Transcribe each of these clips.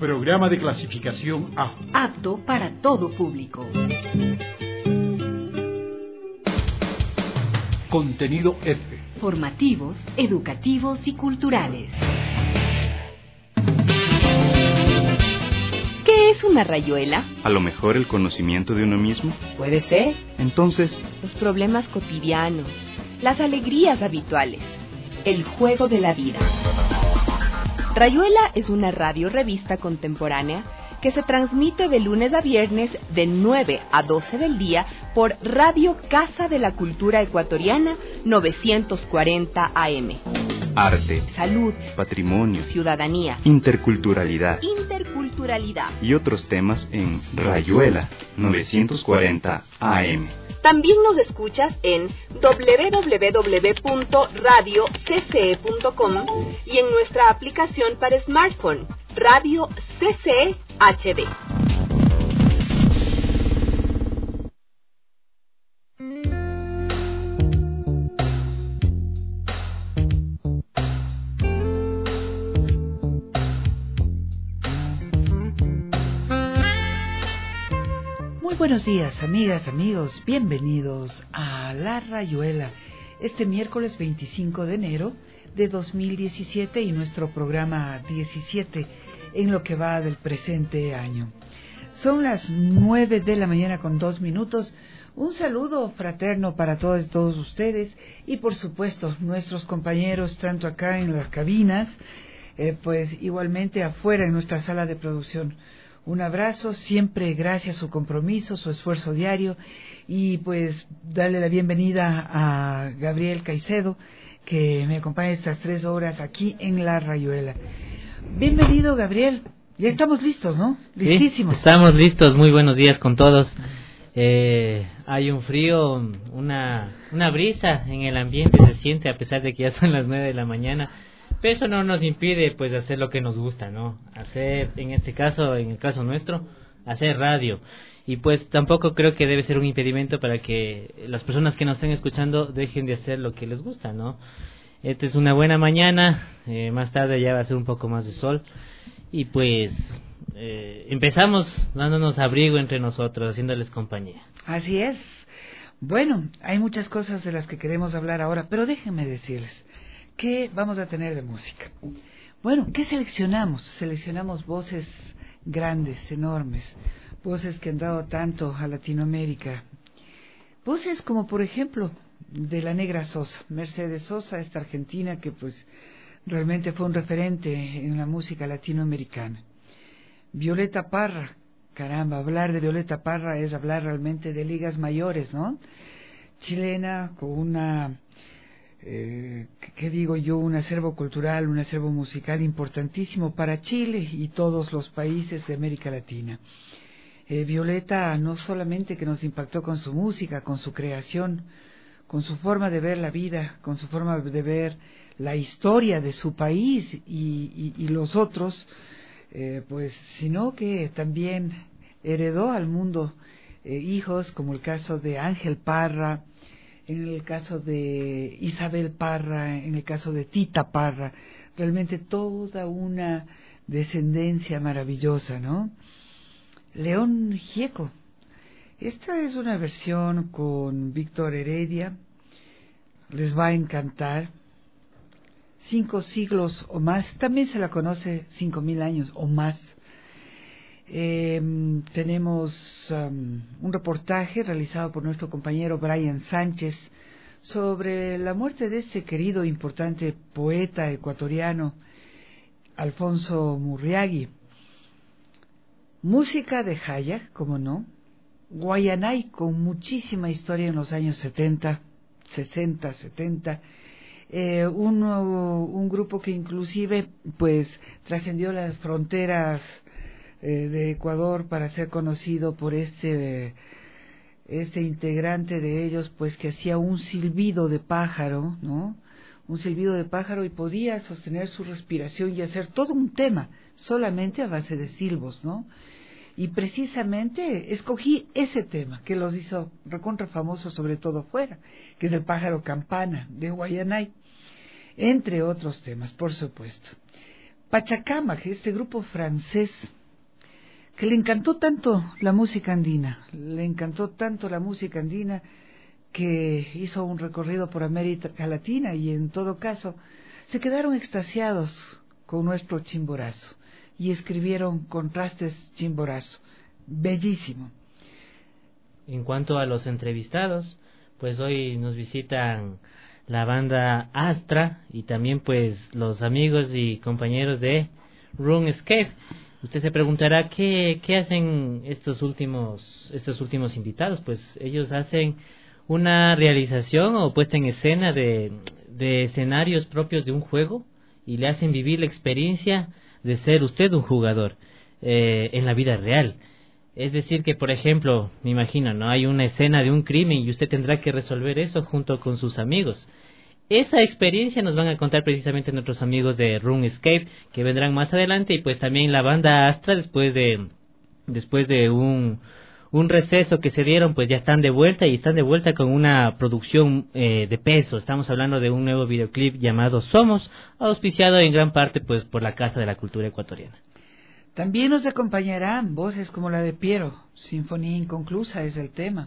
Programa de clasificación A. Apto para todo público. Contenido F. Formativos, educativos y culturales. ¿Qué es una rayuela? A lo mejor el conocimiento de uno mismo. Puede ser. Entonces, los problemas cotidianos, las alegrías habituales, el juego de la vida. Rayuela es una radio-revista contemporánea que se transmite de lunes a viernes de 9 a 12 del día por Radio Casa de la Cultura Ecuatoriana 940 AM. Arte, salud, patrimonio, ciudadanía, interculturalidad y otros temas en Rayuela 940 AM. También nos escuchas en www.radiocce.com y en nuestra aplicación para smartphone, Radio CC HD. Muy buenos días, amigas, amigos, bienvenidos a La Rayuela, este miércoles 25 de enero de 2017 y nuestro programa 17 en lo que va del presente año. Son las 9 de la mañana con 2 minutos. Un saludo fraterno para todos ustedes y por supuesto nuestros compañeros tanto acá en las cabinas, pues igualmente afuera en nuestra sala de producción. Un abrazo, siempre gracias a su compromiso, su esfuerzo diario y pues darle la bienvenida a Gabriel Caicedo que me acompaña estas 3 horas aquí en La Rayuela. Bienvenido, Gabriel. Ya estamos listos, ¿no? Listísimos. Sí, estamos listos. Muy buenos días con todos. Hay un frío, una brisa en el ambiente se siente a pesar de que ya son las 9 de la mañana. Pero eso no nos impide pues hacer lo que nos gusta, ¿no? Hacer, en este caso, en el caso nuestro, hacer radio. Y pues tampoco creo que debe ser un impedimento para que las personas que nos estén escuchando dejen de hacer lo que les gusta, ¿no? Esta es una buena mañana, más tarde ya va a ser un poco más de sol. Y pues empezamos dándonos abrigo entre nosotros, haciéndoles compañía. Así es. Bueno, hay muchas cosas de las que queremos hablar ahora, pero déjenme decirles, ¿qué vamos a tener de música? Bueno, ¿qué seleccionamos? Seleccionamos voces grandes, enormes, voces que han dado tanto a Latinoamérica. Voces como, por ejemplo, de la Negra Sosa, Mercedes Sosa, esta argentina que pues realmente fue un referente en la música latinoamericana. Violeta Parra, caramba, hablar de Violeta Parra es hablar realmente de ligas mayores, ¿no? Chilena con una... ¿qué digo yo? Un acervo cultural, un acervo musical importantísimo para Chile y todos los países de América Latina. Violeta no solamente que nos impactó con su música, con su creación, con su forma de ver la vida, con su forma de ver la historia de su país y los otros, pues sino que también heredó al mundo hijos como el caso de Ángel Parra, en el caso de Isabel Parra, en el caso de Tita Parra, realmente toda una descendencia maravillosa, ¿no? León Gieco, esta es una versión con Víctor Heredia, les va a encantar. 5 siglos o más, también se la conoce 5,000 años o más. Tenemos un reportaje realizado por nuestro compañero Brian Sánchez sobre la muerte de este querido importante poeta ecuatoriano Alfonso Murriagui. Música de Jaya, como no, Guayanay con muchísima historia en los años 70, 60, 70. Un grupo que inclusive pues trascendió las fronteras de Ecuador para ser conocido por este integrante de ellos, pues que hacía un silbido de pájaro, ¿no? Un silbido de pájaro y podía sostener su respiración y hacer todo un tema solamente a base de silbos, ¿no? Y precisamente escogí ese tema que los hizo recontra famosos, sobre todo afuera, que es el pájaro campana de Guayanay, entre otros temas, por supuesto. Pachacamac, este grupo francés, que le encantó tanto la música andina, que hizo un recorrido por América Latina y en todo caso se quedaron extasiados con nuestro Chimborazo y escribieron Contrastes Chimborazo. Bellísimo. En cuanto a los entrevistados, pues hoy nos visitan la banda Astra y también pues los amigos y compañeros de RuneScape. Usted se preguntará qué hacen estos últimos invitados. Pues ellos hacen una realización o puesta en escena de escenarios propios de un juego y le hacen vivir la experiencia de ser usted un jugador en la vida real. Es decir que, por ejemplo, me imagino, ¿no? Hay una escena de un crimen y usted tendrá que resolver eso junto con sus amigos. Esa experiencia nos van a contar precisamente nuestros amigos de RuneScape, que vendrán más adelante, y pues también la banda Astra, después de un receso que se dieron, pues ya están de vuelta, y están de vuelta con una producción de peso. Estamos hablando de un nuevo videoclip llamado Somos, auspiciado en gran parte pues por la Casa de la Cultura Ecuatoriana. También nos acompañarán voces como la de Piero, Sinfonía Inconclusa es el tema,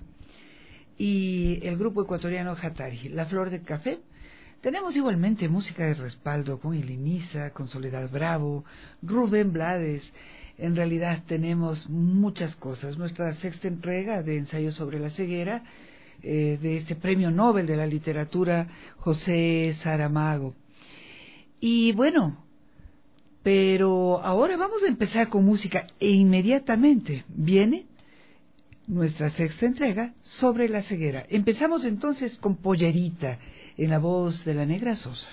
y el grupo ecuatoriano Hatari, La Flor de Café. Tenemos igualmente música de respaldo con Iliniza, con Soledad Bravo, Rubén Blades. En realidad tenemos muchas cosas. Nuestra sexta entrega de Ensayo sobre la ceguera, de este Premio Nobel de la Literatura, José Saramago. Y bueno, pero ahora vamos a empezar con música e inmediatamente viene nuestra sexta entrega sobre la ceguera. Empezamos entonces con Pollerita, en la voz de la Negra Sosa.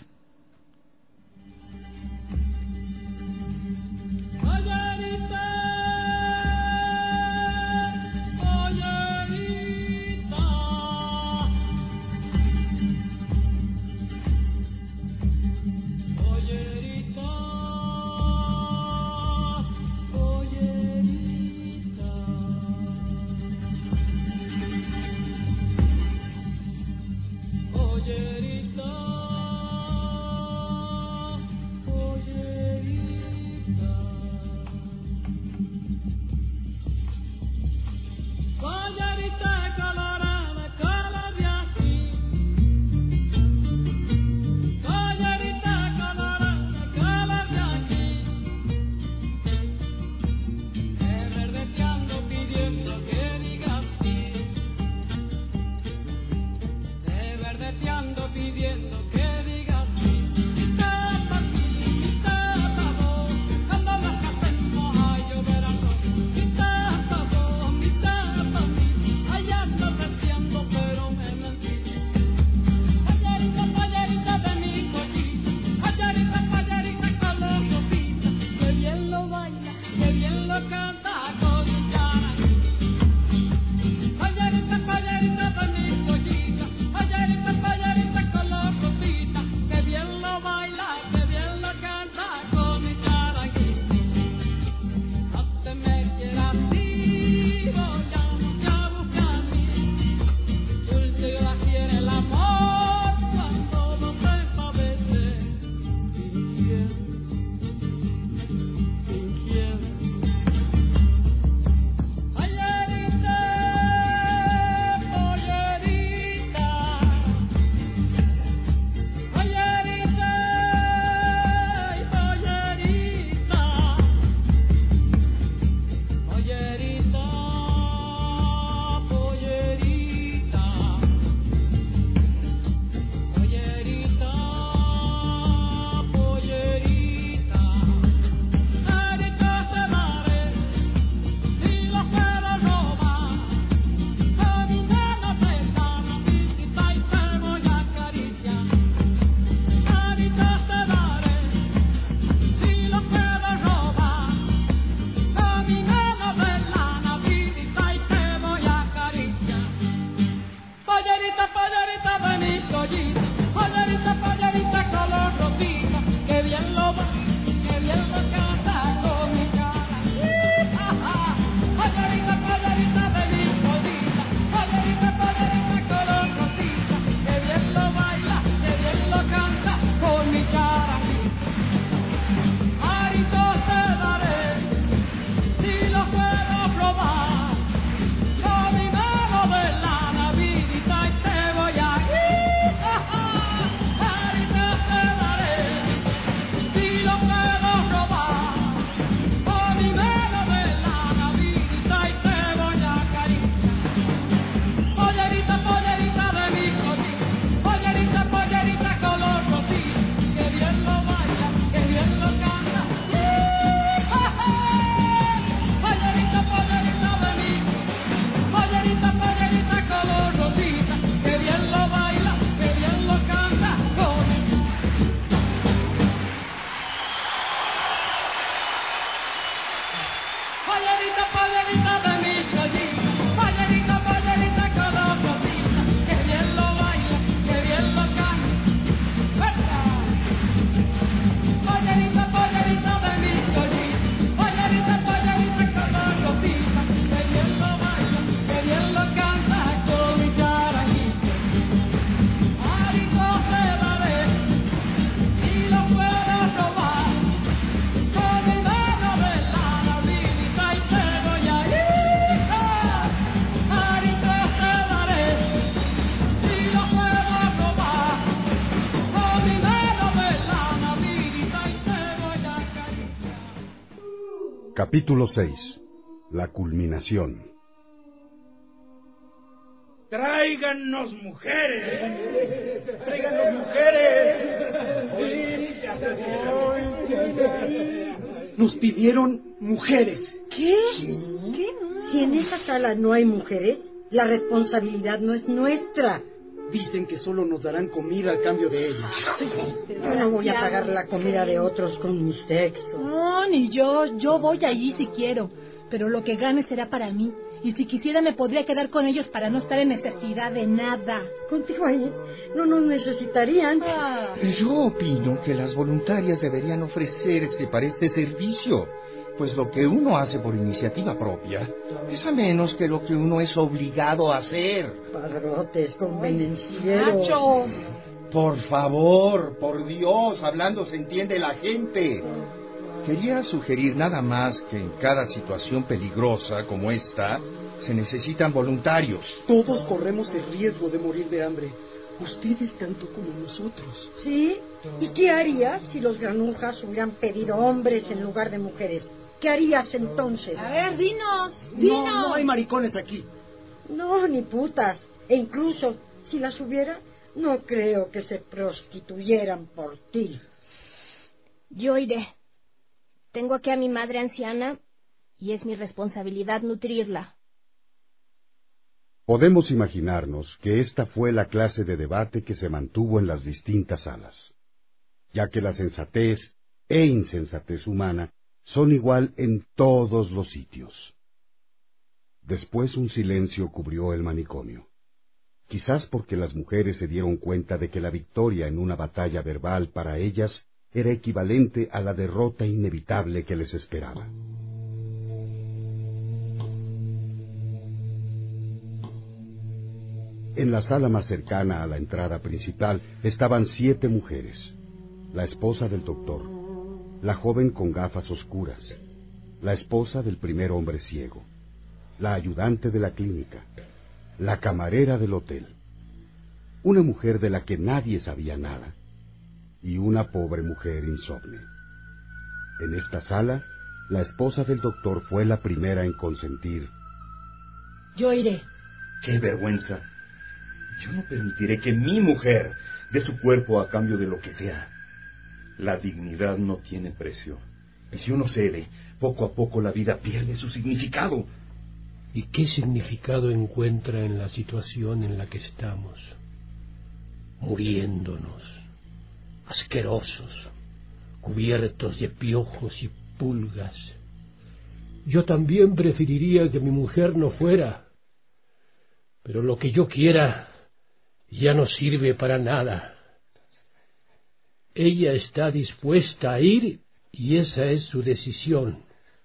Pollerita, Capítulo 6. La culminación. ¡Tráigannos mujeres! ¡Tráigannos mujeres! Nos pidieron mujeres. ¿Qué? Si en esa sala no hay mujeres, la responsabilidad no es nuestra. Dicen que solo nos darán comida a cambio de ellas. Yo no voy a pagar la comida de otros con mi sexo. No, ni yo. Yo voy allí si quiero. Pero lo que gane será para mí. Y si quisiera me podría quedar con ellos para no estar en necesidad de nada. Contigo ahí no nos necesitarían. Yo opino que las voluntarias deberían ofrecerse para este servicio, pues lo que uno hace por iniciativa propia pesa menos que lo que uno es obligado a hacer. Padrotes convenencieros. ¡Nacho! Por favor, por Dios, hablando se entiende la gente. Quería sugerir nada más que en cada situación peligrosa como esta se necesitan voluntarios. Todos corremos el riesgo de morir de hambre. Ustedes tanto como nosotros. ¿Sí? ¿Y qué harías si los granujas hubieran pedido hombres en lugar de mujeres? ¿Qué harías entonces? A ver, dinos. No hay maricones aquí. No, ni putas. E incluso, si las hubiera, no creo que se prostituyeran por ti. Yo iré. Tengo aquí a mi madre anciana y es mi responsabilidad nutrirla. Podemos imaginarnos que esta fue la clase de debate que se mantuvo en las distintas salas, ya que la sensatez e insensatez humana son igual en todos los sitios. Después un silencio cubrió el manicomio, quizás porque las mujeres se dieron cuenta de que la victoria en una batalla verbal para ellas era equivalente a la derrota inevitable que les esperaba. En la sala más cercana a la entrada principal estaban 7 mujeres: la esposa del doctor, la joven con gafas oscuras, la esposa del primer hombre ciego, la ayudante de la clínica, la camarera del hotel, una mujer de la que nadie sabía nada, y una pobre mujer insomne. En esta sala, la esposa del doctor fue la primera en consentir. Yo iré. ¡Qué vergüenza! Yo no permitiré que mi mujer dé su cuerpo a cambio de lo que sea. La dignidad no tiene precio. Y si uno cede, poco a poco la vida pierde su significado. ¿Y qué significado encuentra en la situación en la que estamos? Muriéndonos, asquerosos, cubiertos de piojos y pulgas. Yo también preferiría que mi mujer no fuera, pero lo que yo quiera ya no sirve para nada. Ella está dispuesta a ir y esa es su decisión.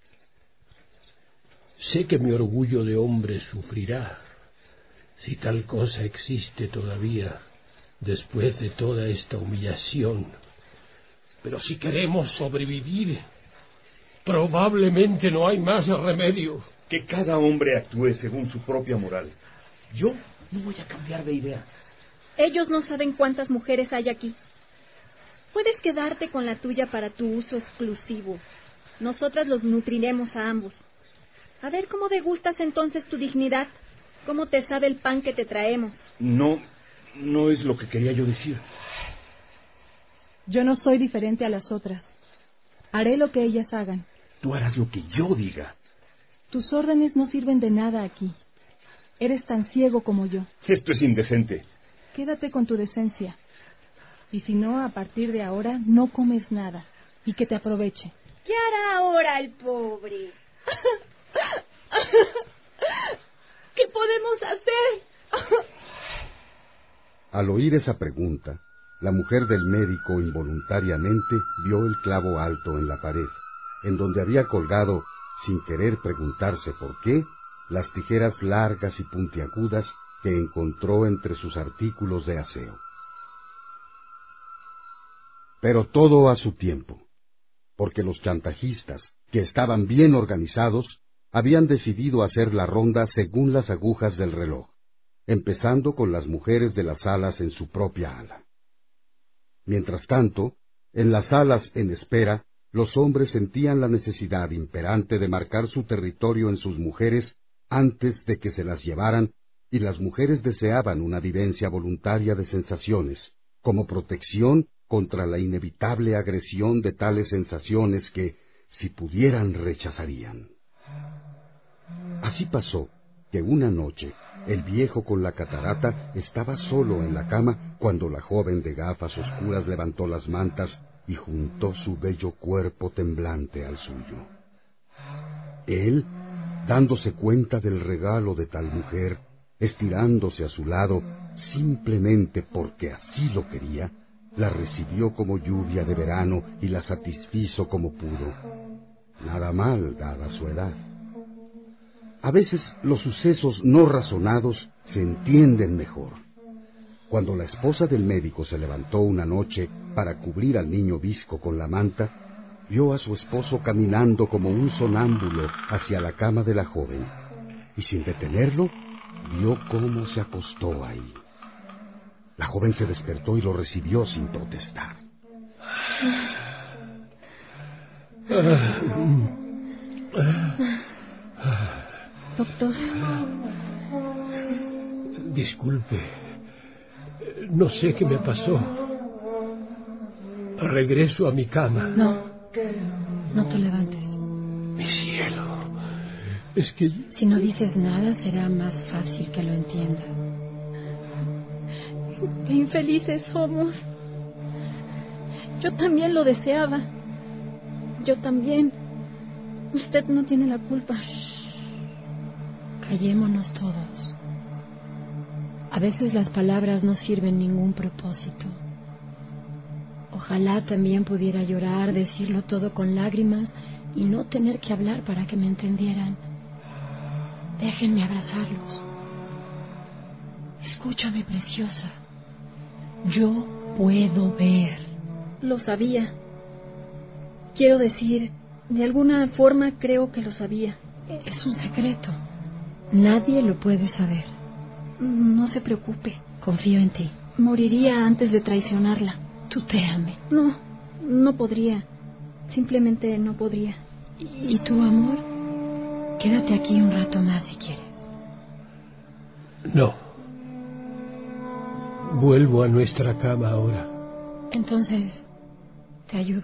Sé que mi orgullo de hombre sufrirá, si tal cosa existe todavía, después de toda esta humillación. Pero si queremos sobrevivir, probablemente no hay más remedio. Que cada hombre actúe según su propia moral. Yo no voy a cambiar de idea. Ellos no saben cuántas mujeres hay aquí. Puedes quedarte con la tuya para tu uso exclusivo. Nosotras los nutriremos a ambos. A ver cómo degustas entonces tu dignidad. ¿Cómo te sabe el pan que te traemos? No es lo que quería yo decir. Yo no soy diferente a las otras. Haré lo que ellas hagan. Tú harás lo que yo diga. Tus órdenes no sirven de nada aquí. Eres tan ciego como yo. Esto es indecente. Quédate con tu decencia. Y si no, a partir de ahora no comes nada. Y que te aproveche. ¿Qué hará ahora el pobre? ¿Qué podemos hacer? Al oír esa pregunta, la mujer del médico involuntariamente vio el clavo alto en la pared, en donde había colgado, sin querer preguntarse por qué, las tijeras largas y puntiagudas que encontró entre sus artículos de aseo. Pero todo a su tiempo, porque los chantajistas, que estaban bien organizados, habían decidido hacer la ronda según las agujas del reloj, empezando con las mujeres de las salas en su propia ala. Mientras tanto, en las salas en espera, los hombres sentían la necesidad imperante de marcar su territorio en sus mujeres antes de que se las llevaran, y las mujeres deseaban una vivencia voluntaria de sensaciones, como protección contra la inevitable agresión de tales sensaciones que, si pudieran, rechazarían. Así pasó que una noche el viejo con la catarata estaba solo en la cama cuando la joven de gafas oscuras levantó las mantas y juntó su bello cuerpo temblante al suyo. Él, dándose cuenta del regalo de tal mujer, estirándose a su lado, simplemente porque así lo quería, la recibió como lluvia de verano y la satisfizo como pudo. Nada mal, dada su edad. A veces los sucesos no razonados se entienden mejor. Cuando la esposa del médico se levantó una noche para cubrir al niño bizco con la manta, vio a su esposo caminando como un sonámbulo hacia la cama de la joven, y sin detenerlo, vio cómo se acostó ahí. La joven se despertó y lo recibió sin protestar. Doctor. Disculpe. No sé qué me pasó. Regreso a mi cama. No te levantes. Mi cielo. Es que... Si no dices nada, será más fácil que lo entienda. Qué infelices somos. Yo también lo deseaba. Yo también. Usted no tiene la culpa. Callémonos todos. A veces las palabras no sirven ningún propósito. Ojalá también pudiera llorar, decirlo todo con lágrimas y no tener que hablar para que me entendieran. Déjenme abrazarlos. Escúchame, preciosa. Yo puedo ver. Lo sabía. Quiero decir, de alguna forma creo que lo sabía. Es un secreto. Nadie lo puede saber. No se preocupe. Confío en ti. Moriría antes de traicionarla. Tú déjame. No podría. Simplemente no podría. ¿Y tu amor? Quédate aquí un rato más si quieres. No. Vuelvo a nuestra cama ahora. Entonces, te ayudo.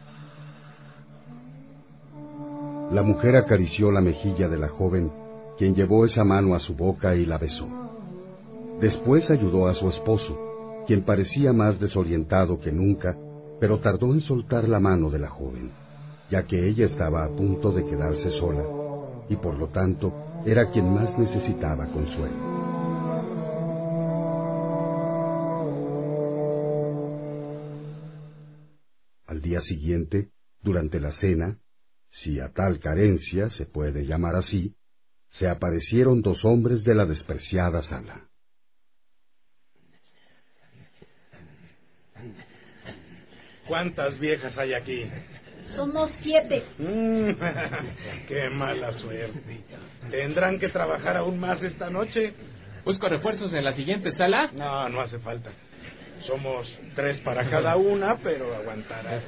La mujer acarició la mejilla de la joven, quien llevó esa mano a su boca y la besó. Después ayudó a su esposo, quien parecía más desorientado que nunca, pero tardó en soltar la mano de la joven, ya que ella estaba a punto de quedarse sola, y por lo tanto era quien más necesitaba consuelo. Al día siguiente, durante la cena, si a tal carencia se puede llamar así, se aparecieron dos hombres de la despreciada sala. ¿Cuántas viejas hay aquí? Somos 7. ¡Qué mala suerte! ¿Tendrán que trabajar aún más esta noche? ¿Busco refuerzos en la siguiente sala? No hace falta. Somos 3 para cada una, pero aguantarán.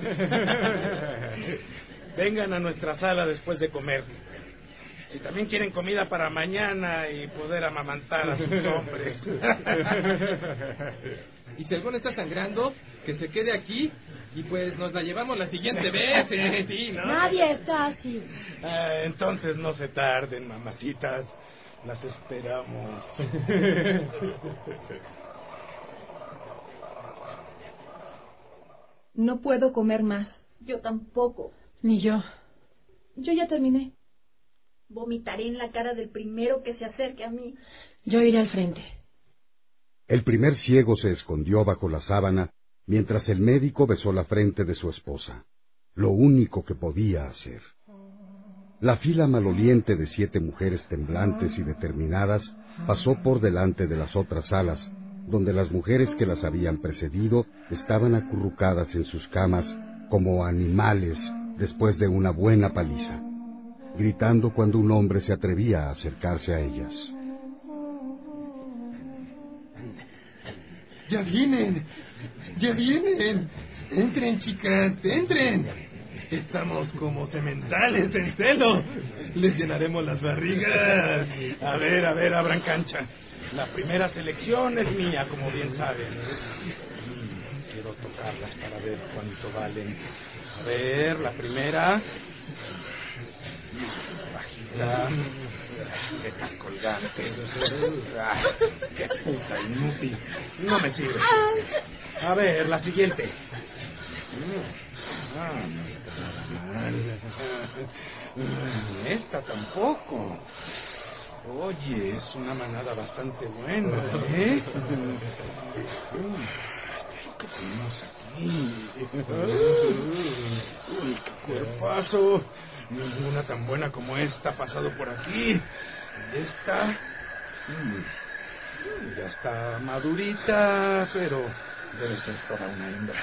Vengan a nuestra sala después de comer. Si también quieren comida para mañana y poder amamantar a sus hombres. Y si alguno está sangrando, que se quede aquí y pues nos la llevamos la siguiente vez. Sí, ¿no? Nadie está así. Entonces no se tarden, mamacitas. Las esperamos. No puedo comer más. Yo tampoco. Ni yo. Yo ya terminé. Vomitaré en la cara del primero que se acerque a mí. Yo iré al frente. El primer ciego se escondió bajo la sábana, mientras el médico besó la frente de su esposa, lo único que podía hacer. La fila maloliente de 7 mujeres temblantes y determinadas pasó por delante de las otras salas, donde las mujeres que las habían precedido estaban acurrucadas en sus camas como animales después de una buena paliza, gritando cuando un hombre se atrevía a acercarse a ellas. ¡Ya vienen! ¡Ya vienen! ¡Entren, chicas! ¡Entren! Estamos como sementales en celo. Les llenaremos las barrigas. A ver, abran cancha. La primera selección es mía, como bien saben. Quiero tocarlas para ver cuánto valen. A ver, la primera. Bajita. Tetas colgantes. Qué puta inútil. No me sirve. A ver, la siguiente. No está nada mal. Esta tampoco. Oye, es una manada bastante buena, ¿eh? ¿Qué tenemos aquí? Uy, qué cuerpazo. Ninguna tan buena como esta ha pasado por aquí. Esta ya está madurita, pero debe ser para una hembra.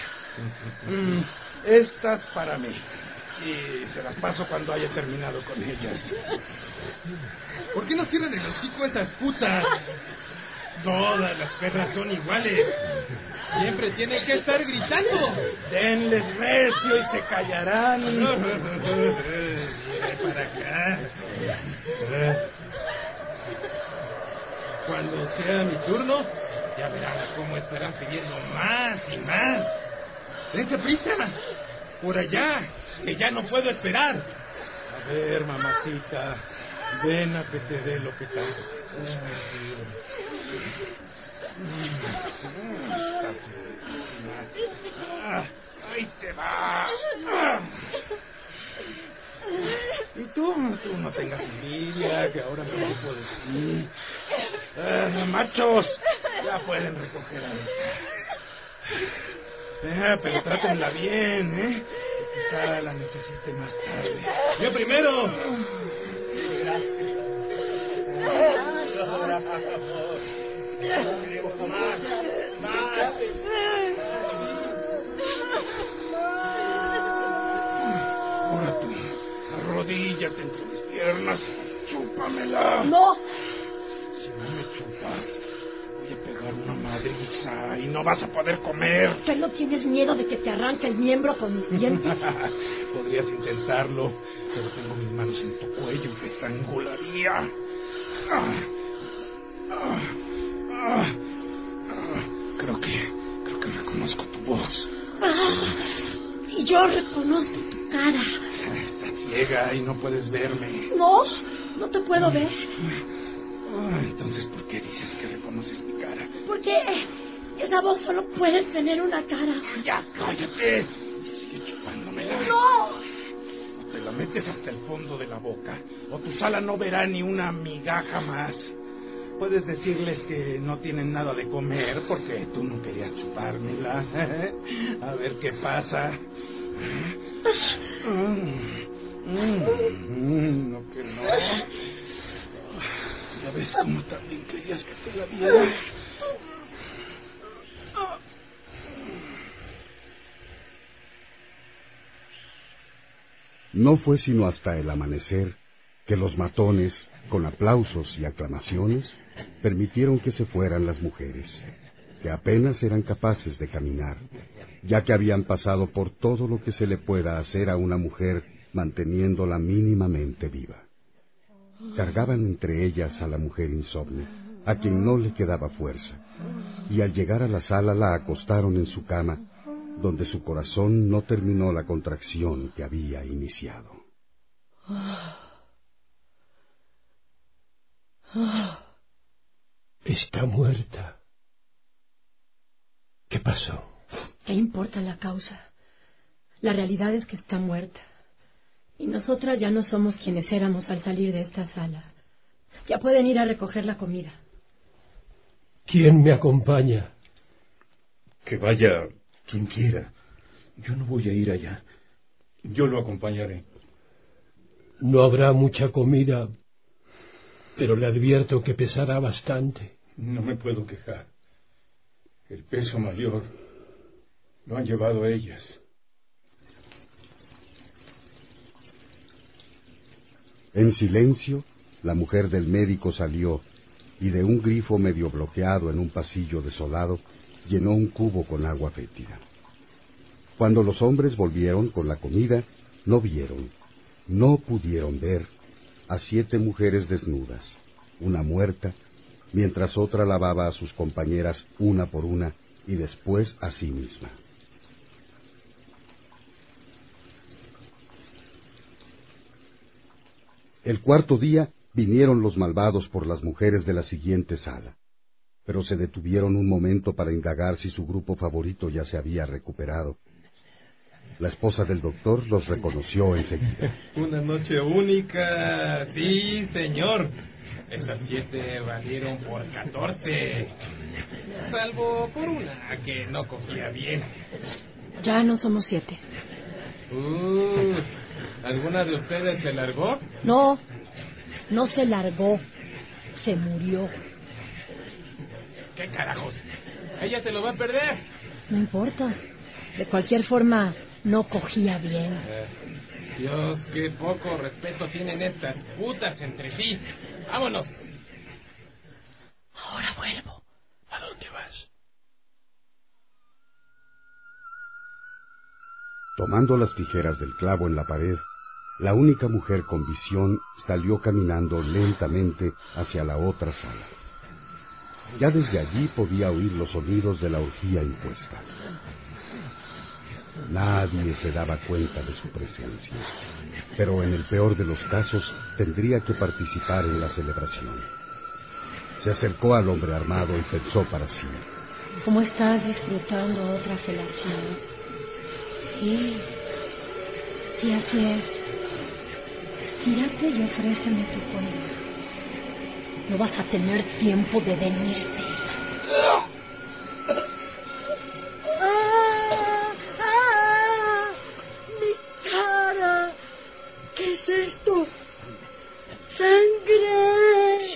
Estas para mí. Y se las paso cuando haya terminado con ellas. ¿Por qué no cierran el hocico esas putas? Todas las perras son iguales. Siempre tienen que estar gritando. Denles recio y se callarán. Viene para acá. Cuando sea mi turno, ya verán cómo estarán pidiendo más y más. ¡Dense prisa! ¡Por allá! ¡Que ya no puedo esperar! A ver, mamacita, ven a que te dé lo que tanto. Estás buenísima. ¡Ahí te va! Y tú no tengas envidia, que ahora me ocupo de ti. Machos, ya pueden recoger a esta. Pero trátenla bien, ¿eh? Quizá la necesite más tarde. ¡Yo primero! Ahora tú, arrodíllate entre mis piernas. ¡Chúpamela! ¡No! Si no me chupas, voy a pegar una madriza y no vas a poder comer. ¿Que no tienes miedo de que te arranque el miembro con mis dientes? Podrías intentarlo, pero tengo mis manos en tu cuello y te estrangularía. Creo que reconozco tu voz. Y yo reconozco tu cara. Estás ciega y no puedes verme. No te puedo ver. Entonces, ¿por qué dices que reconoces mi cara? Porque esa voz solo puede tener una cara. Ya, cállate. Y sigue chupándomela. ¡No! O te la metes hasta el fondo de la boca, o tu sala no verá ni una migaja más. Puedes decirles que no tienen nada de comer porque tú no querías chupármela. A ver qué pasa. No que no. Ya ves cómo también querías que te la diera. No fue sino hasta el amanecer que los matones, con aplausos y aclamaciones, permitieron que se fueran las mujeres, que apenas eran capaces de caminar, ya que habían pasado por todo lo que se le pueda hacer a una mujer manteniéndola mínimamente viva. Cargaban entre ellas a la mujer insomne, a quien no le quedaba fuerza, y al llegar a la sala la acostaron en su cama, donde su corazón no terminó la contracción que había iniciado. Está muerta. ¿Qué pasó? ¿Qué importa la causa? La realidad es que está muerta. Y nosotras ya no somos quienes éramos al salir de esta sala. Ya pueden ir a recoger la comida. ¿Quién me acompaña? Que vaya quien quiera. Yo no voy a ir allá. Yo lo acompañaré. No habrá mucha comida, pero le advierto que pesará bastante. No me puedo quejar. El peso mayor lo han llevado ellas. En silencio, la mujer del médico salió y de un grifo medio bloqueado en un pasillo desolado, llenó un cubo con agua fétida. Cuando los hombres volvieron con la comida, no vieron, no pudieron ver a 7 mujeres desnudas, una muerta, mientras otra lavaba a sus compañeras una por una y después a sí misma. El cuarto día vinieron los malvados por las mujeres de la siguiente sala, pero se detuvieron un momento para indagar si su grupo favorito ya se había recuperado. La esposa del doctor los reconoció enseguida. Una noche única, sí, señor. Esas 7 valieron por 14. Salvo por una que no cogía bien. Ya no somos 7. ¿Alguna de ustedes se largó? No, no se largó. Se murió. ¿Qué carajos? Ella se lo va a perder. No importa. De cualquier forma, no cogía bien. Dios, qué poco respeto tienen estas putas entre sí. ¡Vámonos! Ahora vuelvo. ¿A dónde vas? Tomando las tijeras del clavo en la pared, la única mujer con visión salió caminando lentamente hacia la otra sala. Ya desde allí podía oír los sonidos de la orgía impuesta. Nadie se daba cuenta de su presencia, pero en el peor de los casos tendría que participar en la celebración. Se acercó al hombre armado y pensó para sí: ¿Cómo estás disfrutando otra felación? Sí, así es. Estírate y ofréceme tu cuerpo. No vas a tener tiempo de venirte. ¡Mi cara! ¿Qué es esto? ¡Sangre!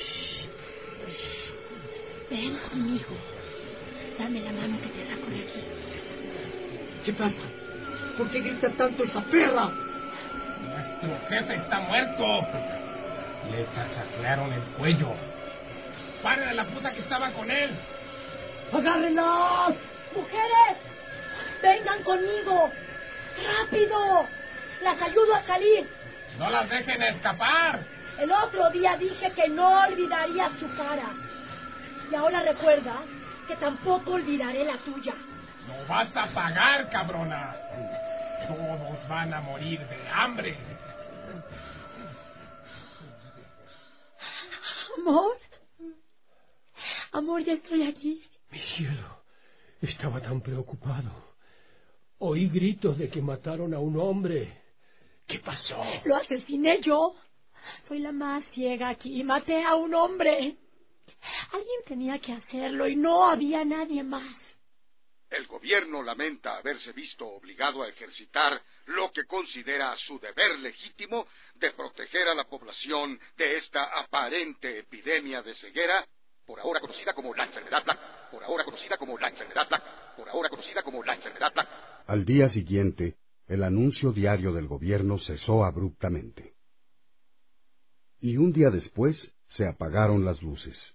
Ven conmigo. Dame la mano que te saco de aquí. ¿Qué pasa? ¿Por qué grita tanto esa perra? Nuestro jefe está muerto. Le tasajearon el cuello. ¡Paren a la puta que estaba con él! ¡Agárrenlas! ¡Mujeres! ¡Vengan conmigo! ¡Rápido! ¡Las ayudo a salir! ¡No las dejen escapar! El otro día dije que no olvidaría su cara. Y ahora recuerda que tampoco olvidaré la tuya. ¡No vas a pagar, cabrona! Todos van a morir de hambre. Amor. Amor, ya estoy aquí. Mi cielo, estaba tan preocupado. Oí gritos de que mataron a un hombre. ¿Qué pasó? Lo asesiné yo. Soy la más ciega aquí. Maté a un hombre. Alguien tenía que hacerlo y no había nadie más. El gobierno lamenta haberse visto obligado a ejercitar lo que considera su deber legítimo de proteger a la población de esta aparente epidemia de ceguera, por ahora conocida como la enfermedad Black. Por ahora conocida como la enfermedad Black. Por ahora conocida como la enfermedad Black. Al día siguiente, el anuncio diario del gobierno cesó abruptamente. Y un día después se apagaron las luces.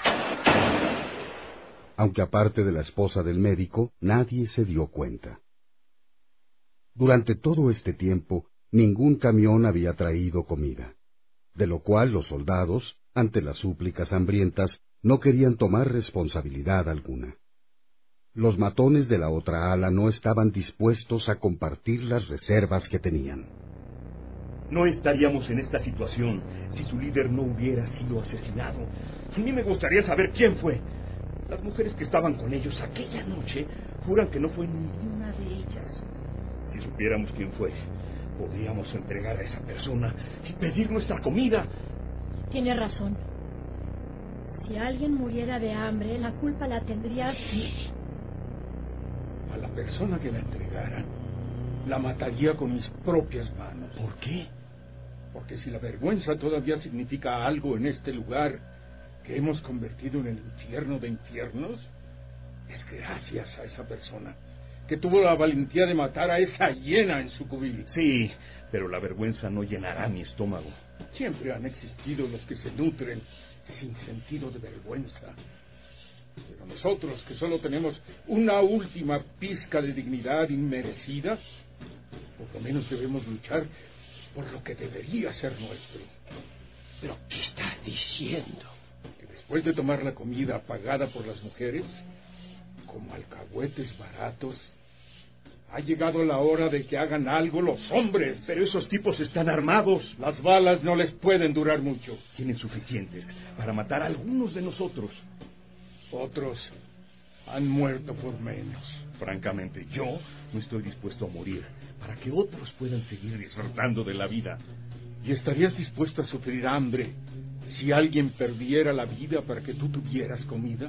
Aunque aparte de la esposa del médico, nadie se dio cuenta. Durante todo este tiempo, ningún camión había traído comida, de lo cual los soldados, ante las súplicas hambrientas, no querían tomar responsabilidad alguna. Los matones de la otra ala no estaban dispuestos a compartir las reservas que tenían. No estaríamos en esta situación si su líder no hubiera sido asesinado. A mí me gustaría saber quién fue. Las mujeres que estaban con ellos aquella noche juran que no fue ninguna de ellas. Si supiéramos quién fue, podríamos entregar a esa persona y pedir nuestra comida. Tiene razón. Si alguien muriera de hambre, la culpa la tendría... Sí. A la persona que la entregara, la mataría con mis propias manos. ¿Por qué? Porque si la vergüenza todavía significa algo en este lugar que hemos convertido en el infierno de infiernos, es gracias a esa persona que tuvo la valentía de matar a esa hiena en su cubil. Sí, pero la vergüenza no llenará mi estómago. Siempre han existido los que se nutren sin sentido de vergüenza. Pero nosotros, que solo tenemos una última pizca de dignidad inmerecida, Por lo menos debemos luchar por lo que debería ser nuestro. ¿Pero qué estás diciendo? Que después de tomar la comida pagada por las mujeres, como alcahuetes baratos, ha llegado la hora de que hagan algo los hombres. Pero esos tipos están armados. Las balas no les pueden durar mucho. Tienen suficientes para matar a algunos de nosotros. Otros han muerto por menos. Francamente, yo no estoy dispuesto a morir para que otros puedan seguir disfrutando de la vida. ¿Y estarías dispuesto a sufrir hambre si alguien perdiera la vida para que tú tuvieras comida?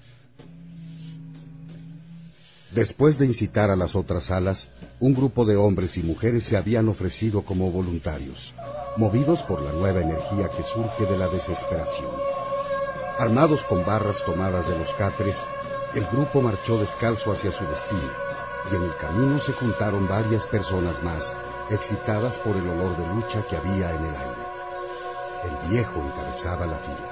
Después de incitar a las otras salas, un grupo de hombres y mujeres se habían ofrecido como voluntarios, movidos por la nueva energía que surge de la desesperación. Armados con barras tomadas de los catres, el grupo marchó descalzo hacia su destino, y en el camino se juntaron varias personas más, excitadas por el olor de lucha que había en el aire. El viejo encabezaba la fila.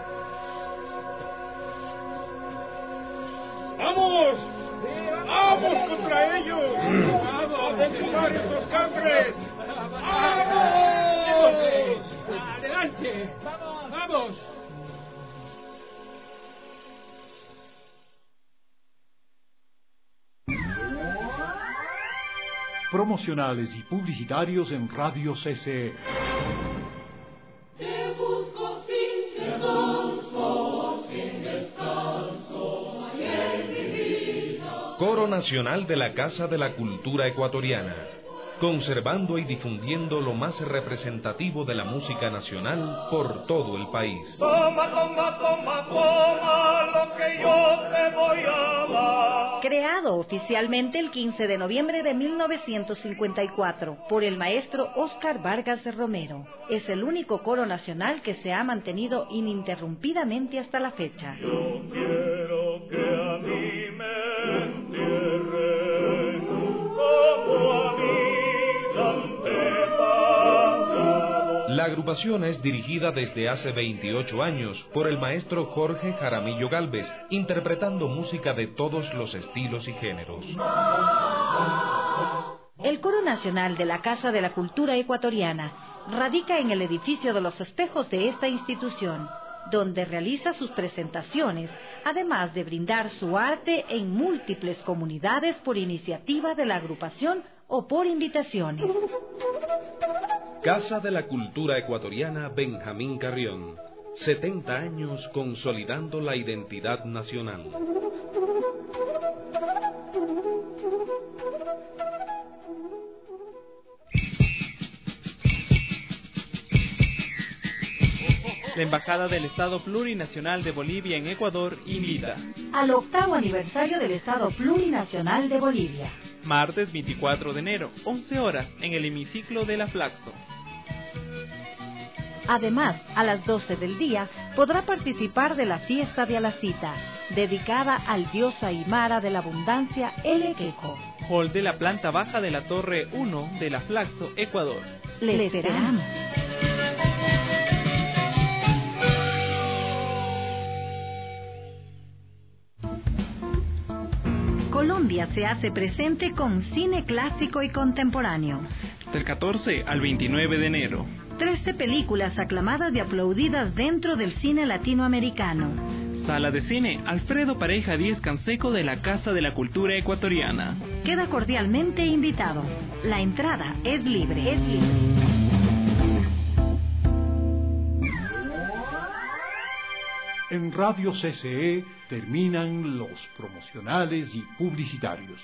¡Vamos! ¡Vamos contra ellos! ¡Vamos a desfumar estos catres! ¡Vamos! ¡Adelante! ¡Vamos! ¡Vamos! Promocionales y publicitarios en Radio CCE. Coro Nacional de la Casa de la Cultura Ecuatoriana, conservando y difundiendo lo más representativo de la música nacional por todo el país. Toma, toma, toma, toma lo que yo te voy a dar. Creado oficialmente el 15 de noviembre de 1954 por el maestro Óscar Vargas Romero, es el único coro nacional que se ha mantenido ininterrumpidamente hasta la fecha. Yo quiero que a mí me entierren como a mis antepasados. La agrupación es dirigida desde hace 28 años por el maestro Jorge Jaramillo Gálvez, interpretando música de todos los estilos y géneros. El Coro Nacional de la Casa de la Cultura Ecuatoriana radica en el edificio de los espejos de esta institución, donde realiza sus presentaciones, además de brindar su arte en múltiples comunidades por iniciativa de la agrupación o por invitaciones. Casa de la Cultura Ecuatoriana Benjamín Carrión, 70 años consolidando la identidad nacional. La Embajada del Estado Plurinacional de Bolivia en Ecuador invita al 8º aniversario del Estado Plurinacional de Bolivia. Martes 24 de enero, 11 horas, en el hemiciclo de la Flaxo. Además, a las 12 del día podrá participar de la fiesta de Alacita, dedicada al dios aymara de la abundancia, el Equeco. Hall de la planta baja de la Torre 1 de la Flaxo, Ecuador. Le esperamos. Colombia se hace presente con cine clásico y contemporáneo. Del 14 al 29 de enero. 13 películas aclamadas y aplaudidas dentro del cine latinoamericano. Sala de cine Alfredo Pareja Díez Canseco de la Casa de la Cultura Ecuatoriana. Queda cordialmente invitado. La entrada es libre. En Radio CCE terminan los promocionales y publicitarios.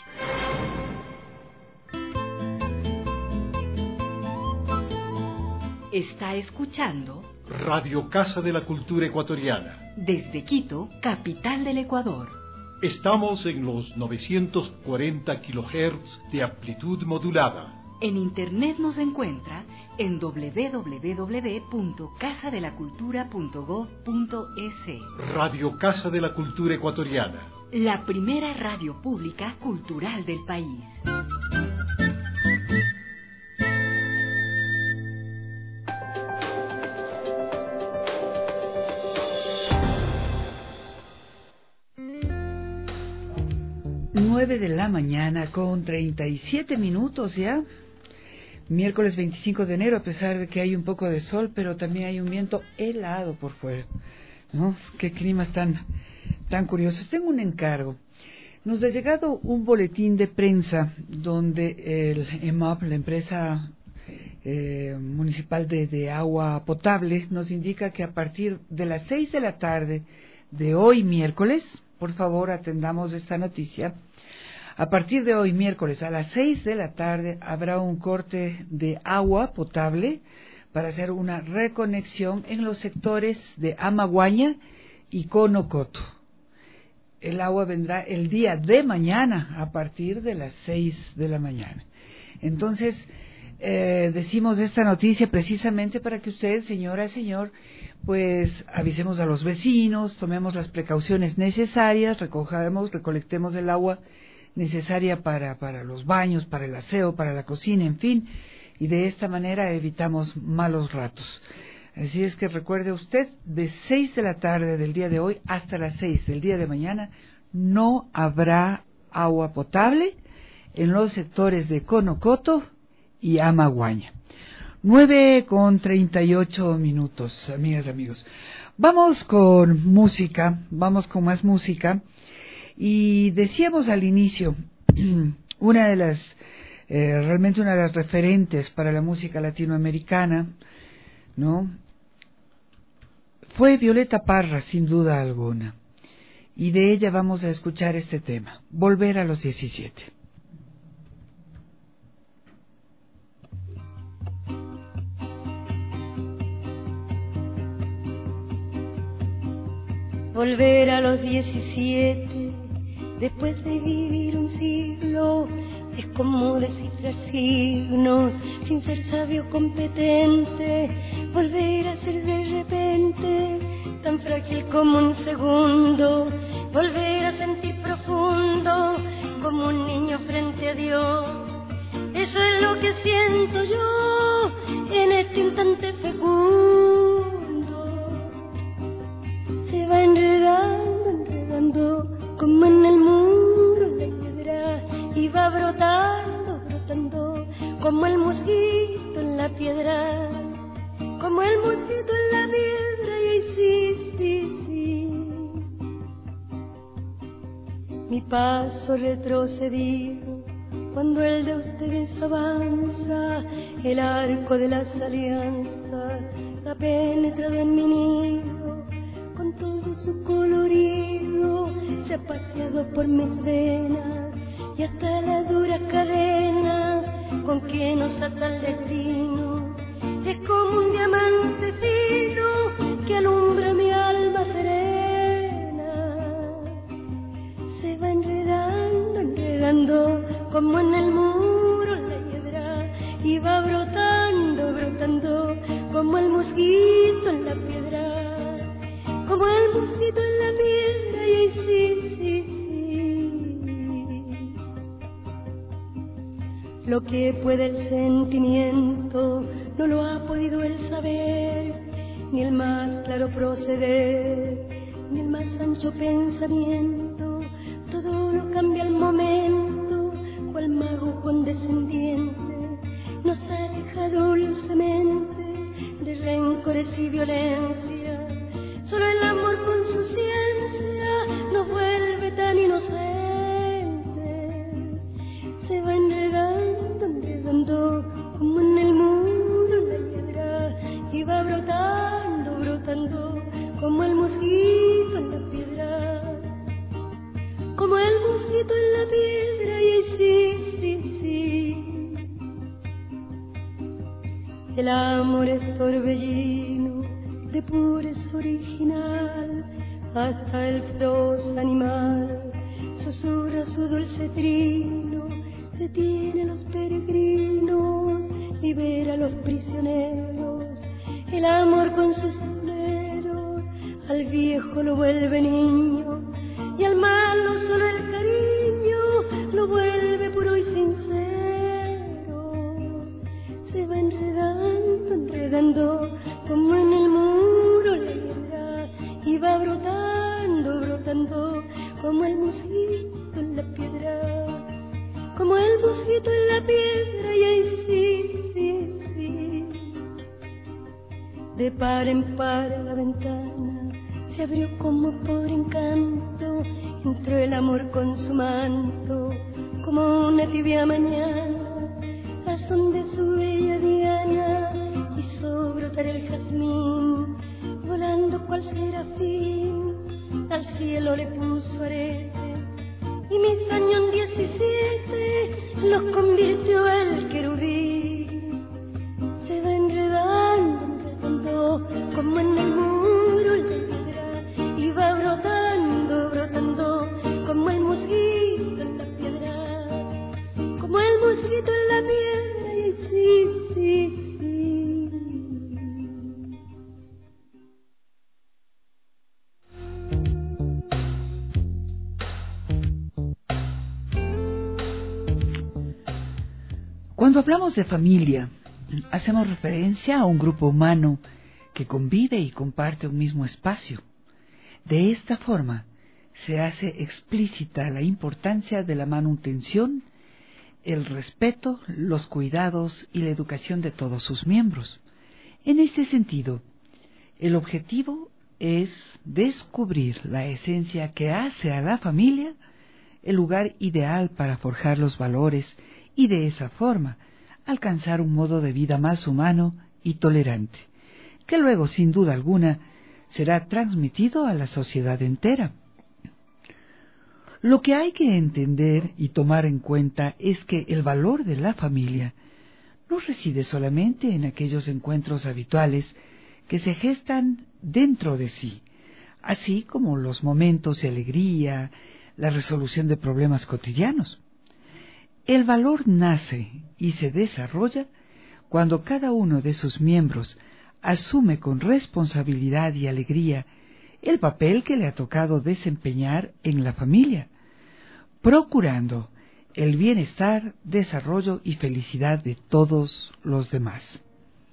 Está escuchando Radio Casa de la Cultura Ecuatoriana. Desde Quito, capital del Ecuador. Estamos en los 940 kHz de amplitud modulada. En internet nos encuentra en www.casadelacultura.gov.es. Radio Casa de la Cultura Ecuatoriana. La primera radio pública cultural del país. Nueve de la mañana con 37 minutos ya. Miércoles 25 de enero, a pesar de que hay un poco de sol, pero también hay un viento helado por fuera, ¿no? Qué climas tan curiosos. Tengo un encargo. Nos ha llegado un boletín de prensa donde el EMAP, la empresa municipal de agua potable, nos indica que a partir de las 6 de la tarde de hoy miércoles, por favor atendamos esta noticia, a partir de hoy miércoles a las 6 de la tarde habrá un corte de agua potable para hacer una reconexión en los sectores de Amaguaña y Conocoto. El agua vendrá el día de mañana a partir de las 6 de la mañana. Entonces, decimos esta noticia precisamente para que usted, señora, señor, pues avisemos a los vecinos, tomemos las precauciones necesarias, recolectemos el agua necesaria para los baños, para el aseo, para la cocina, en fin, y de esta manera evitamos malos ratos. Así es que recuerde usted, de 6 de la tarde del día de hoy hasta las 6 del día de mañana, no habrá agua potable en los sectores de Conocoto y Amaguaña. 9:38, amigas, amigos. Vamos con música, vamos con más música. Y decíamos al inicio, una de las referentes para la música latinoamericana, ¿no? Fue Violeta Parra, sin duda alguna. Y de ella vamos a escuchar este tema, Volver a los 17. Volver a los 17, después de vivir un siglo, es como descifrar signos, sin ser sabio competente. Volver a ser de repente, tan frágil como un segundo. Volver a sentir profundo, como un niño frente a Dios. Eso es lo que siento yo, en este instante fecundo. Se va enredando, como en el muro la piedra, y va brotando, como el mosquito en la piedra, como el mosquito en la piedra, y sí. Mi paso retrocedido, cuando el de ustedes avanza, el arco de las alianzas ha penetrado en mi nido, con todo su colorido, se ha paseado por mis venas, y hasta las duras cadenas con que nos ata el destino, es como un diamante fino que alumbra mi alma serena. Se va enredando, como en el muro la hiedra, y va brotando, como el mosquito en la piedra, como el mosquito en la piedra, y sí. Lo que puede el sentimiento no lo ha podido el saber, ni el más claro proceder, ni el más ancho pensamiento. Todo lo cambia al momento, cual mago condescendiente nos aleja dulcemente de rencores y violencia. Solo el amor con su ciencia nos vuelve tan inocentes. Se va enredando, como en el muro la hiedra, y va brotando, como el mosquito en la piedra, como el mosquito en la piedra, y sí. El amor es torbellino de pureza original, hasta el feroz animal susurra su dulce trino, detiene a los peregrinos, libera a los prisioneros. El amor con sus sombreros al viejo lo vuelve niño, y al malo solo el cariño lo vuelve puro y sincero. Se va enredando, como en el muro la hiedra, y va brotando, como el mosquito en la piedra, como el mosquito en la piedra, y ahí sí. De par en par la ventana se abrió como por encanto, entró el amor con su manto, como una tibia mañana, al son de su bella diana, hizo brotar el jazmín, volando cual serafín, al cielo le puso arete, y mis años 17 los convirtió el querubín. Se va enredando como en el muro de piedra, y va brotando como el mosquito en la piedra, como el mosquito en la piedra, y sí. Cuando hablamos de familia, hacemos referencia a un grupo humano que convive y comparte un mismo espacio. De esta forma, se hace explícita la importancia de la manutención, el respeto, los cuidados y la educación de todos sus miembros. En este sentido, el objetivo es descubrir la esencia que hace a la familia el lugar ideal para forjar los valores y de esa forma alcanzar un modo de vida más humano y tolerante, que luego, sin duda alguna, será transmitido a la sociedad entera. Lo que hay que entender y tomar en cuenta es que el valor de la familia no reside solamente en aquellos encuentros habituales que se gestan dentro de sí, así como los momentos de alegría, la resolución de problemas cotidianos. El valor nace y se desarrolla cuando cada uno de sus miembros asume con responsabilidad y alegría el papel que le ha tocado desempeñar en la familia, procurando el bienestar, desarrollo y felicidad de todos los demás.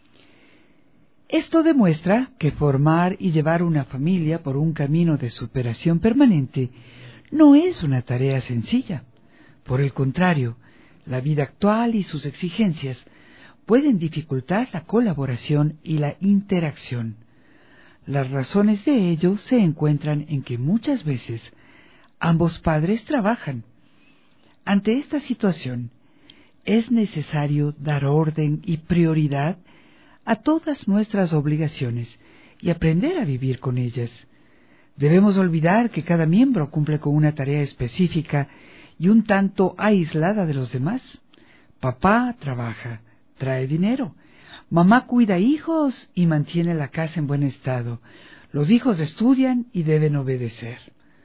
Esto demuestra que formar y llevar una familia por un camino de superación permanente no es una tarea sencilla. Por el contrario, la vida actual y sus exigencias pueden dificultar la colaboración y la interacción. Las razones de ello se encuentran en que muchas veces ambos padres trabajan. Ante esta situación, es necesario dar orden y prioridad a todas nuestras obligaciones y aprender a vivir con ellas. Debemos olvidar que cada miembro cumple con una tarea específica y un tanto aislada de los demás. Papá trabaja, trae dinero. Mamá cuida hijos y mantiene la casa en buen estado. Los hijos estudian y deben obedecer.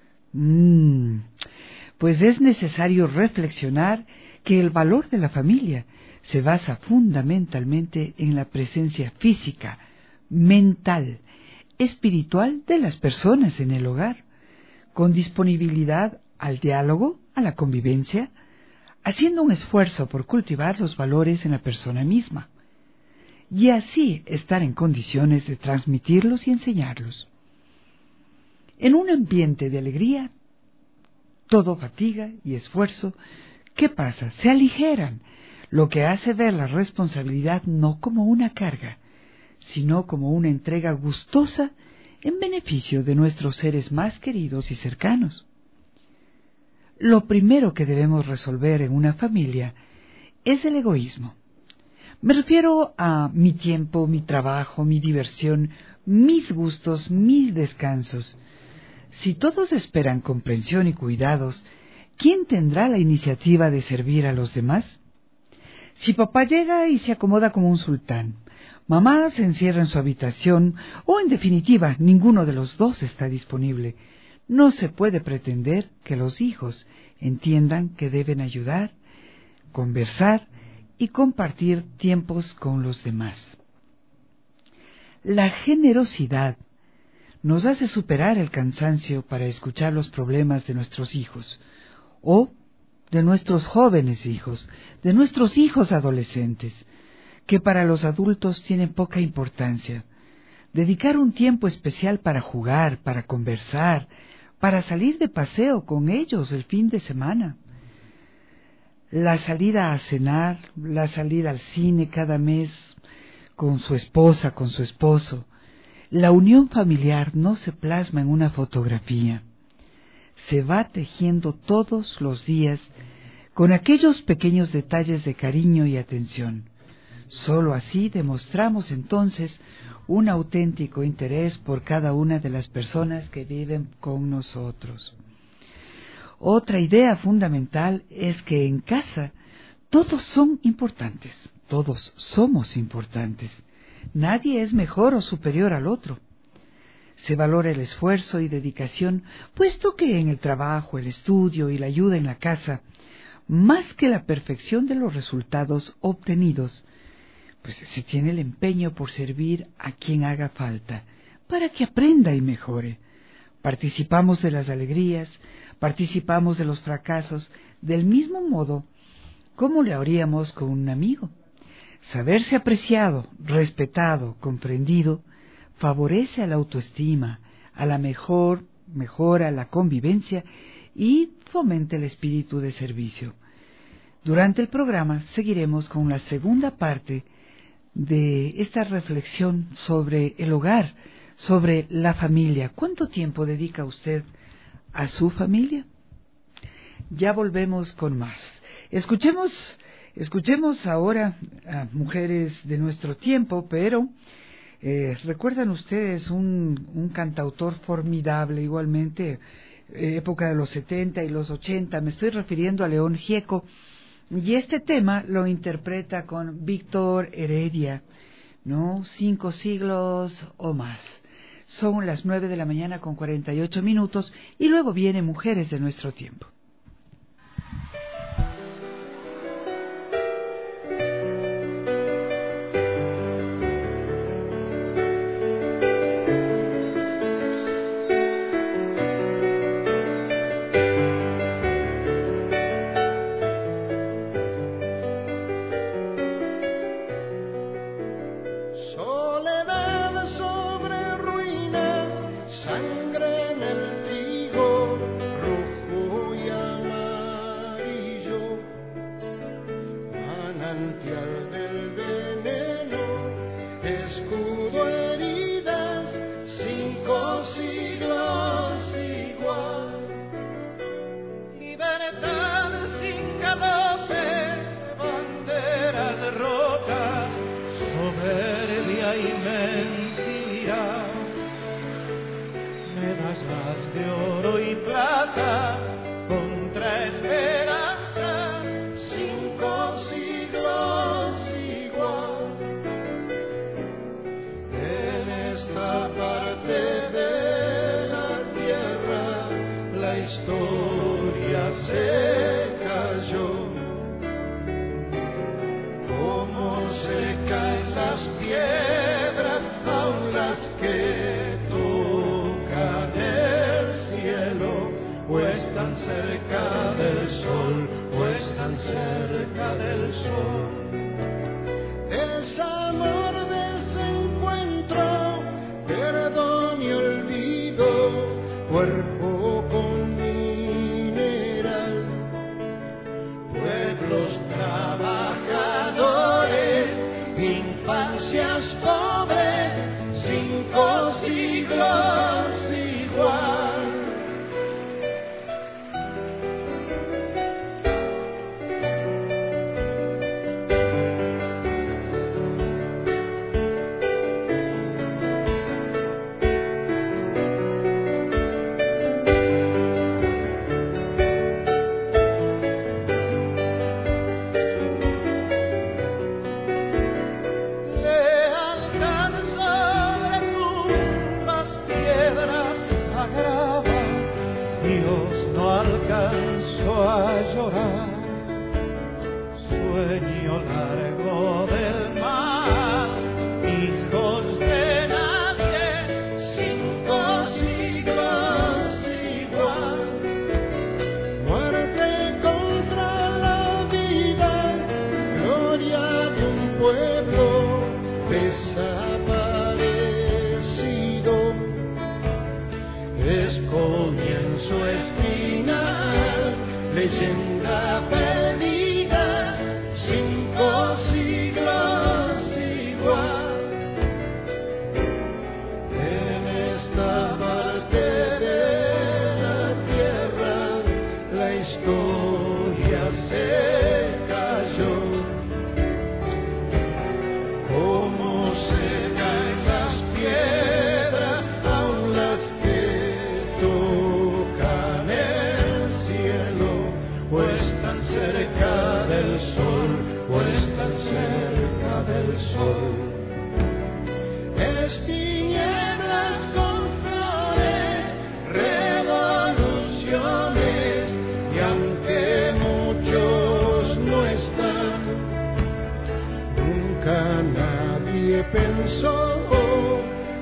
Pues es necesario reflexionar que el valor de la familia se basa fundamentalmente en la presencia física, mental, espiritual de las personas en el hogar, con disponibilidad al diálogo, a la convivencia, haciendo un esfuerzo por cultivar los valores en la persona misma, y así estar en condiciones de transmitirlos y enseñarlos. En un ambiente de alegría, todo fatiga y esfuerzo, ¿qué pasa? Se aligeran, lo que hace ver la responsabilidad no como una carga, sino como una entrega gustosa en beneficio de nuestros seres más queridos y cercanos. Lo primero que debemos resolver en una familia es el egoísmo. Me refiero a mi tiempo, mi trabajo, mi diversión, mis gustos, mis descansos. Si todos esperan comprensión y cuidados, ¿quién tendrá la iniciativa de servir a los demás? Si papá llega y se acomoda como un sultán, mamá se encierra en su habitación, o en definitiva ninguno de los dos está disponible, no se puede pretender que los hijos entiendan que deben ayudar, conversar y compartir tiempos con los demás. La generosidad nos hace superar el cansancio para escuchar los problemas de nuestros hijos, o de nuestros jóvenes hijos, de nuestros hijos adolescentes, que para los adultos tienen poca importancia. Dedicar un tiempo especial para jugar, para conversar, para salir de paseo con ellos el fin de semana. La salida a cenar, la salida al cine cada mes con su esposa, con su esposo, La unión familiar no se plasma en una fotografía, se va tejiendo todos los días con aquellos pequeños detalles de cariño y atención. Solo así demostramos entonces un auténtico interés por cada una de las personas que viven con nosotros. Otra idea fundamental es que en casa todos son importantes, todos somos importantes. Nadie es mejor o superior al otro. Se valora el esfuerzo y dedicación, puesto que en el trabajo, el estudio y la ayuda en la casa, más que la perfección de los resultados obtenidos, pues se tiene el empeño por servir a quien haga falta, para que aprenda y mejore. Participamos de las alegrías, participamos de los fracasos, del mismo modo como lo haríamos con un amigo. Saberse apreciado, respetado, comprendido, favorece a la autoestima, a la mejora la convivencia y fomenta el espíritu de servicio. Durante el programa seguiremos con la segunda parte de esta reflexión sobre el hogar, sobre la familia. ¿Cuánto tiempo dedica usted a su familia? Ya volvemos con más. Escuchemos ahora a mujeres de nuestro tiempo, pero recuerdan ustedes un cantautor formidable, igualmente, época de los 70 y los 80, me estoy refiriendo a León Gieco, y este tema lo interpreta con Víctor Heredia, ¿no? 5 siglos o más. Son las 9:48 a.m, y luego viene Mujeres de nuestro tiempo.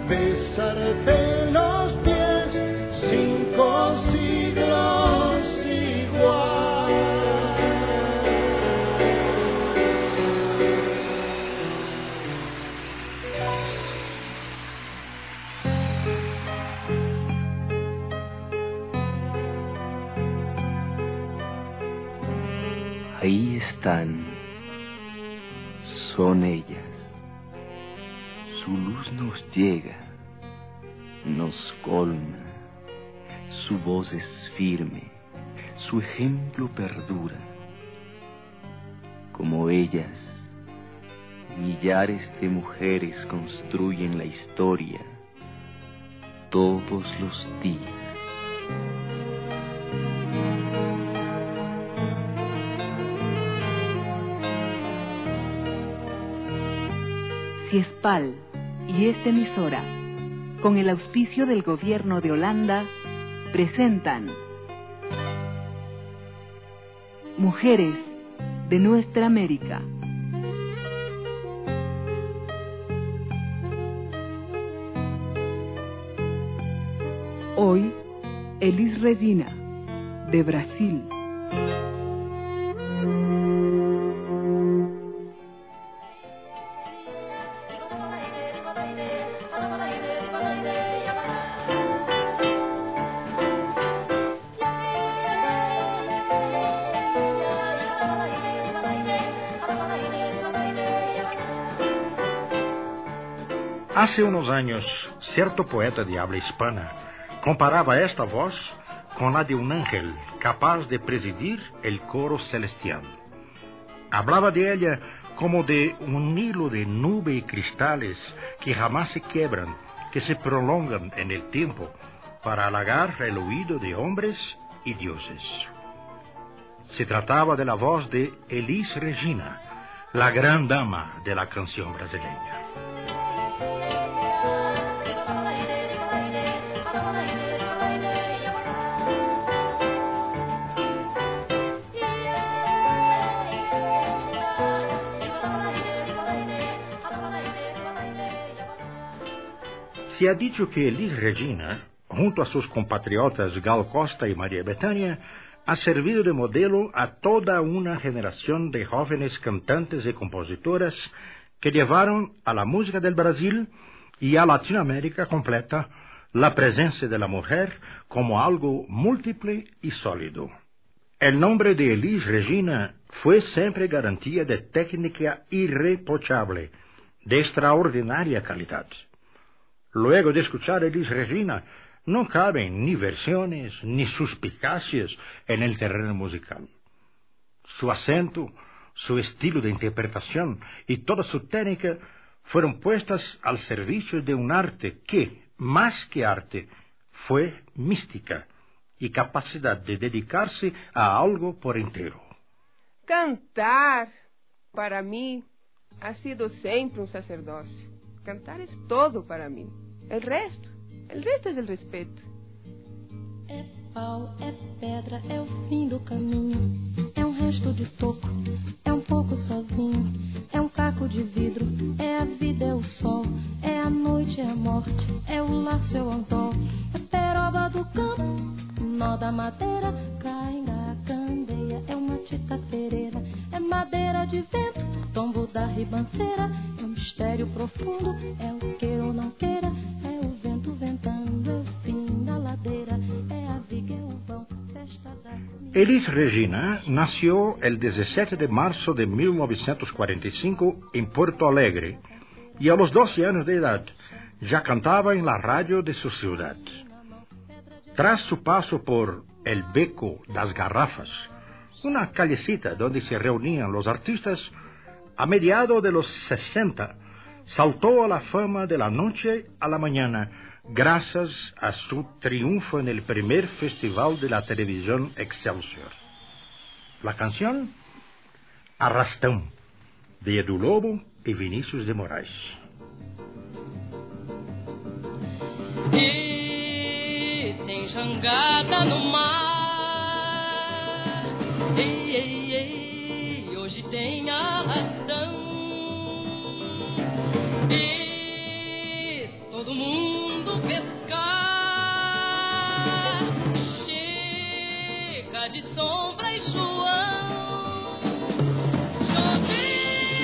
besarte los pies 5 siglos igual. Ahí están, son ellas. Su luz nos llega, nos colma, su voz es firme, su ejemplo perdura. Como ellas, millares de mujeres construyen la historia todos los días. Ciespal y esta emisora, con el auspicio del Gobierno de Holanda, presentan Mujeres de Nuestra América. Hoy, Elis Regina, de Brasil. Hace unos años, cierto poeta de habla hispana comparaba esta voz con la de un ángel capaz de presidir el coro celestial. Hablaba de ella como de un hilo de nube y cristales que jamás se quiebran, que se prolongan en el tiempo para halagar el oído de hombres y dioses. Se trataba de la voz de Elis Regina, la gran dama de la canción brasileña. Se ha dicho que Elis Regina, junto a sus compatriotas Gal Costa y María Bethânia, ha servido de modelo a toda una generación de jóvenes cantantes y compositoras que llevaron a la música del Brasil y a Latinoamérica completa la presencia de la mujer como algo múltiple y sólido. El nombre de Elis Regina fue siempre garantía de técnica irreprochable, de extraordinaria calidad. Luego de escuchar a Elis Regina, no caben ni versiones ni suspicacias en el terreno musical. Su acento, su estilo de interpretación y toda su técnica fueron puestas al servicio de un arte que, más que arte, fue mística y capacidad de dedicarse a algo por entero. Cantar, para mí, ha sido siempre un sacerdocio. Cantar es todo para mí. El resto es el respeto. É pau, é pedra, é o fim do caminho. É resto de toco, é pouco sozinho. É caco de vidro, é a vida, é o sol. É a noite, é a morte, é o laço, é o anzol. É peroba do campo, nó da madeira. Cainga, candeia, é uma tita pereira. É madeira de vento, tombo da ribanceira. É mistério profundo, é o queira ou não queira. É o vento ventando, é o fim da ladeira. É a viga, é o vão, festa da comida. Elis Regina nació el 17 de marzo de 1945 en Porto Alegre y a los 12 años de edad ya cantaba en la radio de su ciudad. Tras su paso por el Beco das Garrafas, una callecita donde se reunían los artistas, a mediados de los 60 saltó a la fama de la noche a la mañana gracias a su triunfo en el primer festival de la televisión Excelsior. La canción Arrastão, de Edu Lobo y Vinícius de Moraes. E tem jangada no mar. Ei, ei, ei, hoje tem arrastão. E todo mundo posso pescar. Chega de sombra e João. Chover,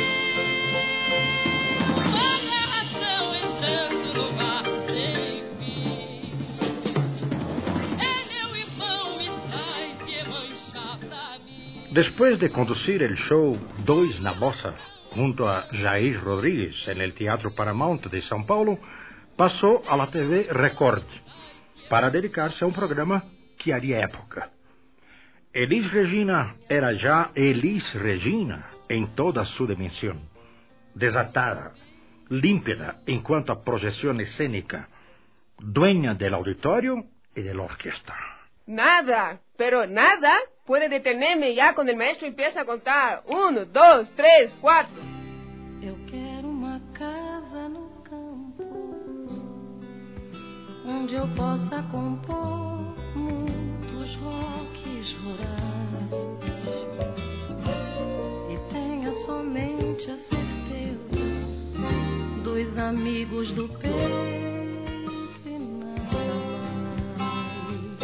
uma garração entrando no mar sem fim. É meu irmão e sai que mancha pra mim. Después de conducir el show Dois na Bossa, junto a Jair Rodríguez en el Teatro Paramount de São Paulo, pasó a la TV Record para dedicarse a un programa que haría época. Elis Regina era ya Elis Regina en toda su dimensión, desatada, límpida en cuanto a proyección escénica, dueña del auditorio y de la orquesta. Nada, pero nada puede detenerme ya cuando el maestro empieza a contar. 1, 2, 3, 4. Eu quero uma casa no campo, onde eu possa compor muitos rocks rurais e tenha somente a certeza dos amigos do peito e nada mais.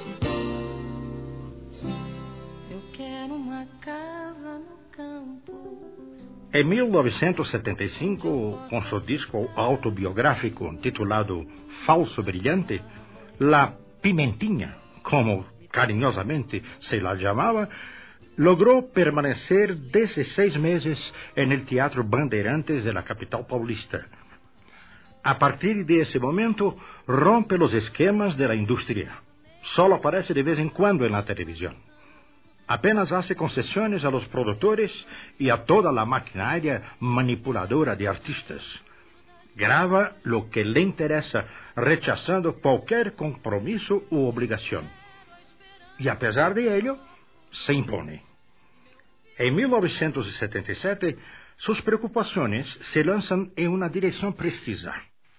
Eu quero uma casa no campo. En 1975, con su disco autobiográfico titulado Falso Brillante, la Pimentinha, como cariñosamente se la llamaba, logró permanecer 16 meses en el Teatro Bandeirantes de la capital paulista. A partir de ese momento, rompe los esquemas de la industria. Solo aparece de vez en cuando en la televisión. Apenas hace concesiones a los productores y a toda la maquinaria manipuladora de artistas. Graba lo que le interesa, rechazando cualquier compromiso u obligación. Y a pesar de ello, se impone. En 1977, sus preocupaciones se lanzan en una dirección precisa.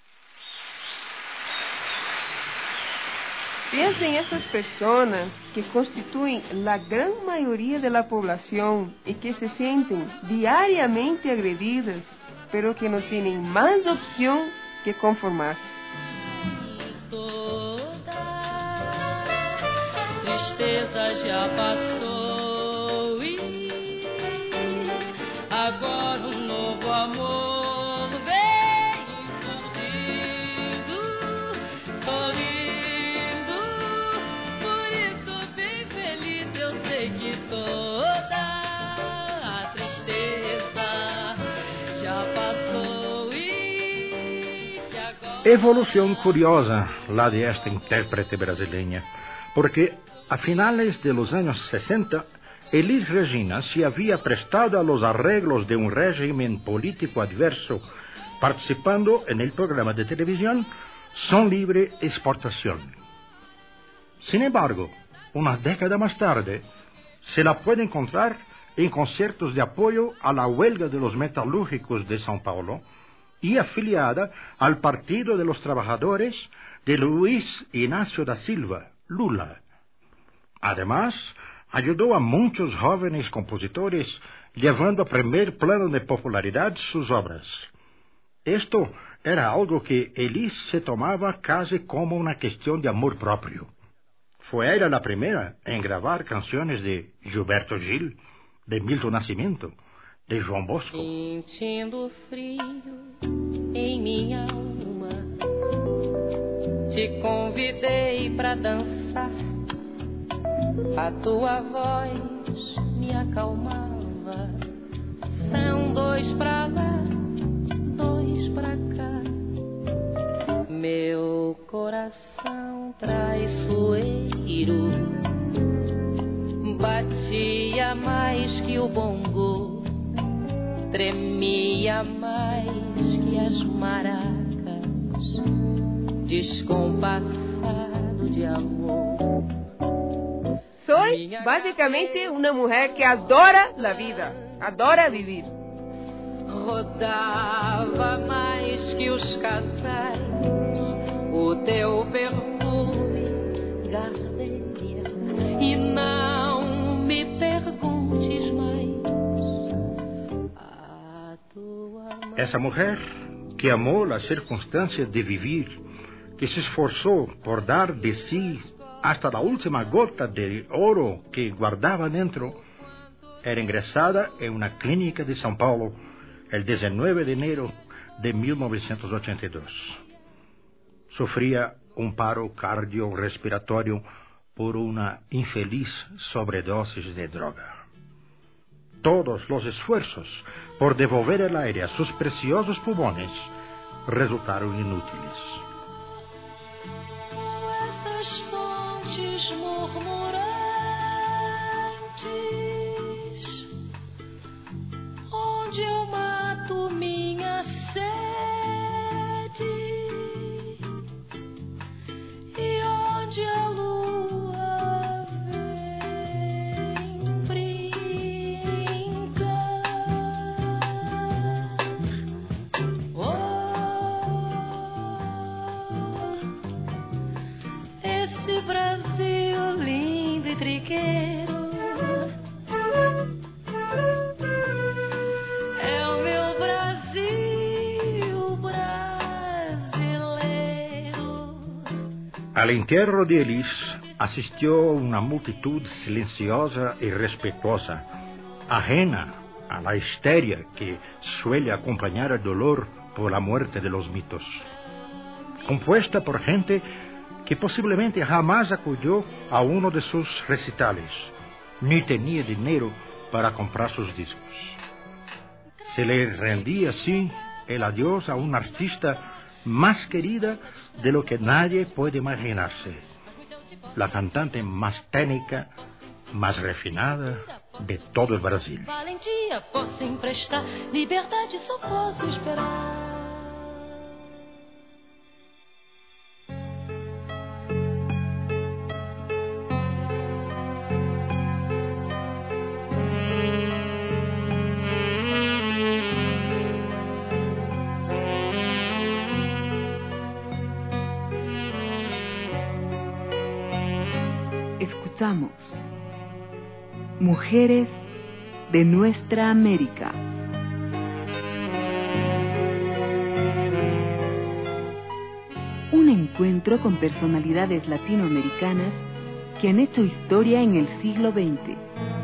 Piensa en estas personas que constituyen la gran mayoría de la población y que se sienten diariamente agredidas, pero que no tienen más opción que conformarse. Tristeza já passou e agora novo amor veio surgindo, sorrindo. Por isso bem feliz eu sei que toda a tristeza já passou e que agora... Evolución curiosa la de esta intérprete brasileña, porque a finales de los años 60, Elis Regina se había prestado a los arreglos de un régimen político adverso, participando en el programa de televisión Son Libre Exportación. Sin embargo, una década más tarde, se la puede encontrar en conciertos de apoyo a la huelga de los metalúrgicos de São Paulo y afiliada al Partido de los Trabajadores de Luis Inácio da Silva, Lula. Además, ayudó a muchos jóvenes compositores, llevando a primer plano de popularidad sus obras. Esto era algo que Elis se tomaba casi como una cuestión de amor propio. Fue ella la primera en grabar canciones de Gilberto Gil, de Milton Nascimento, de João Bosco. Sentindo frio em minha alma, te convidei pra dançar. A tua voz me acalmava. São dois pra lá, dois pra cá. Meu coração traiçoeiro batia mais que o bongo, tremia mais que as maracas, descompassado de amor. Soy básicamente una mujer que adora la vida, adora vivir. Rodava mais que os casais, o teu perfume, gardenia, e não me perguntes mais a tua... Esa mujer que amó las circunstancias de vivir, que se esforzó por dar de sí hasta la última gota de oro que guardaba dentro, era ingresada en una clínica de São Paulo el 19 de enero de 1982. Sufría un paro cardiorrespiratorio por una infeliz sobredosis de droga. Todos los esfuerzos por devolver el aire a sus preciosos pulmones resultaron inútiles. Essas fontes murmurantes, onde eu mato minha sede e onde a lua vem brincar. Esse Brasil lindo e trigueiro é o meu Brasil brasileiro. Al entierro de Elis asistió una multitud silenciosa y respetuosa, ajena a la histeria que suele acompañar el dolor por la muerte de los mitos, compuesta por gente que posiblemente jamás acudió a uno de sus recitales, ni tenía dinero para comprar sus discos. Se le rendía así el adiós a una artista más querida de lo que nadie puede imaginarse, la cantante más técnica, más refinada de todo el Brasil. Valentia posso emprestar, liberdade só posso esperar. Escuchamos Mujeres de Nuestra América. Un encuentro con personalidades latinoamericanas que han hecho historia en el siglo XX.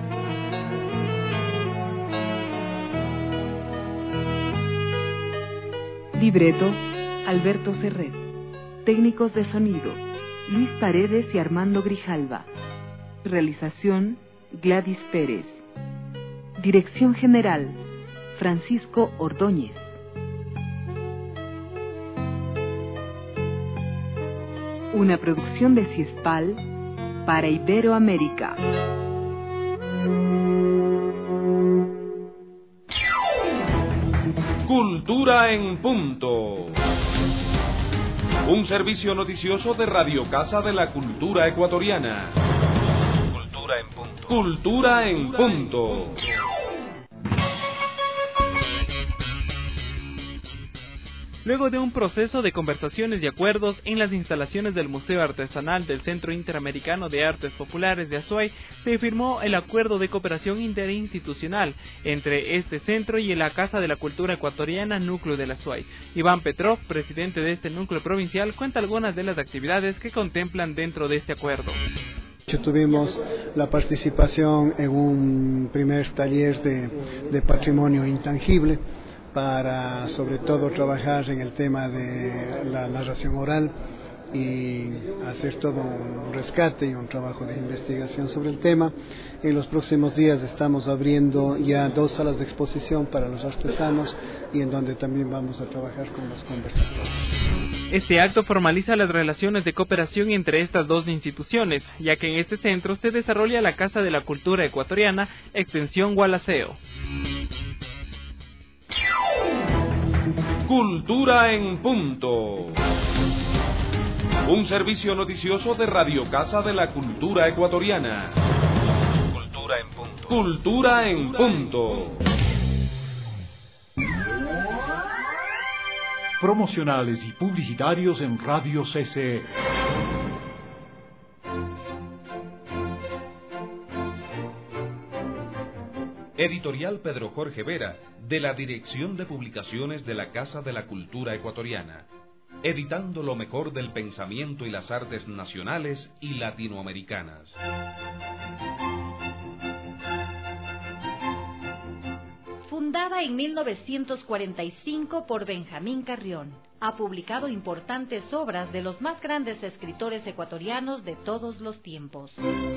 Libreto, Alberto Serret. Técnicos de sonido, Luis Paredes y Armando Grijalva. Realización, Gladys Pérez. Dirección General, Francisco Ordóñez. Una producción de CIESPAL para Iberoamérica. Cultura en Punto. Un servicio noticioso de Radio Casa de la Cultura Ecuatoriana. Cultura en Punto. Cultura en Punto. Luego de un proceso de conversaciones y acuerdos en las instalaciones del Museo Artesanal del Centro Interamericano de Artes Populares de Azuay, se firmó el acuerdo de cooperación interinstitucional entre este centro y la Casa de la Cultura Ecuatoriana Núcleo del Azuay. Iván Petrov, presidente de este núcleo provincial, cuenta algunas de las actividades que contemplan dentro de este acuerdo. Tuvimos la participación en un primer taller de patrimonio intangible, para sobre todo trabajar en el tema de la narración oral y hacer todo un rescate y un trabajo de investigación sobre el tema. En los próximos días estamos abriendo ya 2 salas de exposición para los artesanos y en donde también vamos a trabajar con los conversadores. Este acto formaliza las relaciones de cooperación entre estas dos instituciones, ya que en este centro se desarrolla la Casa de la Cultura Ecuatoriana, Extensión Gualaceo. Cultura en Punto. Un servicio noticioso de Radio Casa de la Cultura Ecuatoriana. Cultura en Punto. Cultura en Punto. Promocionales y publicitarios en Radio CCE. Editorial Pedro Jorge Vera, de la Dirección de Publicaciones de la Casa de la Cultura Ecuatoriana. editando lo mejor del pensamiento y las artes nacionales y latinoamericanas. Fundada en 1945 por Benjamín Carrión, ha publicado importantes obras de los más grandes escritores ecuatorianos de todos los tiempos.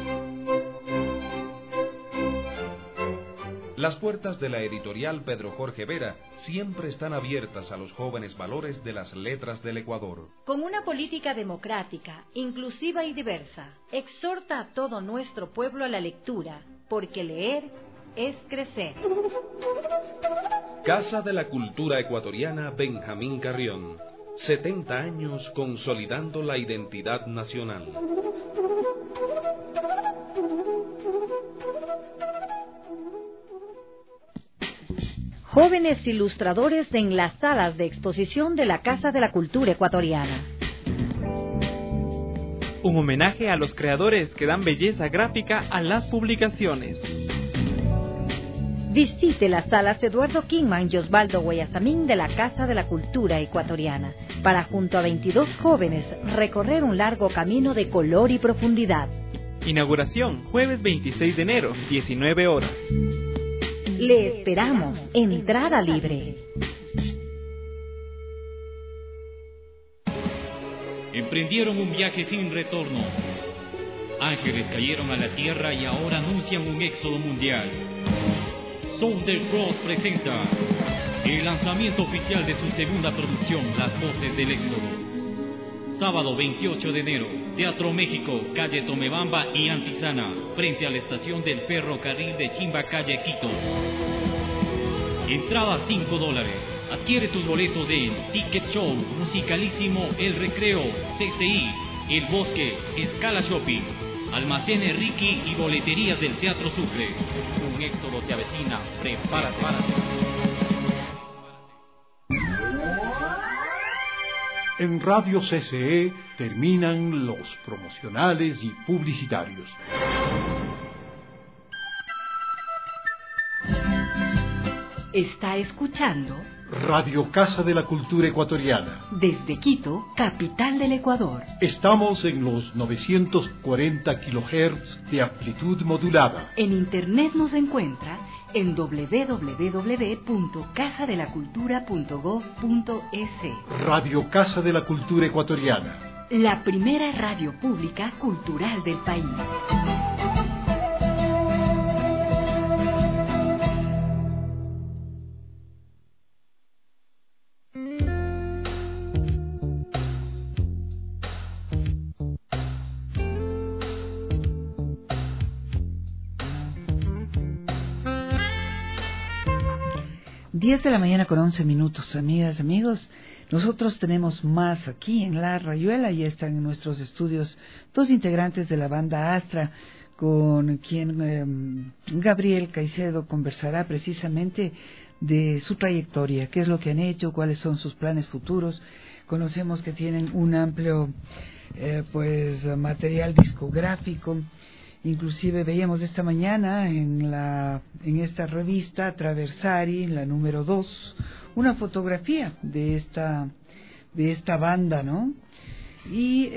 Las puertas de la editorial Pedro Jorge Vera siempre están abiertas a los jóvenes valores de las letras del Ecuador. Con una política democrática, inclusiva y diversa, exhorta a todo nuestro pueblo a la lectura, porque leer es crecer. Casa de la Cultura Ecuatoriana Benjamín Carrión. 70 años consolidando la identidad nacional. Jóvenes ilustradores en las salas de exposición de la Casa de la Cultura Ecuatoriana. Un homenaje a los creadores que dan belleza gráfica a las publicaciones. Visite las salas Eduardo Kingman y Osvaldo Guayasamín de la Casa de la Cultura Ecuatoriana para, junto a 22 jóvenes, recorrer un largo camino de color y profundidad. Inauguración, jueves 26 de enero, 19 horas. Le esperamos, entrada libre. Emprendieron un viaje sin retorno. Ángeles cayeron a la tierra y ahora anuncian un éxodo mundial. Southern Cross presenta el lanzamiento oficial de su segunda producción, Las Voces del Éxodo. Sábado 28 de enero, Teatro México, calle Tomebamba y Antizana, frente a la estación del ferrocarril de Chimbacalle, Quito. Entrada $5. Adquiere tus boletos en Ticket Show, Musicalísimo, El Recreo, CCI, El Bosque, Escala Shopping, Almacenes Ricky y boleterías del Teatro Sucre. Un éxodo se avecina, prepárate. En Radio CCE terminan los promocionales y publicitarios. Está escuchando Radio Casa de la Cultura Ecuatoriana. Desde Quito, capital del Ecuador. Estamos en los 940 kHz de amplitud modulada. En internet nos encuentra en www.casadelacultura.gov.es. Radio Casa de la Cultura Ecuatoriana. La primera radio pública cultural del país. 10 de la mañana con 11 minutos, amigas, amigos. Nosotros tenemos más aquí en La Rayuela. Ya están en nuestros estudios dos integrantes de la banda Astra, con quien Gabriel Caicedo conversará precisamente de su trayectoria, qué es lo que han hecho, cuáles son sus planes futuros. Conocemos que tienen un amplio material discográfico. Inclusive veíamos esta mañana en esta revista Traversari, en la número 2, una fotografía de esta banda, ¿no? Y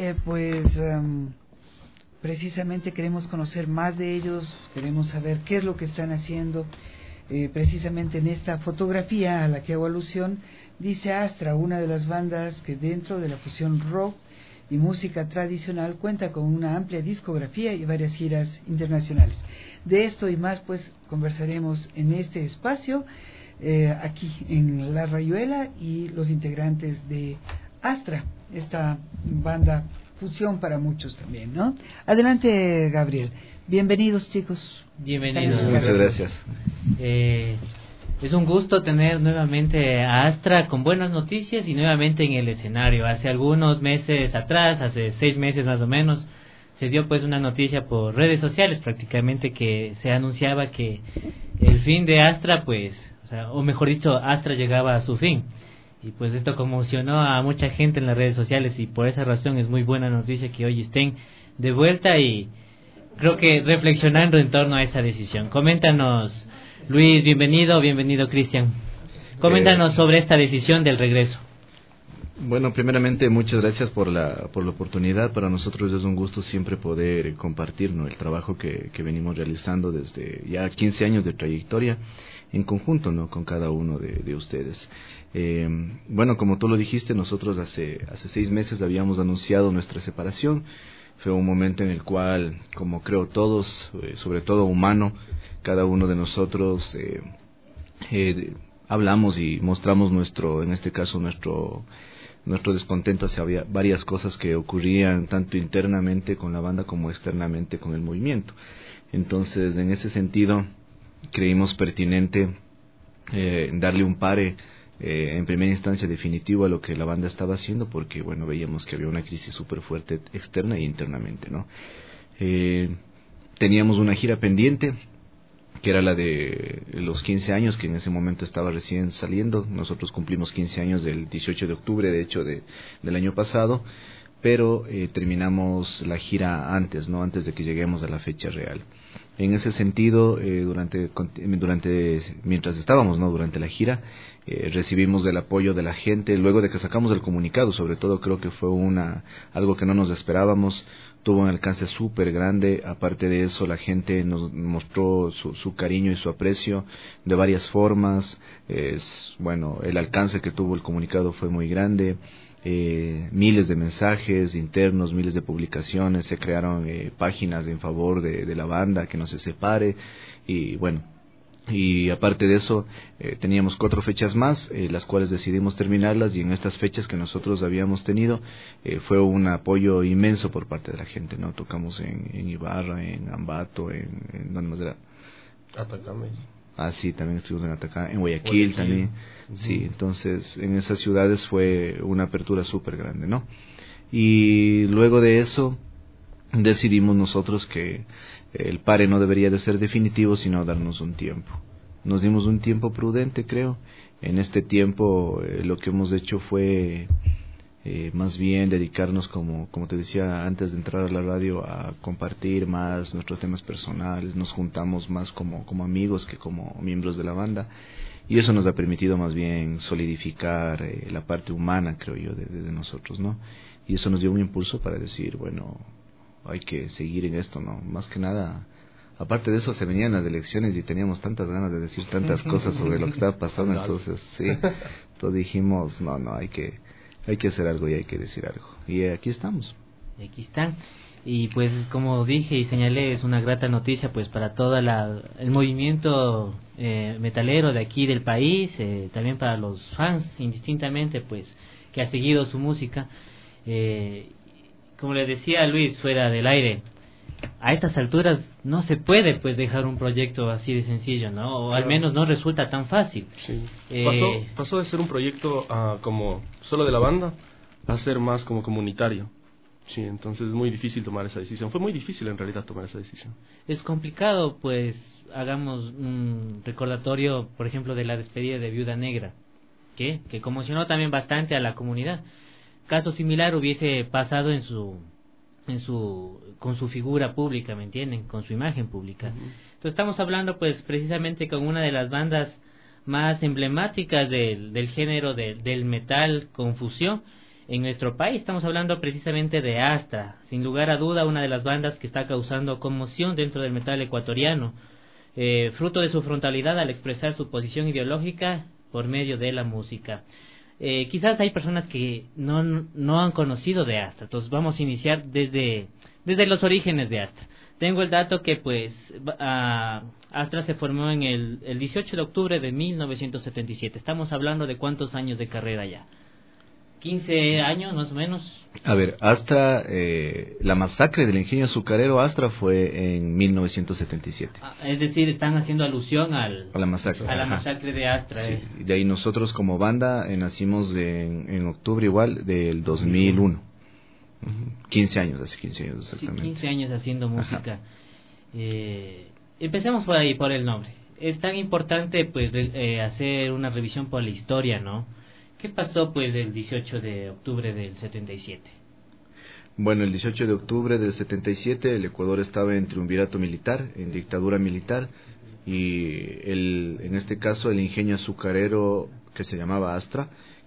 precisamente queremos conocer más de ellos, queremos saber qué es lo que están haciendo. Precisamente en esta fotografía a la que hago alusión, dice Astra, una de las bandas que dentro de la fusión rock y música tradicional cuenta con una amplia discografía y varias giras internacionales. De esto y más pues conversaremos en este espacio, aquí en La Rayuela, y los integrantes de Astra, esta banda fusión para muchos también, ¿no? Adelante, Gabriel. Bienvenidos, chicos. Bienvenidos. Muchas gracias. Es un gusto tener nuevamente a Astra con buenas noticias y nuevamente en el escenario. Hace algunos meses atrás, hace 6 meses más o menos, se dio pues una noticia por redes sociales prácticamente que se anunciaba que el fin de Astra, o mejor dicho, Astra llegaba a su fin. Y pues esto conmocionó a mucha gente en las redes sociales y por esa razón es muy buena noticia que hoy estén de vuelta y creo que reflexionando en torno a esa decisión. Coméntanos, Luis, bienvenido Cristian. Coméntanos sobre esta decisión del regreso. Bueno, primeramente muchas gracias por la oportunidad. Para nosotros es un gusto siempre poder compartir, ¿no?, el trabajo que venimos realizando desde ya 15 años de trayectoria en conjunto, ¿no?, con cada uno de ustedes. Bueno, como tú lo dijiste, nosotros hace 6 meses habíamos anunciado nuestra separación. Fue un momento en el cual, como creo todos, sobre todo humano, cada uno de nosotros hablamos y mostramos nuestro descontento hacia varias cosas que ocurrían tanto internamente con la banda como externamente con el movimiento. Entonces, en ese sentido, creímos pertinente darle un pare en primera instancia definitivo a lo que la banda estaba haciendo, porque bueno, veíamos que había una crisis súper fuerte externa e internamente, ¿no? Teníamos una gira pendiente, que era la de los 15 años, que en ese momento estaba recién saliendo. Nosotros cumplimos 15 años del 18 de octubre, de hecho, del año pasado, pero terminamos la gira antes, ¿no?, antes de que lleguemos a la fecha real. En ese sentido, mientras estábamos, ¿no?, durante la gira, recibimos el apoyo de la gente. Luego de que sacamos el comunicado, sobre todo, creo que fue algo que no nos esperábamos. Tuvo un alcance súper grande. Aparte de eso, la gente nos mostró su cariño y su aprecio de varias formas. Bueno, el alcance que tuvo el comunicado fue muy grande. Miles de mensajes internos, miles de publicaciones, se crearon páginas en favor de la banda, que no se separe, y bueno, y aparte de eso teníamos 4 fechas más, las cuales decidimos terminarlas, y en estas fechas que nosotros habíamos tenido fue un apoyo inmenso por parte de la gente, ¿no? Tocamos en Ibarra, en Ambato, ¿dónde más era? Atacama. Sí, también estuvimos en Atacama, en Guayaquil también. Sí, entonces en esas ciudades fue una apertura súper grande, ¿no? Y luego de eso decidimos nosotros que el pare no debería de ser definitivo, sino darnos un tiempo. Nos dimos un tiempo prudente, creo. En este tiempo lo que hemos hecho fue más bien dedicarnos, como te decía antes de entrar a la radio, a compartir más nuestros temas personales. Nos juntamos más como amigos que como miembros de la banda, y eso nos ha permitido más bien solidificar la parte humana, creo yo, de nosotros, ¿no? Y eso nos dio un impulso para decir, bueno, hay que seguir en esto, ¿no? Más que nada, aparte de eso, se venían las elecciones y teníamos tantas ganas de decir tantas cosas sobre lo que estaba pasando. Entonces sí, entonces dijimos, no, hay que hacer algo y hay que decir algo. Y aquí estamos. Aquí están. Y pues, como dije y señalé, es una grata noticia pues para todo el movimiento metalero de aquí del país, también para los fans, indistintamente, pues, que ha seguido su música. Como les decía Luis fuera del aire, a estas alturas no se puede pues dejar un proyecto así de sencillo, ¿no? O al menos no resulta tan fácil. Sí. Pasó de ser un proyecto como solo de la banda a ser más como comunitario. Sí, entonces es muy difícil tomar esa decisión. Fue muy difícil en realidad tomar esa decisión. Es complicado, pues hagamos un recordatorio, por ejemplo, de la despedida de Viuda Negra, que conmocionó también bastante a la comunidad. Caso similar hubiese pasado con su figura pública, ¿me entienden? Con su imagen pública. Entonces estamos hablando pues precisamente con una de las bandas más emblemáticas del género del metal con fusión en nuestro país. Estamos hablando precisamente de Astra, sin lugar a duda una de las bandas que está causando conmoción dentro del metal ecuatoriano, fruto de su frontalidad al expresar su posición ideológica por medio de la música. Quizás hay personas que no han conocido de Astra, entonces vamos a iniciar desde los orígenes de Astra. Tengo el dato que pues Astra se formó en el 18 de octubre de 1977. Estamos hablando de cuántos años de carrera ya. 15 años más o menos. A ver, Astra, la masacre del ingenio azucarero Astra fue en 1977. Es decir, están haciendo alusión a la masacre de Astra. Sí, y de ahí nosotros como banda nacimos en octubre igual del 2001. 15 años, hace 15 años exactamente. Sí, 15 años haciendo música. Empecemos por ahí, por el nombre. Es tan importante pues hacer una revisión por la historia, ¿no? ¿Qué pasó pues el 18 de octubre del 77? Bueno, el 18 de octubre del 77 el Ecuador estaba en triunvirato militar, en dictadura militar, y en este caso el ingenio azucarero que se llamaba Astra,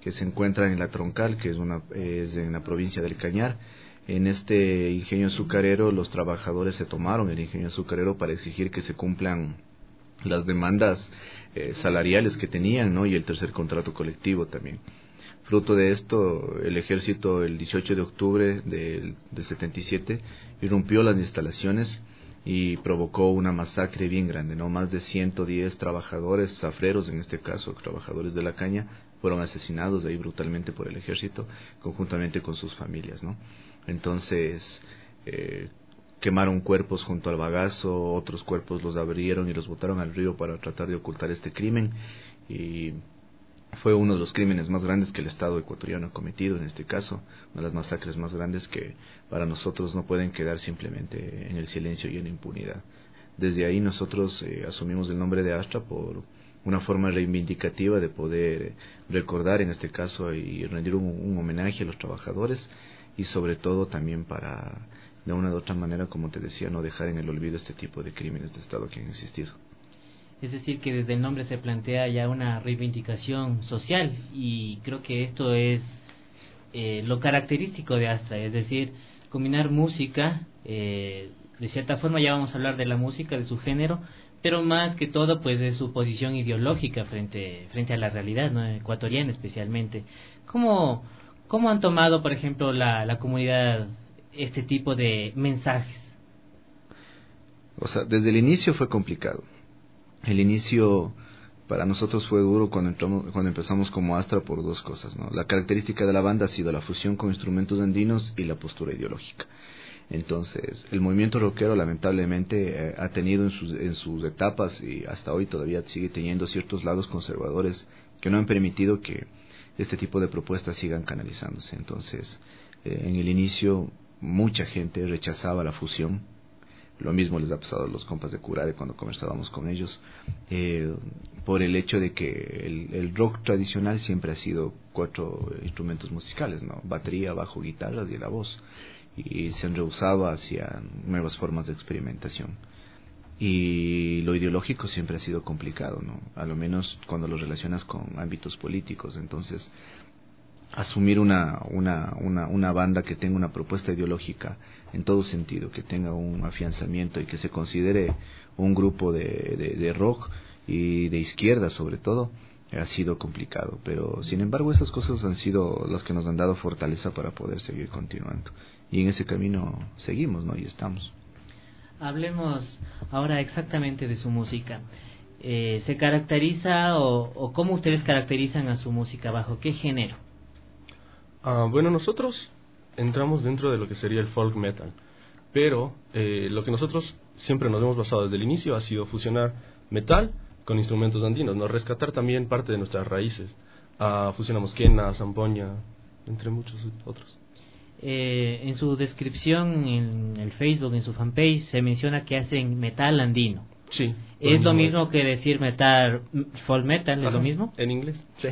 que se encuentra en La Troncal, que es en la provincia del Cañar. En este ingenio azucarero los trabajadores se tomaron el ingenio azucarero para exigir que se cumplan las demandas salariales que tenían, ¿no? Y el tercer contrato colectivo también. Fruto de esto, el ejército el 18 de octubre del 77 irrumpió las instalaciones y provocó una masacre bien grande, ¿no? Más de 110 trabajadores, zafreros en este caso, trabajadores de la caña, fueron asesinados ahí brutalmente por el ejército, conjuntamente con sus familias, ¿no? Entonces, quemaron cuerpos junto al bagazo, otros cuerpos los abrieron y los botaron al río para tratar de ocultar este crimen, y fue uno de los crímenes más grandes que el Estado ecuatoriano ha cometido en este caso, una de las masacres más grandes que para nosotros no pueden quedar simplemente en el silencio y en la impunidad. Desde ahí nosotros asumimos el nombre de Astra por una forma reivindicativa de poder recordar en este caso y rendir un homenaje a los trabajadores, y sobre todo también para, de una u otra manera, como te decía, no dejar en el olvido este tipo de crímenes de Estado que han existido. Es decir, que desde el nombre se plantea ya una reivindicación social, y creo que esto es lo característico de Astra, es decir, combinar música, de cierta forma ya vamos a hablar de la música, de su género, pero más que todo pues de su posición ideológica frente a la realidad, ¿no? Ecuatoriana especialmente. ¿Cómo han tomado, por ejemplo, la comunidad este tipo de mensajes? O sea, desde el inicio fue complicado. El inicio para nosotros fue duro cuando empezamos como Astra por dos cosas, ¿no? La característica de la banda ha sido la fusión con instrumentos andinos y la postura ideológica. Entonces, el movimiento rockero lamentablemente ha tenido en sus etapas, y hasta hoy todavía sigue teniendo ciertos lados conservadores que no han permitido que este tipo de propuestas sigan canalizándose. Entonces, en el inicio mucha gente rechazaba la fusión. Lo mismo les ha pasado a los compas de Curare cuando conversábamos con ellos, por el hecho de que el rock tradicional siempre ha sido 4 instrumentos musicales, ¿no? Batería, bajo, guitarras y la voz, y se han rehusado hacia nuevas formas de experimentación. Y lo ideológico siempre ha sido complicado, ¿no? A lo menos cuando lo relacionas con ámbitos políticos. Entonces, asumir una banda que tenga una propuesta ideológica en todo sentido, que tenga un afianzamiento y que se considere un grupo de rock y de izquierda sobre todo, ha sido complicado. Pero sin embargo esas cosas han sido las que nos han dado fortaleza para poder seguir continuando, y en ese camino seguimos, ¿no? Y estamos. Hablemos ahora exactamente de su música. ¿Se caracteriza o cómo ustedes caracterizan a su música? ¿Bajo qué género? Bueno, nosotros entramos dentro de lo que sería el folk metal, pero lo que nosotros siempre nos hemos basado desde el inicio ha sido fusionar metal con instrumentos andinos, ¿no? Rescatar también parte de nuestras raíces. Fusionamos quena, zampoña, entre muchos otros. En su descripción en el Facebook, en su fanpage, se menciona que hacen metal andino. Sí. ¿Es lo mismo que decir metal, folk metal? ¿Es lo mismo? En inglés, sí.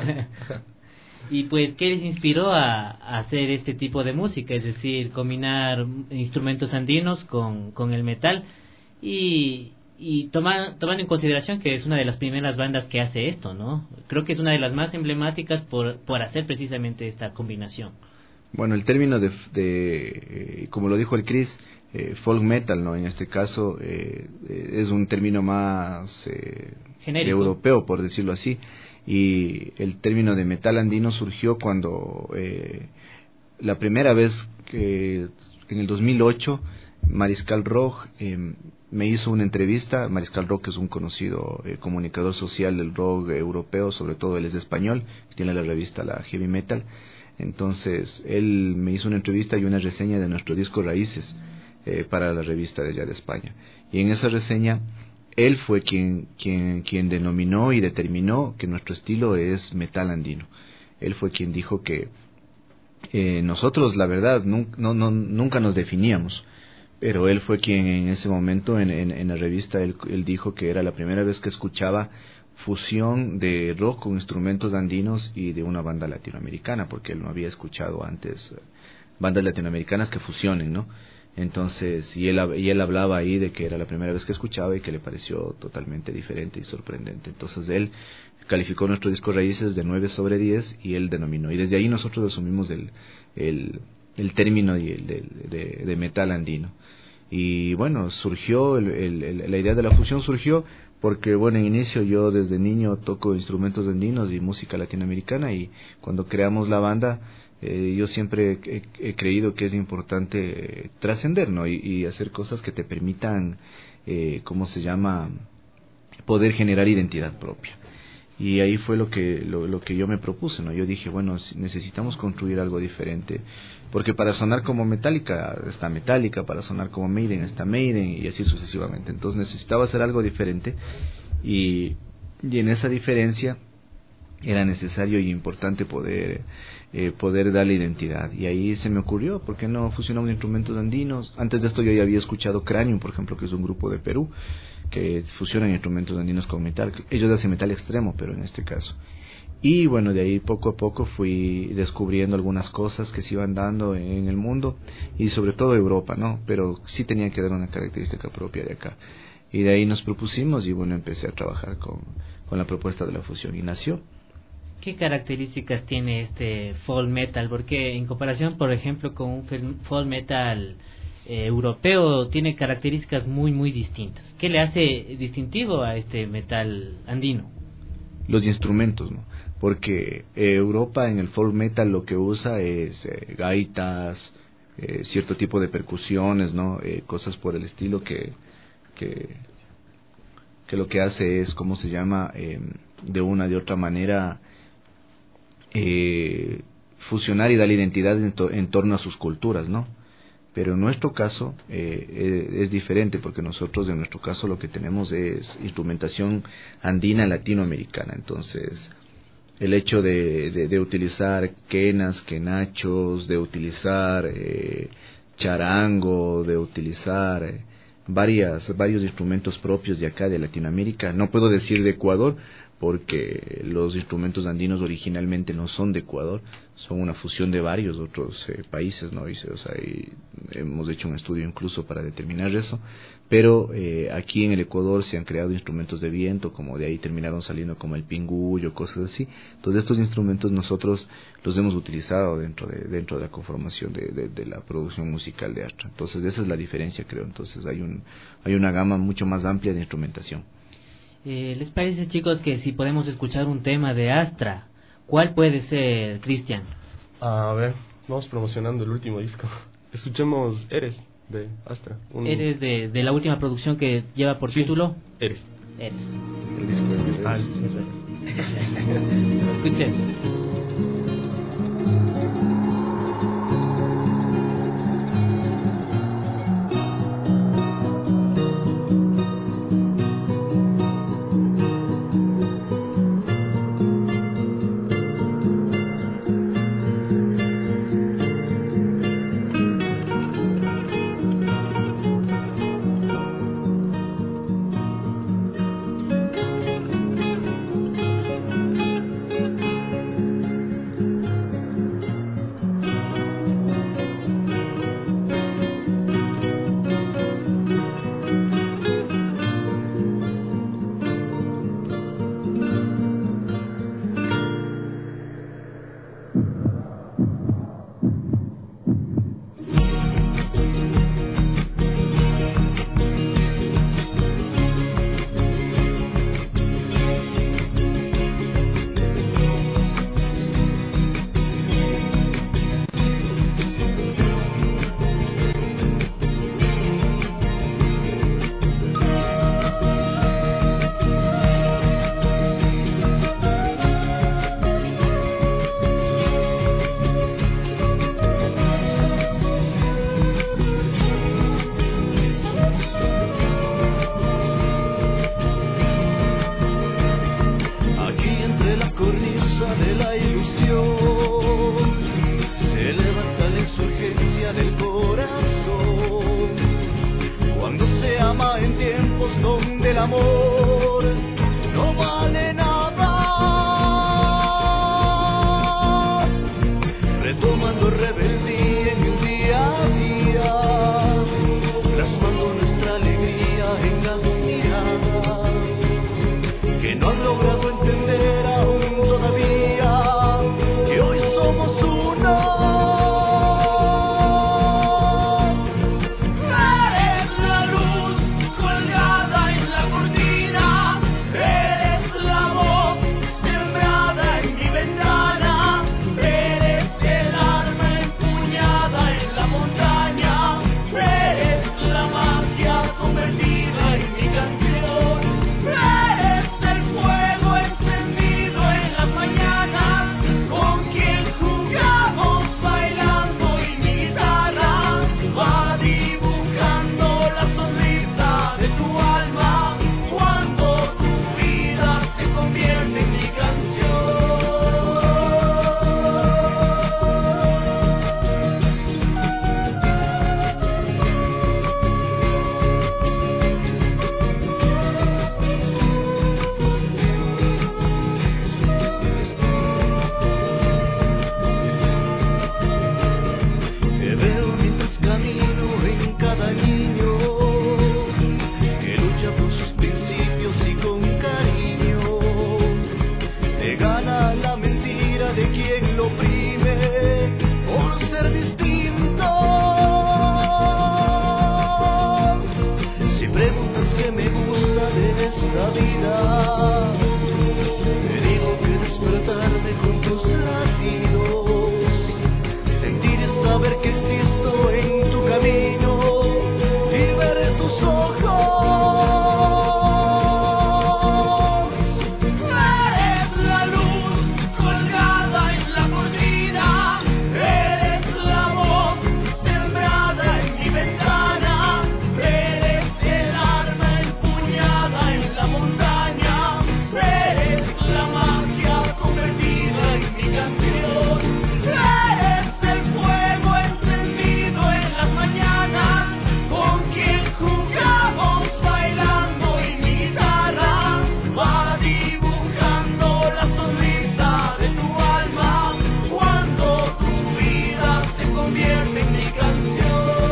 Y pues, ¿qué les inspiró a hacer este tipo de música? Es decir, combinar instrumentos andinos con el metal, y tomando en consideración que es una de las primeras bandas que hace esto, ¿no? Creo que es una de las más emblemáticas por hacer precisamente esta combinación. Bueno, el término de como lo dijo el Chris, folk metal, ¿no? En este caso es un término más europeo, por decirlo así, y el término de metal andino surgió cuando la primera vez que en el 2008 Mariscal Rock me hizo una entrevista. Mariscal Rock es un conocido comunicador social del rock europeo, sobre todo él es español, tiene la revista La Heavy Metal. Entonces él me hizo una entrevista y una reseña de nuestro disco Raíces para la revista de allá de España, y en esa reseña él fue quien denominó y determinó que nuestro estilo es metal andino. Él fue quien dijo que nosotros la verdad nunca nos definíamos, pero él fue quien en ese momento en la revista él dijo que era la primera vez que escuchaba fusión de rock con instrumentos andinos y de una banda latinoamericana, porque él no había escuchado antes bandas latinoamericanas que fusionen, ¿no? Entonces, y él hablaba ahí de que era la primera vez que escuchaba y que le pareció totalmente diferente y sorprendente. Entonces él calificó nuestro disco Raíces de 9/10 y él denominó. Y desde ahí nosotros asumimos el término de metal andino. Y bueno, surgió, la idea de la fusión surgió porque, bueno, en inicio yo desde niño toco instrumentos andinos y música latinoamericana, y cuando creamos la banda, yo siempre he creído que es importante trascender, ¿no? Y hacer cosas que te permitan, ¿cómo se llama?, poder generar identidad propia. Y ahí fue lo que yo me propuse, ¿no? Yo dije, bueno, necesitamos construir algo diferente, porque para sonar como Metallica está Metallica, para sonar como Maiden está Maiden, y así sucesivamente. Entonces necesitaba hacer algo diferente, y en esa diferencia era necesario y importante poder darle identidad. Y ahí se me ocurrió, ¿por qué no fusionamos instrumentos andinos? Antes de esto yo ya había escuchado Cranium, por ejemplo, que es un grupo de Perú que fusionan instrumentos andinos con metal. Ellos hacen metal extremo, pero en este caso. Y bueno, de ahí poco a poco fui descubriendo algunas cosas que se iban dando en el mundo, y sobre todo Europa, ¿no? Pero sí tenía que dar una característica propia de acá. Y de ahí nos propusimos, y bueno, empecé a trabajar con la propuesta de la fusión, y nació. ¿Qué características tiene este folk metal? Porque en comparación, por ejemplo, con un folk metal europeo, tiene características muy, muy distintas. ¿Qué le hace distintivo a este metal andino? Los instrumentos, ¿no? Porque Europa en el folk metal lo que usa es gaitas, cierto tipo de percusiones, ¿no? Cosas por el estilo que lo que hace es, ¿cómo se llama?, de una de otra manera fusionar y darle identidad en torno a sus culturas, ¿no? Pero en nuestro caso es diferente, porque nosotros en nuestro caso lo que tenemos es instrumentación andina latinoamericana. Entonces el hecho de utilizar quenas, quenachos, de utilizar charango, de utilizar varios instrumentos propios de acá de Latinoamérica, no puedo decir de Ecuador, porque los instrumentos andinos originalmente no son de Ecuador, son una fusión de varios otros países, ¿no? Y hemos hecho un estudio incluso para determinar eso, pero aquí en el Ecuador se han creado instrumentos de viento, como de ahí terminaron saliendo como el pingullo, cosas así. Entonces estos instrumentos nosotros los hemos utilizado dentro de la conformación de la producción musical de Astra. Entonces esa es la diferencia, creo. Entonces hay una gama mucho más amplia de instrumentación. ¿Les parece, chicos, que si podemos escuchar un tema de Astra? ¿Cuál puede ser, Cristian? A ver, vamos promocionando el último disco. Escuchemos Eres, de Astra. Eres de la última producción que lleva por título Eres. El disco es Escuchen. es camino en cada niño que lucha por sus principios y con cariño le gana la mentira de quien lo oprime por ser distinto. Si preguntas qué me gusta de esta vida, te digo que despertarme con tus latidos, sentir y saber que existo en tu camino y ver tus ojos. Eres la luz colgada en la cortina, eres la voz sembrada en mi ventana, eres el arma empuñada en la montaña, eres la magia convertida en mi canción, eres el fuego encendido en las mañanas, con quien jugamos bailando y mi guitarra va dibujando la sonrisa de tu alma cuando tu vida se convierte en mi canción.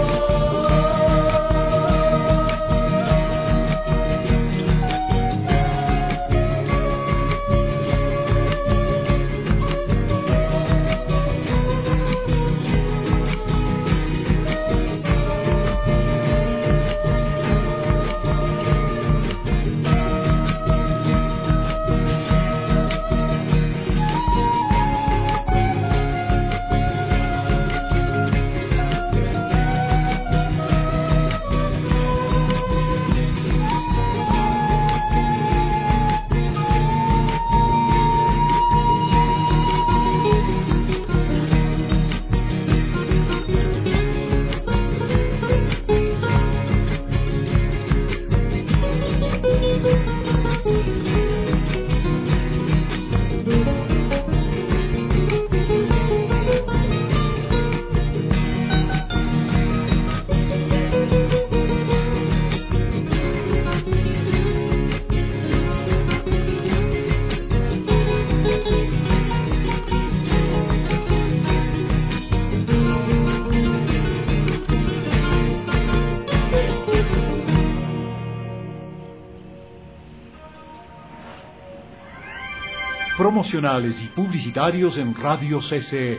Promocionales y publicitarios en Radio CC.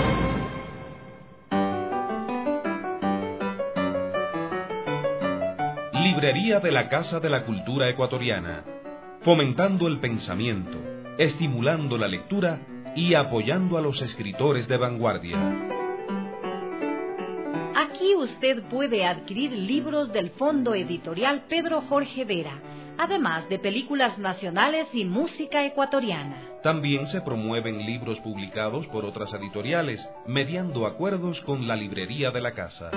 Librería de la Casa de la Cultura Ecuatoriana, fomentando el pensamiento, estimulando la lectura y apoyando a los escritores de vanguardia. Aquí usted puede adquirir libros del Fondo Editorial Pedro Jorge Vera, además de películas nacionales y música ecuatoriana. También se promueven libros publicados por otras editoriales, mediando acuerdos con la Librería de la Casa.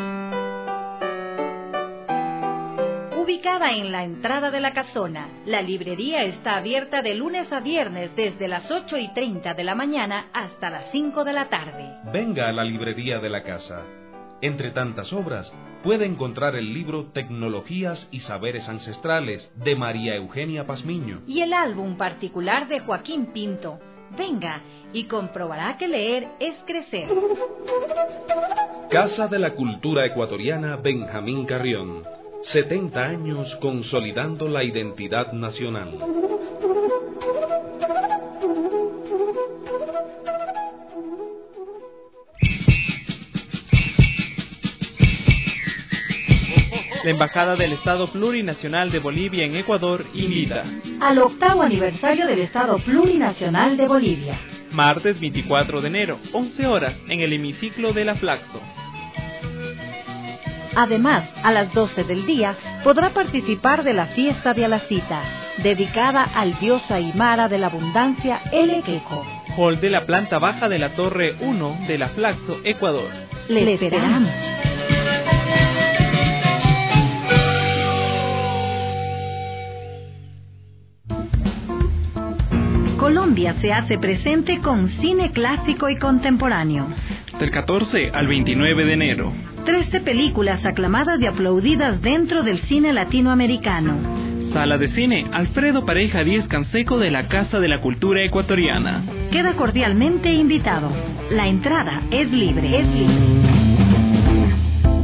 Ubicada en la entrada de la casona, la librería está abierta de lunes a viernes desde las 8:30 de la mañana hasta las 5 de la tarde. Venga a la Librería de la Casa. Entre tantas obras, puede encontrar el libro Tecnologías y Saberes Ancestrales, de María Eugenia Pazmiño. Y el álbum particular de Joaquín Pinto. Venga y comprobará que leer es crecer. Casa de la Cultura Ecuatoriana Benjamín Carrión. 70 años consolidando la identidad nacional. La Embajada del Estado Plurinacional de Bolivia en Ecuador invita al 8º aniversario del Estado Plurinacional de Bolivia. Martes 24 de enero, 11 horas, en el hemiciclo de la Flaxo. Además, a las 12 del día podrá participar de la fiesta de Alacita, dedicada al dios aymara de la abundancia, El Equeco. Hall de la planta baja de la Torre 1 de la Flaxo, Ecuador. Le esperamos. Colombia se hace presente con cine clásico y contemporáneo. Del 14 al 29 de enero. 13 películas aclamadas y aplaudidas dentro del cine latinoamericano. Sala de cine Alfredo Pareja Díez Canseco de la Casa de la Cultura Ecuatoriana. Queda cordialmente invitado. La entrada es libre.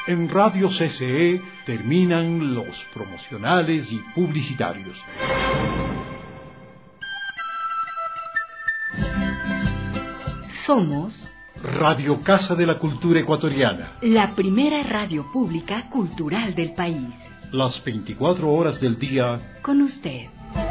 En Radio CCE terminan los promocionales y publicitarios. Somos Radio Casa de la Cultura Ecuatoriana, la primera radio pública cultural del país. las 24 horas del día Con usted.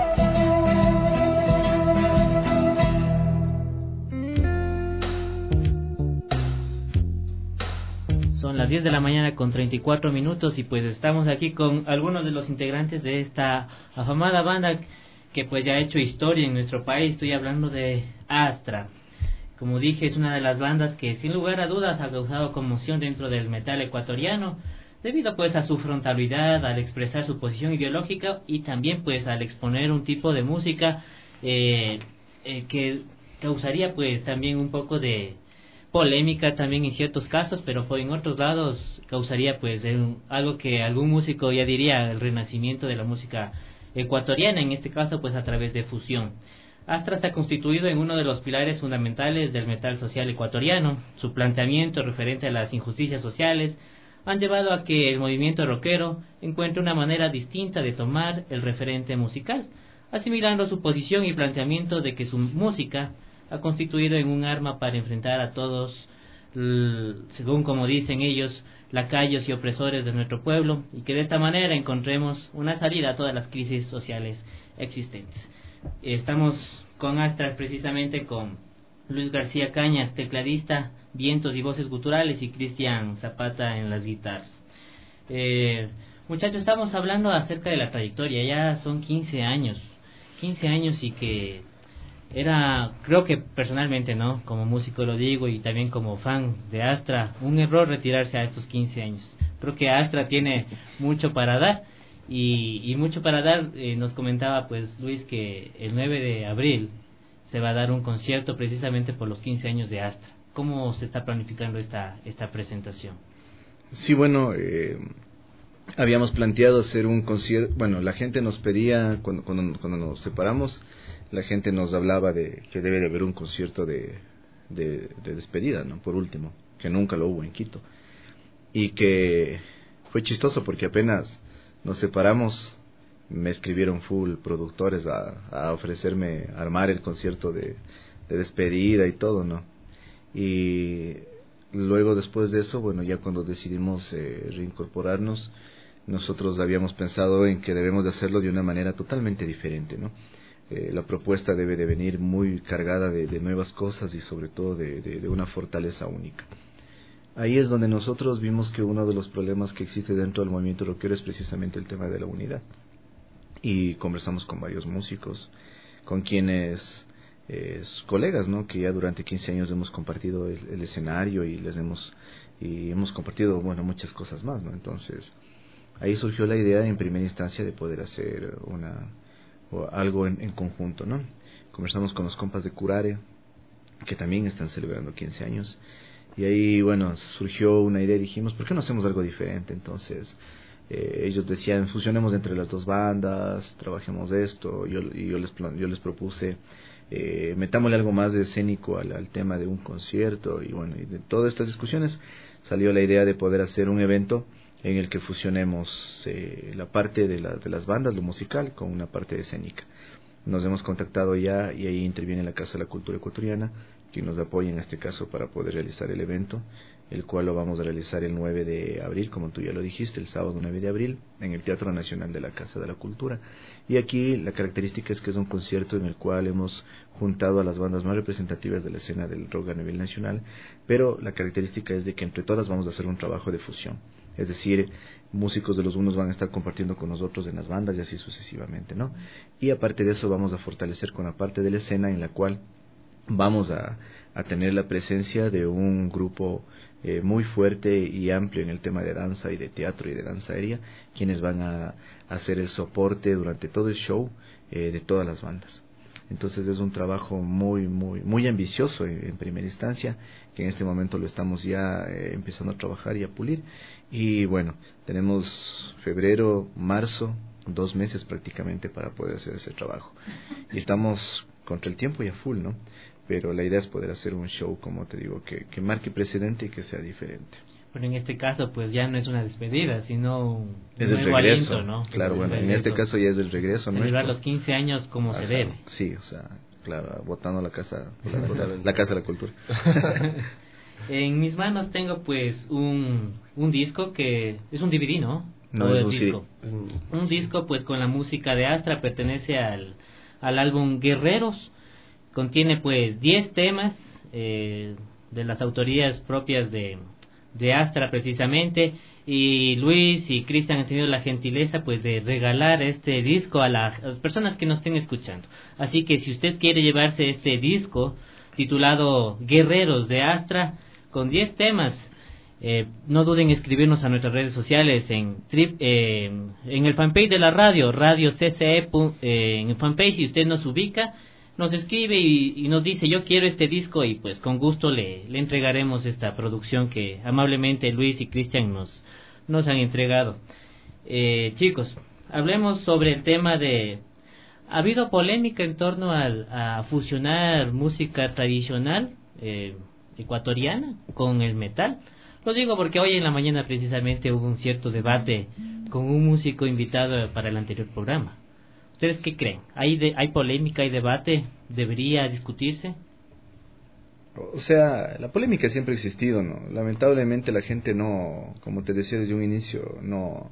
Son las 10 de la mañana con 34 minutos y pues estamos aquí con algunos de los integrantes de esta afamada banda que pues ya ha hecho historia en nuestro país. Estoy hablando de Astra. Como dije, es una de las bandas que sin lugar a dudas ha causado conmoción dentro del metal ecuatoriano, debido pues a su frontalidad, al expresar su posición ideológica y también pues al exponer un tipo de música que causaría pues también un poco de polémica también en ciertos casos, pero en otros lados causaría pues algo que algún músico ya diría el renacimiento de la música ecuatoriana, en este caso pues a través de fusión. Astra está constituido en uno de los pilares fundamentales del metal social ecuatoriano. Su planteamiento referente a las injusticias sociales han llevado a que el movimiento rockero encuentre una manera distinta de tomar el referente musical, asimilando su posición y planteamiento de que su música ha constituido en un arma para enfrentar a todos, según como dicen ellos, lacayos y opresores de nuestro pueblo, y que de esta manera encontremos una salida a todas las crisis sociales existentes. Estamos con Astra precisamente con Luis García Cañas, tecladista, vientos y voces guturales, y Cristian Zapata en las guitarras. Muchachos, estamos hablando acerca de la trayectoria. Ya son 15 años y que era, creo que personalmente, ¿no?, como músico lo digo y también como fan de Astra, un error retirarse a estos 15 años. Creo que Astra tiene mucho para dar y mucho para dar. Nos comentaba pues Luis que el 9 de abril se va a dar un concierto precisamente por los 15 años de Astra. ¿Cómo se está planificando esta presentación? Sí, bueno, habíamos planteado hacer un concierto. Bueno, la gente nos pedía, cuando nos separamos, la gente nos hablaba de que debe de haber un concierto de despedida, ¿no? Por último, que nunca lo hubo en Quito. Y que fue chistoso porque apenas nos separamos, me escribieron full productores a ofrecerme armar el concierto de despedida y todo, ¿no? Y luego después de eso, bueno, ya cuando decidimos reincorporarnos, nosotros habíamos pensado en que debemos de hacerlo de una manera totalmente diferente, ¿no? La propuesta debe de venir muy cargada de nuevas cosas y sobre todo de una fortaleza única. Ahí es donde nosotros vimos que uno de los problemas que existe dentro del movimiento rockero es precisamente el tema de la unidad. Y conversamos con varios músicos, con quienes, colegas, ¿no?, que ya durante 15 años hemos compartido el escenario y hemos compartido, bueno, muchas cosas más, ¿no? Entonces, ahí surgió la idea en primera instancia de poder hacer algo en conjunto, ¿no? Conversamos con los compas de Curare, que también están celebrando 15 años, y ahí, bueno, surgió una idea y dijimos, ¿por qué no hacemos algo diferente? Entonces, ellos decían, fusionemos entre las dos bandas, trabajemos esto, yo les propuse, metámosle algo más de escénico al tema de un concierto, y bueno, y de todas estas discusiones salió la idea de poder hacer un evento en el que fusionemos la parte de las bandas, lo musical, con una parte escénica. Nos hemos contactado ya y ahí interviene la Casa de la Cultura Ecuatoriana, quien nos apoya en este caso para poder realizar el evento, el cual lo vamos a realizar el 9 de abril, como tú ya lo dijiste, el sábado 9 de abril, en el Teatro Nacional de la Casa de la Cultura. Y aquí la característica es que es un concierto en el cual hemos juntado a las bandas más representativas de la escena del rock a nivel nacional, pero la característica es de que entre todas vamos a hacer un trabajo de fusión. Es decir, músicos de los unos van a estar compartiendo con nosotros en las bandas y así sucesivamente, ¿no? Y aparte de eso vamos a fortalecer con la parte de la escena en la cual vamos a tener la presencia de un grupo muy fuerte y amplio en el tema de danza y de teatro y de danza aérea, quienes van a hacer el soporte durante todo el show de todas las bandas. Entonces es un trabajo muy ambicioso en primera instancia, que en este momento lo estamos ya empezando a trabajar y a pulir. Y bueno, tenemos febrero, marzo, 2 meses prácticamente para poder hacer ese trabajo. Y estamos contra el tiempo y a full, ¿no? Pero la idea es poder hacer un show, como te digo, que marque precedente y que sea diferente. Pero en este caso, pues ya no es una despedida, sino un es el nuevo regreso, aliento, ¿no? Claro, bueno, en regreso. este caso ya es el regreso, ¿no? Celebrar los 15 años como se debe. Sí, o sea, claro, botando la casa de la cultura. En mis manos tengo pues un disco que es un DVD, ¿no? No, es un disco. Un disco pues con la música de Astra, pertenece al álbum Guerreros. Contiene pues 10 temas de las autorías propias de Astra precisamente, y Luis y Cristian han tenido la gentileza pues de regalar este disco a las personas que nos estén escuchando. Así que si usted quiere llevarse este disco titulado Guerreros de Astra con 10 temas, no duden en escribirnos a nuestras redes sociales en el fanpage de la radio CCE, en el fanpage. Si usted nos ubica, nos escribe y nos dice yo quiero este disco, y pues con gusto le entregaremos esta producción que amablemente Luis y Cristian nos han entregado. Chicos, hablemos sobre el tema de... Ha habido polémica en torno a fusionar música tradicional ecuatoriana con el metal. Lo digo porque hoy en la mañana precisamente hubo un cierto debate con un músico invitado para el anterior programa. ¿Ustedes qué creen? ¿Hay polémica, hay debate? ¿Debería discutirse? O sea, la polémica siempre ha existido, ¿no? Lamentablemente la gente no, como te decía desde un inicio, no...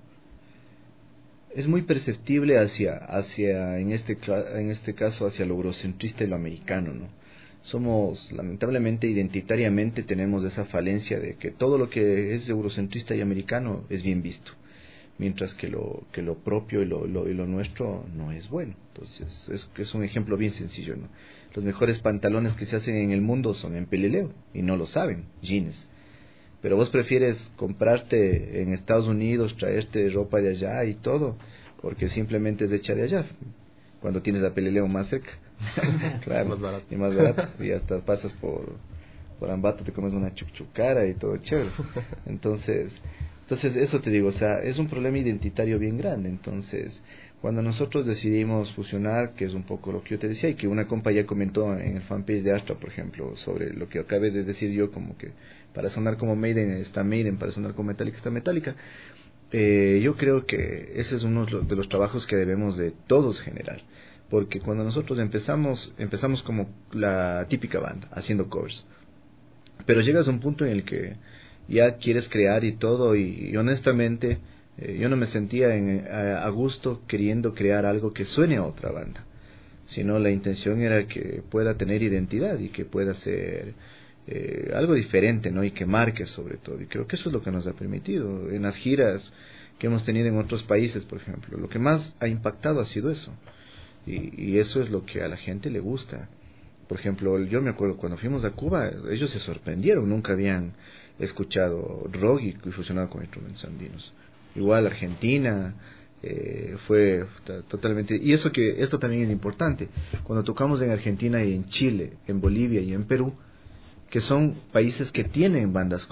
Es muy perceptible hacia en este caso, hacia lo eurocentrista y lo americano, ¿no? Somos, lamentablemente, identitariamente tenemos esa falencia de que todo lo que es eurocentrista y americano es bien visto, mientras que lo propio y lo nuestro no es bueno. Entonces es un ejemplo bien sencillo, ¿no? Los mejores pantalones que se hacen en el mundo son en Pelileo y no lo saben, jeans. Pero vos prefieres comprarte en Estados Unidos, traerte ropa de allá y todo, porque simplemente es hecha de allá, cuando tienes la Pelileo más cerca. Claro, más barato, y hasta pasas por Ambato, te comes una chuchucara y todo chévere. Entonces eso te digo, o sea, es un problema identitario bien grande. Entonces, cuando nosotros decidimos fusionar, que es un poco lo que yo te decía, y que una compa ya comentó en el fanpage de Astra, por ejemplo, sobre lo que acabé de decir yo, como que para sonar como Maiden está Maiden, para sonar como Metallica está Metallica. Yo creo que ese es uno de los trabajos que debemos de todos generar, porque cuando nosotros empezamos como la típica banda, haciendo covers, pero llegas a un punto en el que ya quieres crear y todo, y honestamente yo no me sentía a gusto queriendo crear algo que suene a otra banda, sino la intención era que pueda tener identidad y que pueda ser algo diferente, ¿no? Y que marque sobre todo, y creo que eso es lo que nos ha permitido en las giras que hemos tenido en otros países, por ejemplo. Lo que más ha impactado ha sido eso, y eso es lo que a la gente le gusta. Por ejemplo, yo me acuerdo cuando fuimos a Cuba, ellos se sorprendieron, nunca habían escuchado rock y fusionado con instrumentos andinos. Igual Argentina fue totalmente, y esto también es importante, cuando tocamos en Argentina y en Chile, en Bolivia y en Perú, que son países que tienen bandas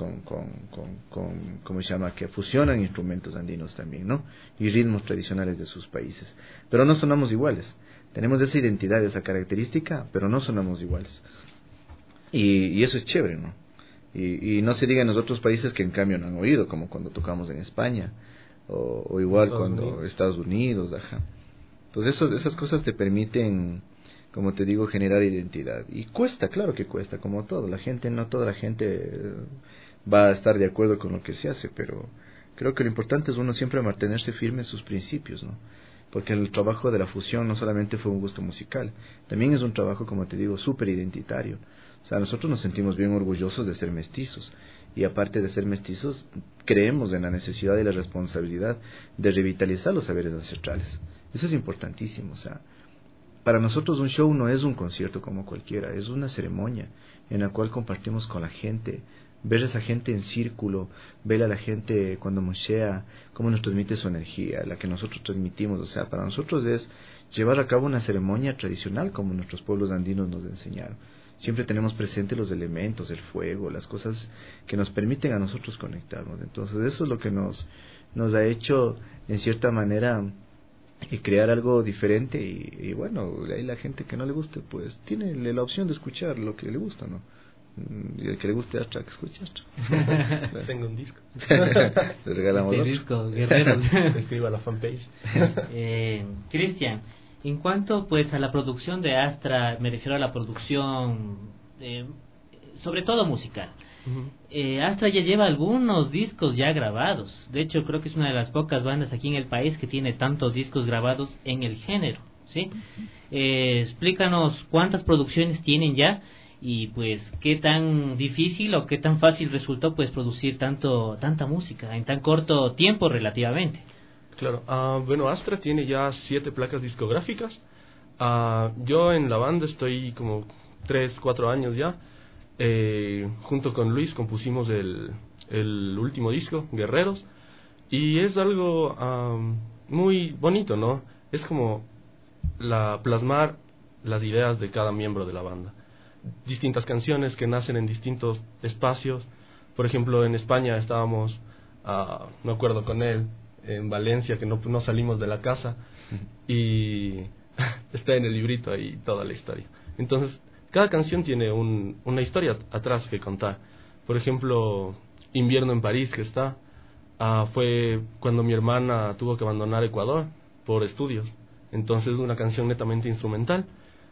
¿cómo se llama?, que fusionan instrumentos andinos también, ¿no? Y ritmos tradicionales de sus países, pero no sonamos iguales. Tenemos esa identidad, esa característica, pero no sonamos iguales, y eso es chévere, ¿no? Y no se diga en los otros países que en cambio no han oído, como cuando tocamos en España, o igual cuando Estados Unidos, ajá. Entonces esas cosas te permiten, como te digo, generar identidad. Y cuesta, claro que cuesta, como todo. No toda la gente va a estar de acuerdo con lo que se hace, pero creo que lo importante es uno siempre mantenerse firme en sus principios, ¿no? Porque el trabajo de la fusión no solamente fue un gusto musical, también es un trabajo, como te digo, súper identitario. O sea, nosotros nos sentimos bien orgullosos de ser mestizos, y aparte de ser mestizos, creemos en la necesidad y la responsabilidad de revitalizar los saberes ancestrales. Eso es importantísimo. O sea, para nosotros un show no es un concierto como cualquiera, es una ceremonia en la cual compartimos con la gente, ver a esa gente en círculo, ver a la gente cuando moshea, cómo nos transmite su energía, la que nosotros transmitimos. O sea, para nosotros es llevar a cabo una ceremonia tradicional como nuestros pueblos andinos nos enseñaron. Siempre tenemos presente los elementos, el fuego, las cosas que nos permiten a nosotros conectarnos. Entonces eso es lo que nos ha hecho, en cierta manera, crear algo diferente. Y bueno, ahí la gente que no le guste, pues tiene la opción de escuchar lo que le gusta, ¿no? Y el que le guste Astra, que escuche Astra. Tengo un disco. Les regalamos el otro. disco, guerreros. Escriba a la fanpage. Cristian, en cuanto pues a la producción de Astra, me refiero a la producción, sobre todo musical. Astra ya lleva algunos discos ya grabados. De hecho, creo que es una de las pocas bandas aquí en el país que tiene tantos discos grabados en el género, ¿sí? Explícanos cuántas producciones tienen ya y pues qué tan difícil o qué tan fácil resultó pues producir tanta música en tan corto tiempo relativamente. Claro, bueno, Astra tiene ya 7 placas discográficas. Yo en la banda estoy como 3-4 años ya. Junto con Luis compusimos el último disco, Guerreros, y es algo muy bonito, ¿no? Es como plasmar las ideas de cada miembro de la banda. Distintas canciones que nacen en distintos espacios. Por ejemplo, en España estábamos, me acuerdo con él, en Valencia, que no salimos de la casa, y está en el librito ahí toda la historia. Entonces, cada canción tiene una historia atrás que contar. Por ejemplo, Invierno en París, que fue cuando mi hermana tuvo que abandonar Ecuador por estudios. Entonces, es una canción netamente instrumental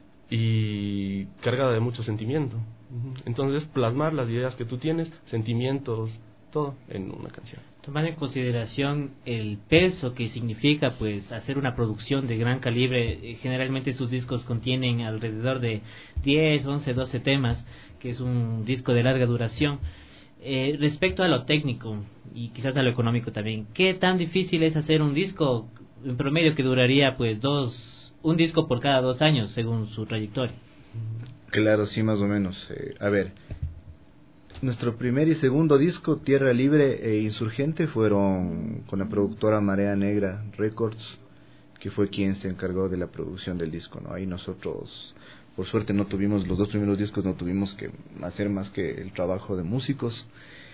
y cargada de mucho sentimiento. Entonces, plasmar las ideas que tú tienes, sentimientos, todo en una canción. Tomar en consideración el peso que significa pues hacer una producción de gran calibre. Generalmente sus discos contienen alrededor de 10, 11, 12 temas, que es un disco de larga duración. Respecto a lo técnico y quizás a lo económico también, ¿qué tan difícil es hacer un disco en promedio que duraría pues un disco por cada 2 años según su trayectoria? Claro, sí, más o menos. A ver, nuestro primer y segundo disco, Tierra Libre e Insurgente, fueron con la productora Marea Negra Records, que fue quien se encargó de la producción del disco, ¿no? Ahí nosotros, por suerte, los 2 primeros discos no tuvimos que hacer más que el trabajo de músicos.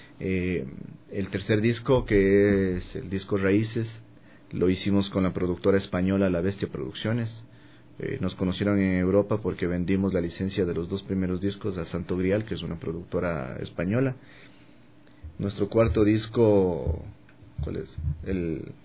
El tercer disco, que es el disco Raíces, lo hicimos con la productora española La Bestia Producciones. Nos conocieron en Europa porque vendimos la licencia de los 2 primeros discos a Santo Grial, que es una productora española. Nuestro cuarto disco, ¿cuál es? El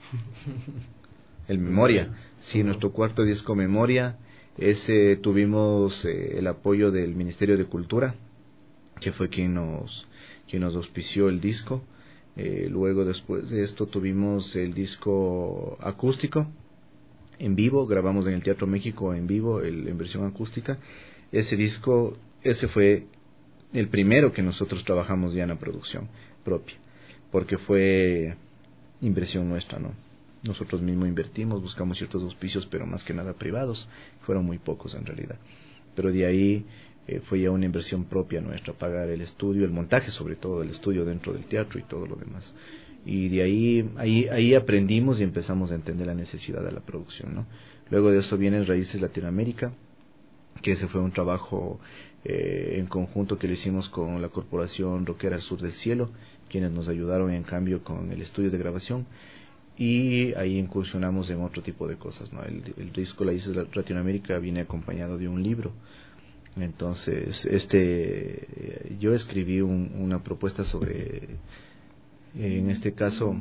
Memoria. Sí, nuestro cuarto disco, Memoria. Ese tuvimos el apoyo del Ministerio de Cultura, que fue quien nos auspició el disco. Luego, después de esto, tuvimos el disco acústico, en vivo, grabamos en el Teatro México en vivo, en versión acústica. Ese disco, ese fue el primero que nosotros trabajamos ya en la producción propia, porque fue inversión nuestra, ¿no? Nosotros mismos invertimos, buscamos ciertos auspicios, pero más que nada privados, fueron muy pocos en realidad. Pero de ahí fue ya una inversión propia nuestra, pagar el estudio, el montaje sobre todo del estudio dentro del teatro y todo lo demás. Y de ahí aprendimos y empezamos a entender la necesidad de la producción, ¿no? Luego de eso vienen Raíces Latinoamérica, que ese fue un trabajo en conjunto que lo hicimos con la Corporación Rockera Sur del Cielo, quienes nos ayudaron en cambio con el estudio de grabación, y ahí incursionamos en otro tipo de cosas, ¿no? El disco Raíces Latinoamérica viene acompañado de un libro. Entonces, yo escribí una propuesta sobre, en este caso,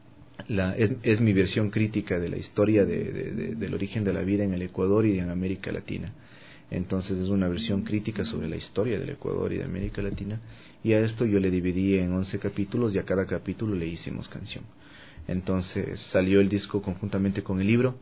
es mi versión crítica de la historia del origen de la vida en el Ecuador y en América Latina. Entonces es una versión crítica sobre la historia del Ecuador y de América Latina, y a esto yo le dividí en 11 capítulos y a cada capítulo le hicimos canción. Entonces salió el disco conjuntamente con el libro,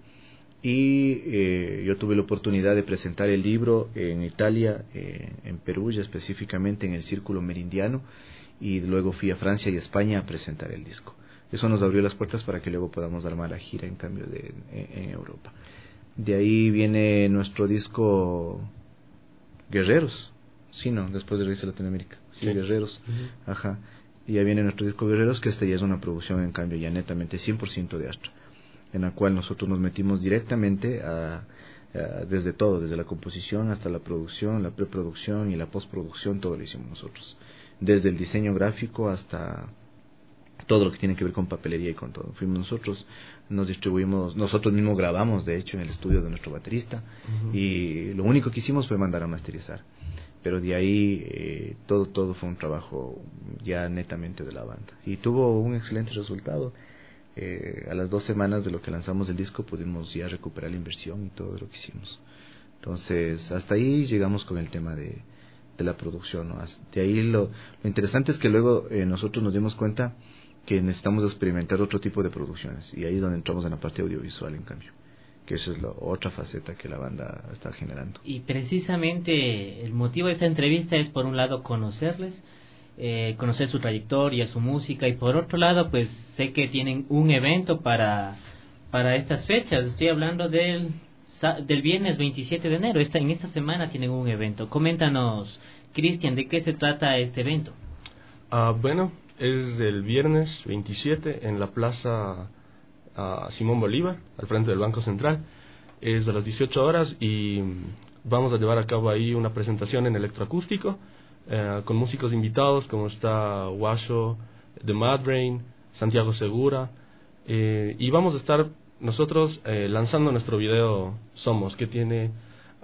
y yo tuve la oportunidad de presentar el libro en Italia, en Perugia específicamente, en el Círculo Merindiano, y luego fui a Francia y España a presentar el disco. Eso nos abrió las puertas para que luego podamos dar la gira en cambio en Europa. De ahí viene nuestro disco Guerreros, sí, no, después de Raíces Latinoamérica, sí, Guerreros, ajá. Y ya viene nuestro disco Guerreros, que ya es una producción en cambio ya netamente 100% de Astra, en la cual nosotros nos metimos directamente desde todo, desde la composición hasta la producción, la preproducción y la postproducción, todo lo hicimos nosotros, desde el diseño gráfico hasta todo lo que tiene que ver con papelería y con todo. Fuimos nosotros, nos distribuimos, nosotros mismos grabamos de hecho en el estudio de nuestro baterista, y lo único que hicimos fue mandar a masterizar. pero de ahí todo fue un trabajo ya netamente de la banda y tuvo un excelente resultado. A las 2 semanas de lo que lanzamos el disco pudimos ya recuperar la inversión y todo lo que hicimos. Entonces hasta ahí llegamos con el tema de la producción, ¿no? De ahí lo interesante es que luego nosotros nos dimos cuenta que necesitamos experimentar otro tipo de producciones y ahí es donde entramos en la parte audiovisual, en cambio, que esa es la otra faceta que la banda está generando. Y precisamente el motivo de esta entrevista es, por un lado, conocerles, conocer su trayectoria, su música, y por otro lado, pues sé que tienen un evento para estas fechas. Estoy hablando del viernes 27 de enero. En esta semana tienen un evento. Coméntanos, Cristian, ¿de qué se trata este evento? Bueno, es el viernes 27 en la Plaza Simón Bolívar, al frente del Banco Central. Es a las 18 horas y vamos a llevar a cabo ahí una presentación en electroacústico con músicos invitados como está Washo, The Mad Brain, Santiago Segura, y vamos a estar nosotros lanzando nuestro video Somos, que tiene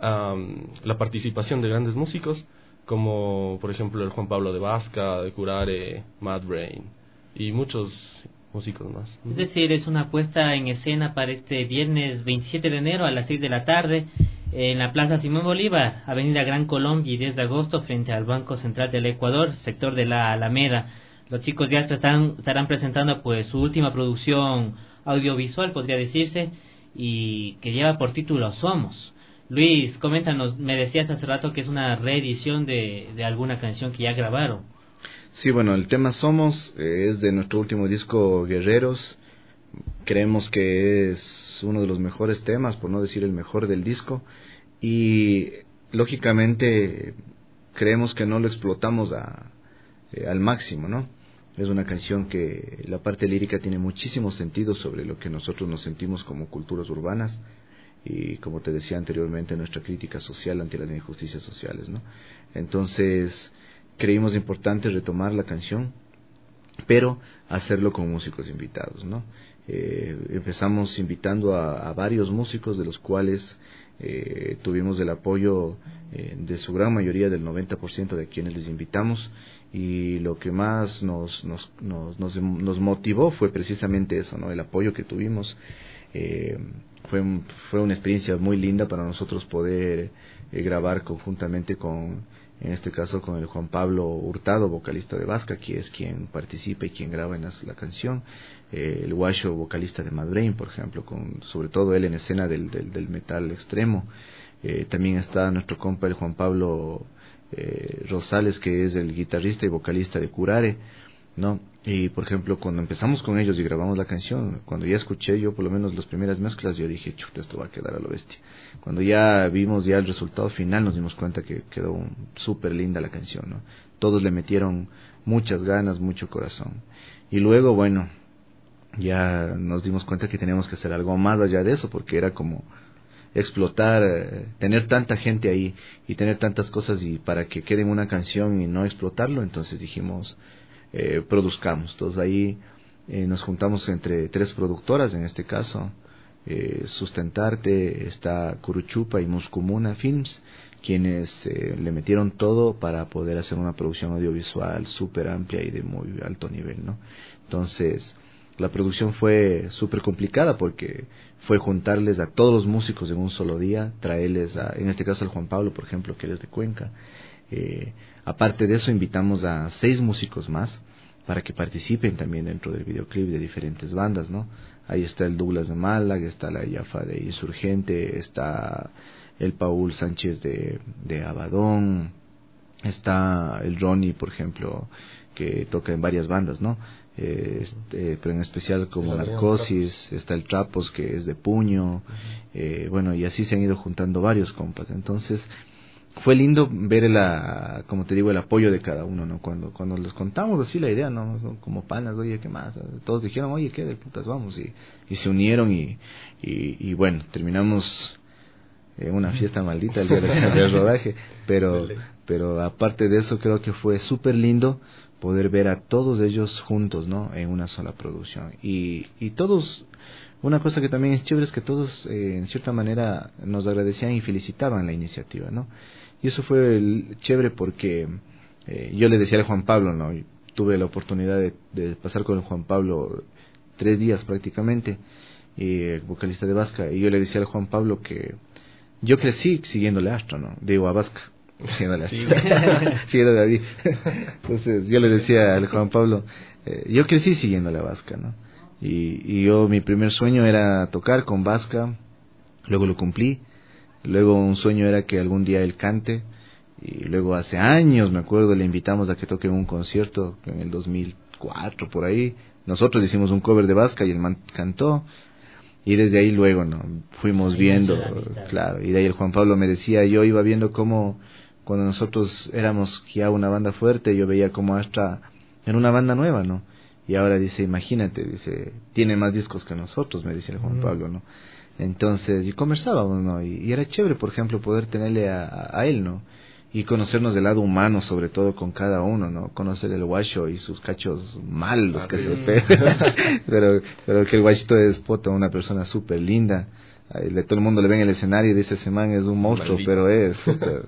la participación de grandes músicos como por ejemplo el Juan Pablo de Vasca, de Curare, Mad Brain y muchos músicos más. Es decir, es una puesta en escena para este viernes 27 de enero a las 6 de la tarde en la Plaza Simón Bolívar, Avenida Gran Colombia y 10 de agosto, frente al Banco Central del Ecuador, sector de la Alameda. Los chicos ya estarán presentando pues su última producción audiovisual, podría decirse, y que lleva por título Somos. Luis, coméntanos, me decías hace rato que es una reedición de alguna canción que ya grabaron. Sí, bueno, el tema Somos es de nuestro último disco Guerreros. Creemos que es uno de los mejores temas, por no decir el mejor del disco, y lógicamente creemos que no lo explotamos al máximo, ¿no? Es una canción que la parte lírica tiene muchísimo sentido sobre lo que nosotros nos sentimos como culturas urbanas y, como te decía anteriormente, nuestra crítica social ante las injusticias sociales, ¿no? Entonces creímos importante retomar la canción, pero hacerlo con músicos invitados, ¿no? Empezamos invitando a varios músicos, de los cuales tuvimos el apoyo de su gran mayoría, del 90% de quienes les invitamos, y lo que más nos motivó fue precisamente eso, ¿no? El apoyo que tuvimos. Fue una experiencia muy linda para nosotros poder grabar conjuntamente en este caso con el Juan Pablo Hurtado, vocalista de Vasca, que es quien participa y quien graba en la canción, el Washo, vocalista de Mad Brain, por ejemplo, sobre todo él en escena del metal extremo. También está nuestro compa el Juan Pablo Rosales, que es el guitarrista y vocalista de Curare, ¿no? Y por ejemplo, cuando empezamos con ellos y grabamos la canción, cuando ya escuché yo por lo menos las primeras mezclas, yo dije, chuta, esto va a quedar a lo bestia. Cuando ya vimos ya el resultado final, nos dimos cuenta que quedó súper linda la canción, ¿no? Todos le metieron muchas ganas, mucho corazón. Y luego, bueno, ya nos dimos cuenta que teníamos que hacer algo más allá de eso, porque era como explotar, tener tanta gente ahí y tener tantas cosas y para que quede en una canción y no explotarlo. Entonces dijimos, produzcamos. Entonces ahí nos juntamos entre 3 productoras, en este caso Sustentarte, está Curuchupa y Muscumuna Films, quienes le metieron todo para poder hacer una producción audiovisual súper amplia y de muy alto nivel, ¿no? Entonces la producción fue súper complicada porque fue juntarles a todos los músicos en un solo día, traerles en este caso al Juan Pablo, por ejemplo, que él es de Cuenca. Aparte de eso, invitamos a 6 músicos más para que participen también dentro del videoclip de diferentes bandas, ¿no? Ahí está el Douglas de Málaga, está la Yafa de Insurgente, está el Paul Sánchez de Abadón, está el Ronnie, por ejemplo, que toca en varias bandas, ¿no? Pero en especial como Narcosis, está el Trapos, que es de Puño, bueno, y así se han ido juntando varios compas. Entonces fue lindo ver como te digo, el apoyo de cada uno, ¿no? Cuando les contamos así la idea, ¿no? Como panas, oye, ¿qué más? Todos dijeron, oye, ¿qué de putas vamos? Y se unieron y bueno, terminamos una fiesta maldita el día del rodaje, pero pero aparte de eso creo que fue súper lindo poder ver a todos ellos juntos, ¿no? En una sola producción. Y todos, una cosa que también es chévere es que todos en cierta manera nos agradecían y felicitaban la iniciativa, ¿no? Y eso fue chévere porque yo le decía al Juan Pablo, ¿no? Y tuve la oportunidad de pasar con el Juan Pablo 3 días prácticamente, vocalista de Vasca, y yo le decía al Juan Pablo que yo crecí siguiéndole a Astra, ¿no? Digo, a Vasca. Siguiéndole a Astra. Siguiéndole a David. Entonces yo le decía al Juan Pablo, yo crecí siguiéndole a Vasca, ¿no? Y yo, mi primer sueño era tocar con Vasca, luego lo cumplí, luego un sueño era que algún día él cante, y luego hace años, me acuerdo, le invitamos a que toque en un concierto en el 2004, por ahí. Nosotros hicimos un cover de Vasca y el man cantó, y desde ahí luego no fuimos viendo, claro, y de ahí el Juan Pablo me decía, yo iba viendo cómo cuando nosotros éramos ya una banda fuerte, yo veía como Astra era una banda nueva, ¿no? Y ahora dice, imagínate, dice, tiene más discos que nosotros, me dice el Juan Pablo, ¿no? Entonces, y conversábamos, ¿no? Y era chévere, por ejemplo, poder tenerle a él, ¿no? Y conocernos del lado humano, sobre todo con cada uno, ¿no? Conocer el guacho y sus cachos malos que se pegan. pero que el guachito es poto, una persona súper linda. Todo el mundo le ve en el escenario y dice, ese man es un monstruo, pero es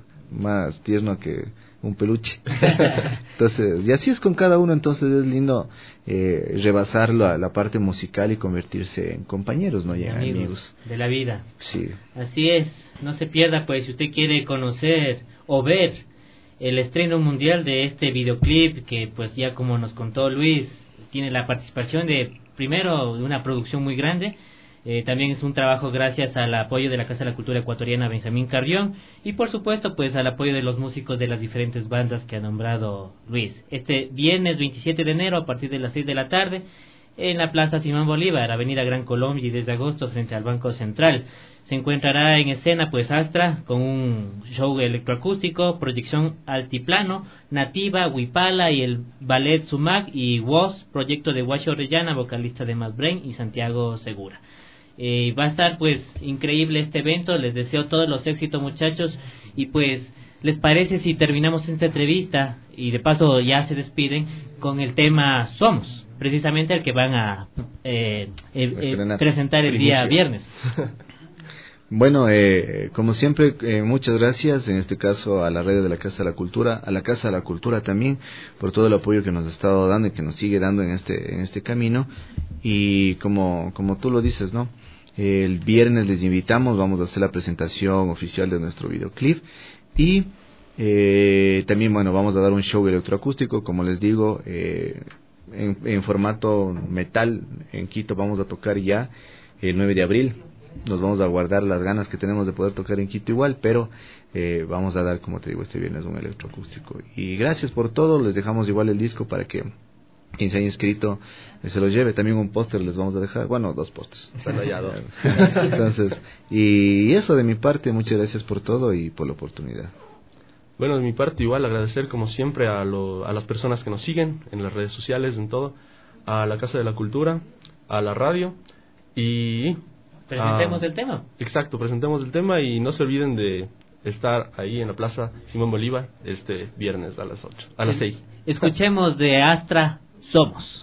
más tierno que un peluche. Entonces, y así es con cada uno, entonces es lindo rebasar la parte musical y convertirse en compañeros, ¿no? Y en amigos de la vida. Sí. Así es, no se pierda, pues, si usted quiere conocer o ver el estreno mundial de este videoclip que, pues, ya como nos contó Luis, tiene la participación de una producción muy grande. También es un trabajo gracias al apoyo de la Casa de la Cultura Ecuatoriana Benjamín Carrión y por supuesto pues al apoyo de los músicos de las diferentes bandas que ha nombrado Luis. Este viernes 27 de enero a partir de las 6 de la tarde en la Plaza Simón Bolívar, Avenida Gran Colombia y desde agosto frente al Banco Central. Se encontrará en escena pues Astra con un show electroacústico, proyección altiplano, Nativa, Huipala y el Ballet Sumac y WOS, proyecto de Guacho Orellana, vocalista de Mad Brain y Santiago Segura. Va a estar pues increíble este evento, les deseo todos los éxitos muchachos y pues les parece si terminamos esta entrevista y de paso ya se despiden con el tema Somos, precisamente el que van a presentar el día viernes. Bueno, como siempre, muchas gracias, en este caso a la red de la Casa de la Cultura, a la Casa de la Cultura también, por todo el apoyo que nos ha estado dando y que nos sigue dando en este camino. Y como tú lo dices, ¿no? El viernes les invitamos, vamos a hacer la presentación oficial de nuestro videoclip y también, bueno, vamos a dar un show electroacústico, como les digo, en formato metal en Quito. Vamos a tocar ya el 9 de abril. Nos vamos a guardar las ganas que tenemos de poder tocar en Quito igual, pero vamos a dar, como te digo, este viernes un electroacústico. Y gracias por todo, les dejamos igual el disco para que quien se haya inscrito se lo lleve. También un póster les vamos a dejar, bueno, 2 pósters. Bueno, ya 2. Entonces, y eso de mi parte, muchas gracias por todo y por la oportunidad. Bueno, de mi parte igual agradecer como siempre a las personas que nos siguen en las redes sociales, en todo, a la Casa de la Cultura, a la radio y... Presentemos el tema. Exacto, presentemos el tema y no se olviden de estar ahí en la Plaza Simón Bolívar este viernes a las 6. Escuchemos de Astra Somos.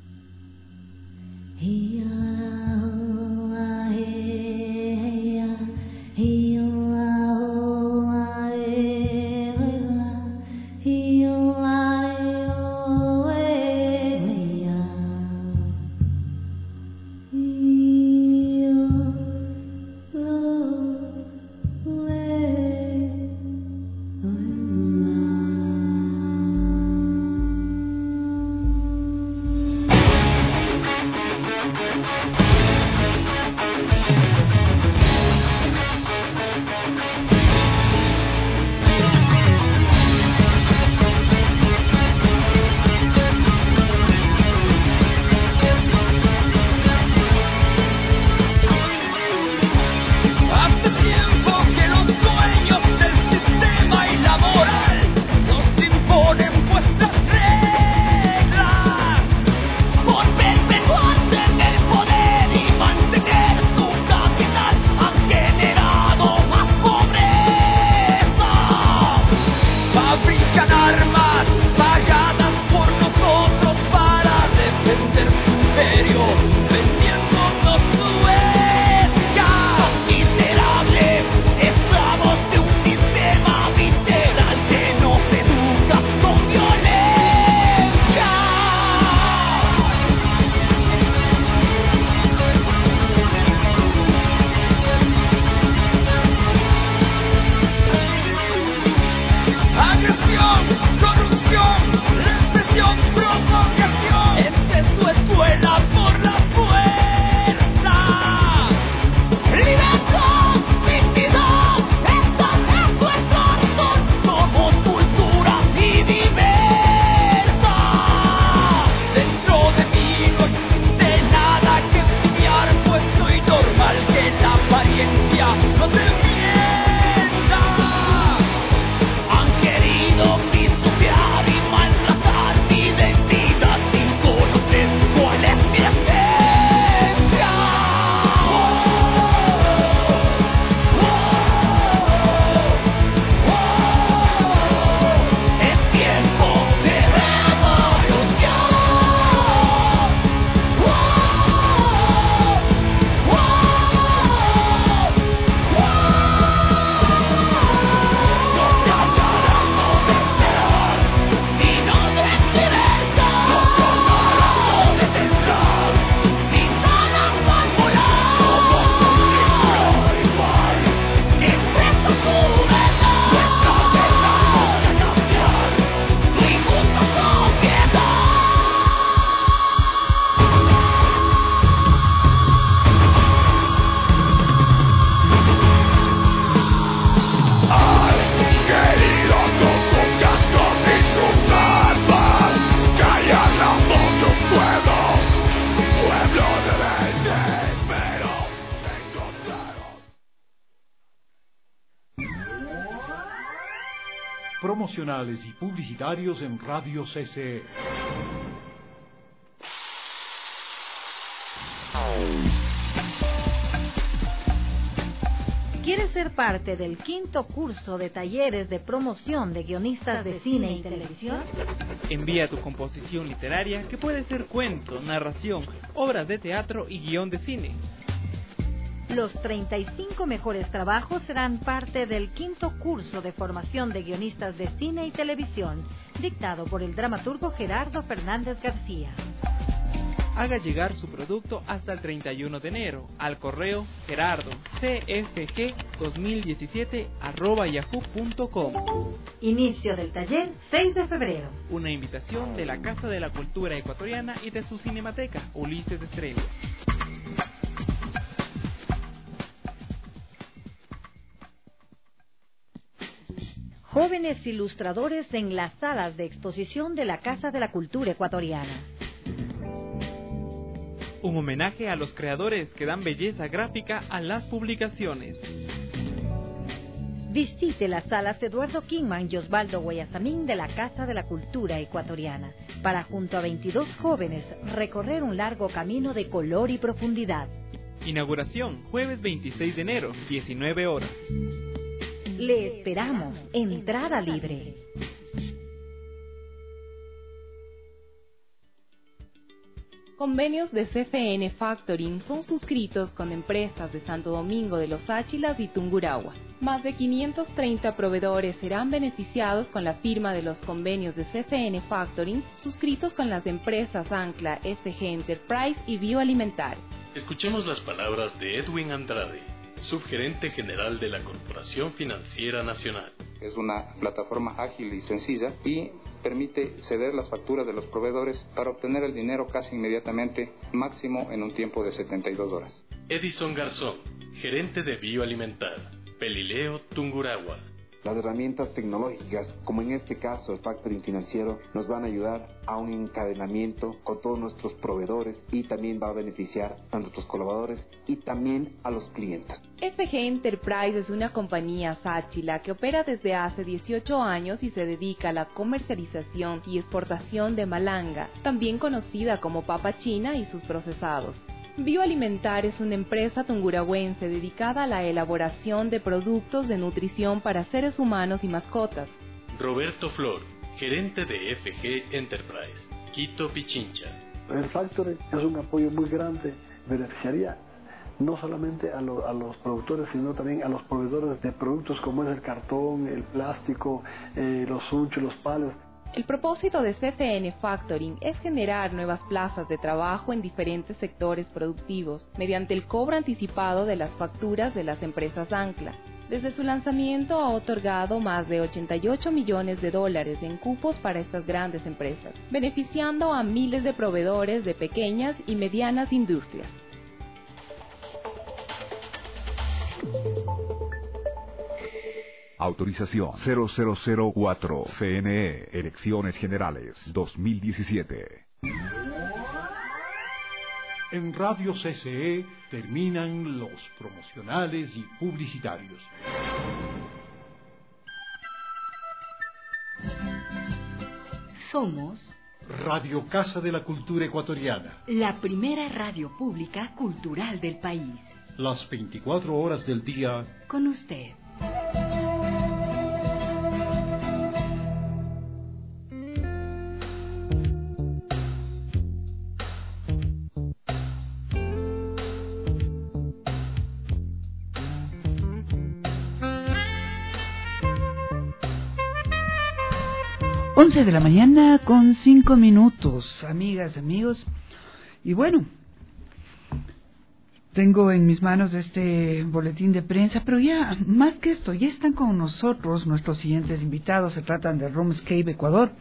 Yeah. promocionales y publicitarios en Radio CCE. ¿Quieres ser parte del 5º curso de talleres de promoción de guionistas de cine y televisión? Envía tu composición literaria, que puede ser cuento, narración, obras de teatro y guión de cine. Los 35 mejores trabajos serán parte del 5º curso de formación de guionistas de cine y televisión, dictado por el dramaturgo Gerardo Fernández García. Haga llegar su producto hasta el 31 de enero al correo gerardocfg2017@yahoo.com. Inicio del taller 6 de febrero. Una invitación de la Casa de la Cultura Ecuatoriana y de su cinemateca, Ulises Estrella. Jóvenes ilustradores en las salas de exposición de la Casa de la Cultura Ecuatoriana. Un homenaje a los creadores que dan belleza gráfica a las publicaciones. Visite las salas Eduardo Kingman y Osvaldo Guayasamín de la Casa de la Cultura Ecuatoriana para, junto a 22 jóvenes, recorrer un largo camino de color y profundidad. Inauguración, jueves 26 de enero, 19 horas. Le esperamos. Entrada libre. Convenios de CFN Factoring son suscritos con empresas de Santo Domingo de los Áchilas y Tungurahua. Más de 530 proveedores serán beneficiados con la firma de los convenios de CFN Factoring suscritos con las empresas Ancla, FG Enterprise y Bioalimentar. Escuchemos las palabras de Edwin Andrade, subgerente general de la Corporación Financiera Nacional. Es una plataforma ágil y sencilla y permite ceder las facturas de los proveedores para obtener el dinero casi inmediatamente, máximo en un tiempo de 72 horas. Edison Garzón, gerente de Bioalimentar, Pelileo, Tungurahua. Las herramientas tecnológicas, como en este caso el factoring financiero, nos van a ayudar a un encadenamiento con todos nuestros proveedores y también va a beneficiar a nuestros colaboradores y también a los clientes. FG Enterprise es una compañía sáchila que opera desde hace 18 años y se dedica a la comercialización y exportación de malanga, también conocida como papa china y sus procesados. Bioalimentar es una empresa tunguragüense dedicada a la elaboración de productos de nutrición para seres humanos y mascotas. Roberto Flor, gerente de FG Enterprise, Quito, Pichincha. El factoring es un apoyo muy grande, beneficiaría no solamente a los productores, sino también a los proveedores de productos como es el cartón, el plástico, los sunchos, los palos. El propósito de CFN Factoring es generar nuevas plazas de trabajo en diferentes sectores productivos mediante el cobro anticipado de las facturas de las empresas Ancla. Desde su lanzamiento ha otorgado más de $88 millones en cupos para estas grandes empresas, beneficiando a miles de proveedores de pequeñas y medianas industrias. Autorización 0004 CNE Elecciones Generales 2017. En Radio CCE terminan los promocionales y publicitarios. Somos Radio Casa de la Cultura Ecuatoriana, la primera radio pública cultural del país. las 24 horas del día con usted. Once de la mañana con 5 minutos, amigas, amigos. Y bueno, tengo en mis manos este boletín de prensa, pero ya, más que esto, ya están con nosotros nuestros siguientes invitados. Se tratan de Roomscape Ecuador.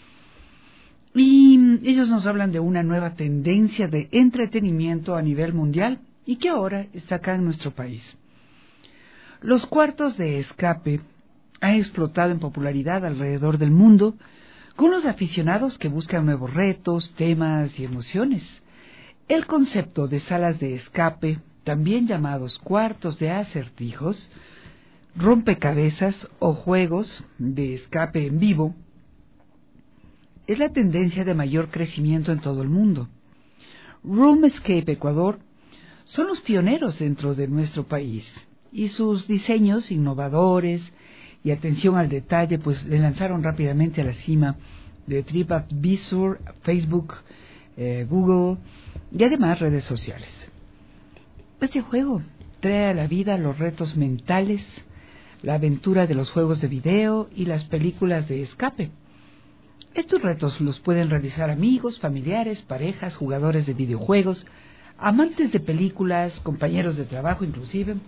Y ellos nos hablan de una nueva tendencia de entretenimiento a nivel mundial y que ahora está acá en nuestro país. Los cuartos de escape ha explotado en popularidad alrededor del mundo, con los aficionados que buscan nuevos retos, temas y emociones. El concepto de salas de escape, también llamados cuartos de acertijos, rompecabezas o juegos de escape en vivo es la tendencia de mayor crecimiento en todo el mundo. Room Escape Ecuador son los pioneros dentro de nuestro país y sus diseños innovadores y atención al detalle pues le lanzaron rápidamente a la cima de TripAdvisor, Facebook, Google y además redes sociales. Este juego trae a la vida los retos mentales, la aventura de los juegos de video y las películas de escape. Estos retos los pueden realizar amigos, familiares, parejas, jugadores de videojuegos, amantes de películas, compañeros de trabajo inclusive.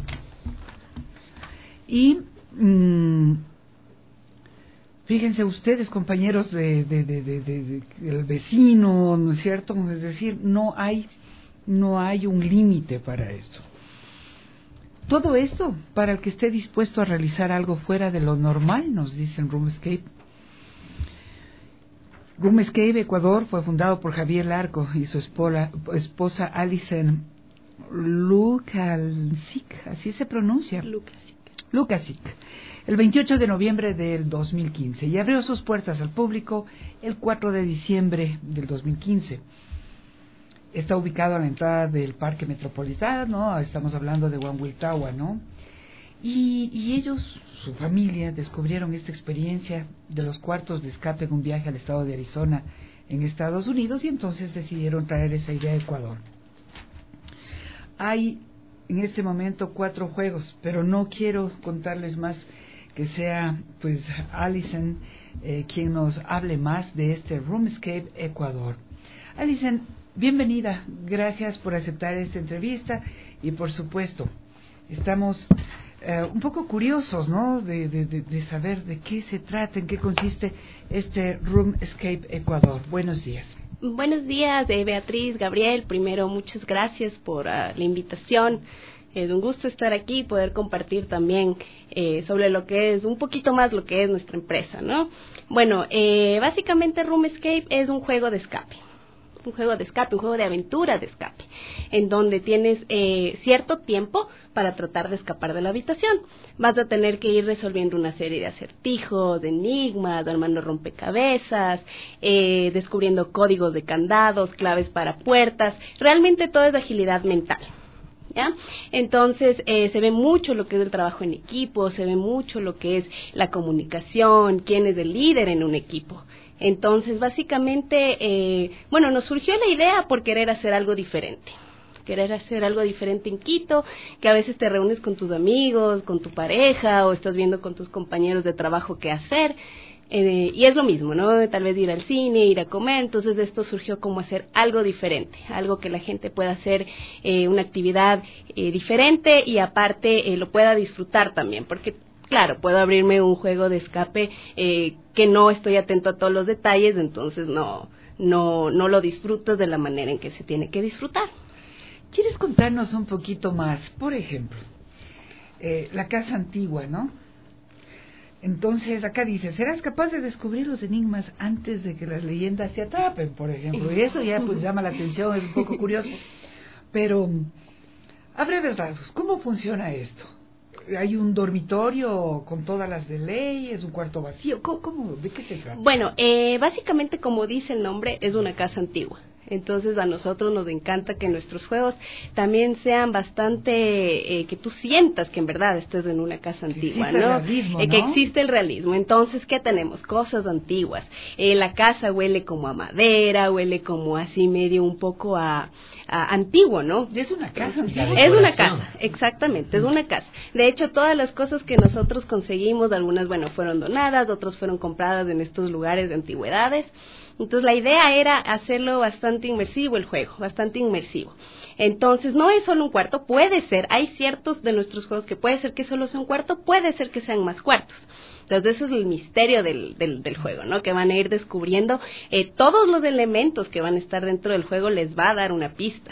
Y fíjense ustedes, compañeros del vecino, ¿no es cierto? Es decir, no hay un límite para esto. Todo esto para el que esté dispuesto a realizar algo fuera de lo normal, nos dicen Room Escape. Room Escape Ecuador fue fundado por Javier Larco y su esposa Alison Lukasic, así se pronuncia. Lukasic, el 28 de noviembre del 2015 y abrió sus puertas al público el 4 de diciembre del 2015. Está ubicado a la entrada del Parque Metropolitano, estamos hablando de Huanhuiltahua, ¿no? Y ellos, su familia, descubrieron esta experiencia de los cuartos de escape en un viaje al estado de Arizona en Estados Unidos y entonces decidieron traer esa idea a Ecuador. Hay en este momento 4 juegos, pero no quiero contarles más, que sea pues Alison quien nos hable más de este Room Escape Ecuador. Alison, bienvenida, gracias por aceptar esta entrevista y por supuesto estamos un poco curiosos, ¿no? De saber de qué se trata, en qué consiste este Room Escape Ecuador. Buenos días. Buenos días, Beatriz, Gabriel. Primero, muchas gracias por la invitación. Es un gusto estar aquí y poder compartir también sobre lo que es, un poquito más lo que es nuestra empresa, ¿no? Bueno, básicamente Room Escape es un juego de escape. Un juego de aventura de escape, en donde tienes cierto tiempo para tratar de escapar de la habitación. Vas a tener que ir resolviendo una serie de acertijos, de enigmas, armando rompecabezas, descubriendo códigos de candados, claves para puertas. Realmente todo es agilidad mental, ¿ya? Entonces se ve mucho lo que es el trabajo en equipo, se ve mucho lo que es la comunicación, quién es el líder en un equipo. Entonces, básicamente, nos surgió la idea por querer hacer algo diferente. Querer hacer algo diferente en Quito, que a veces te reúnes con tus amigos, con tu pareja, o estás viendo con tus compañeros de trabajo qué hacer. Y es lo mismo, ¿no? Tal vez ir al cine, ir a comer. Entonces, de esto surgió como hacer algo diferente, algo que la gente pueda hacer, una actividad diferente y aparte lo pueda disfrutar también, porque claro, puedo abrirme un juego de escape que no estoy atento a todos los detalles, entonces no lo disfruto de la manera en que se tiene que disfrutar. ¿Quieres contarnos un poquito más? Por ejemplo, la casa antigua, ¿no? Entonces, acá dice, serás capaz de descubrir los enigmas antes de que las leyendas te atrapen, por ejemplo. Y eso ya pues llama la atención, es un poco curioso. Pero, a breves rasgos, ¿cómo funciona esto? ¿Hay un dormitorio con todas las de ley? ¿Es un cuarto vacío? ¿Cómo? ¿De qué se trata? Bueno, básicamente, como dice el nombre, es una casa antigua. Entonces a nosotros nos encanta que nuestros juegos también sean bastante, que tú sientas que en verdad estés en una casa antigua, ¿no? Realismo, ¿no? Que existe el realismo. Entonces, ¿qué tenemos? Cosas antiguas. La casa huele como a madera, huele como así medio un poco a antiguo, ¿no? Es una casa antigua. Es una casa, exactamente, es una casa. De hecho, todas las cosas que nosotros conseguimos, algunas, fueron donadas, otras fueron compradas en estos lugares de antigüedades. Entonces la idea era hacerlo bastante inmersivo el juego, bastante inmersivo. Entonces no es solo un cuarto, puede ser, hay ciertos de nuestros juegos que puede ser que solo sea un cuarto, puede ser que sean más cuartos. Entonces eso es el misterio del juego, ¿no? Que van a ir descubriendo todos los elementos que van a estar dentro del juego, les va a dar una pista.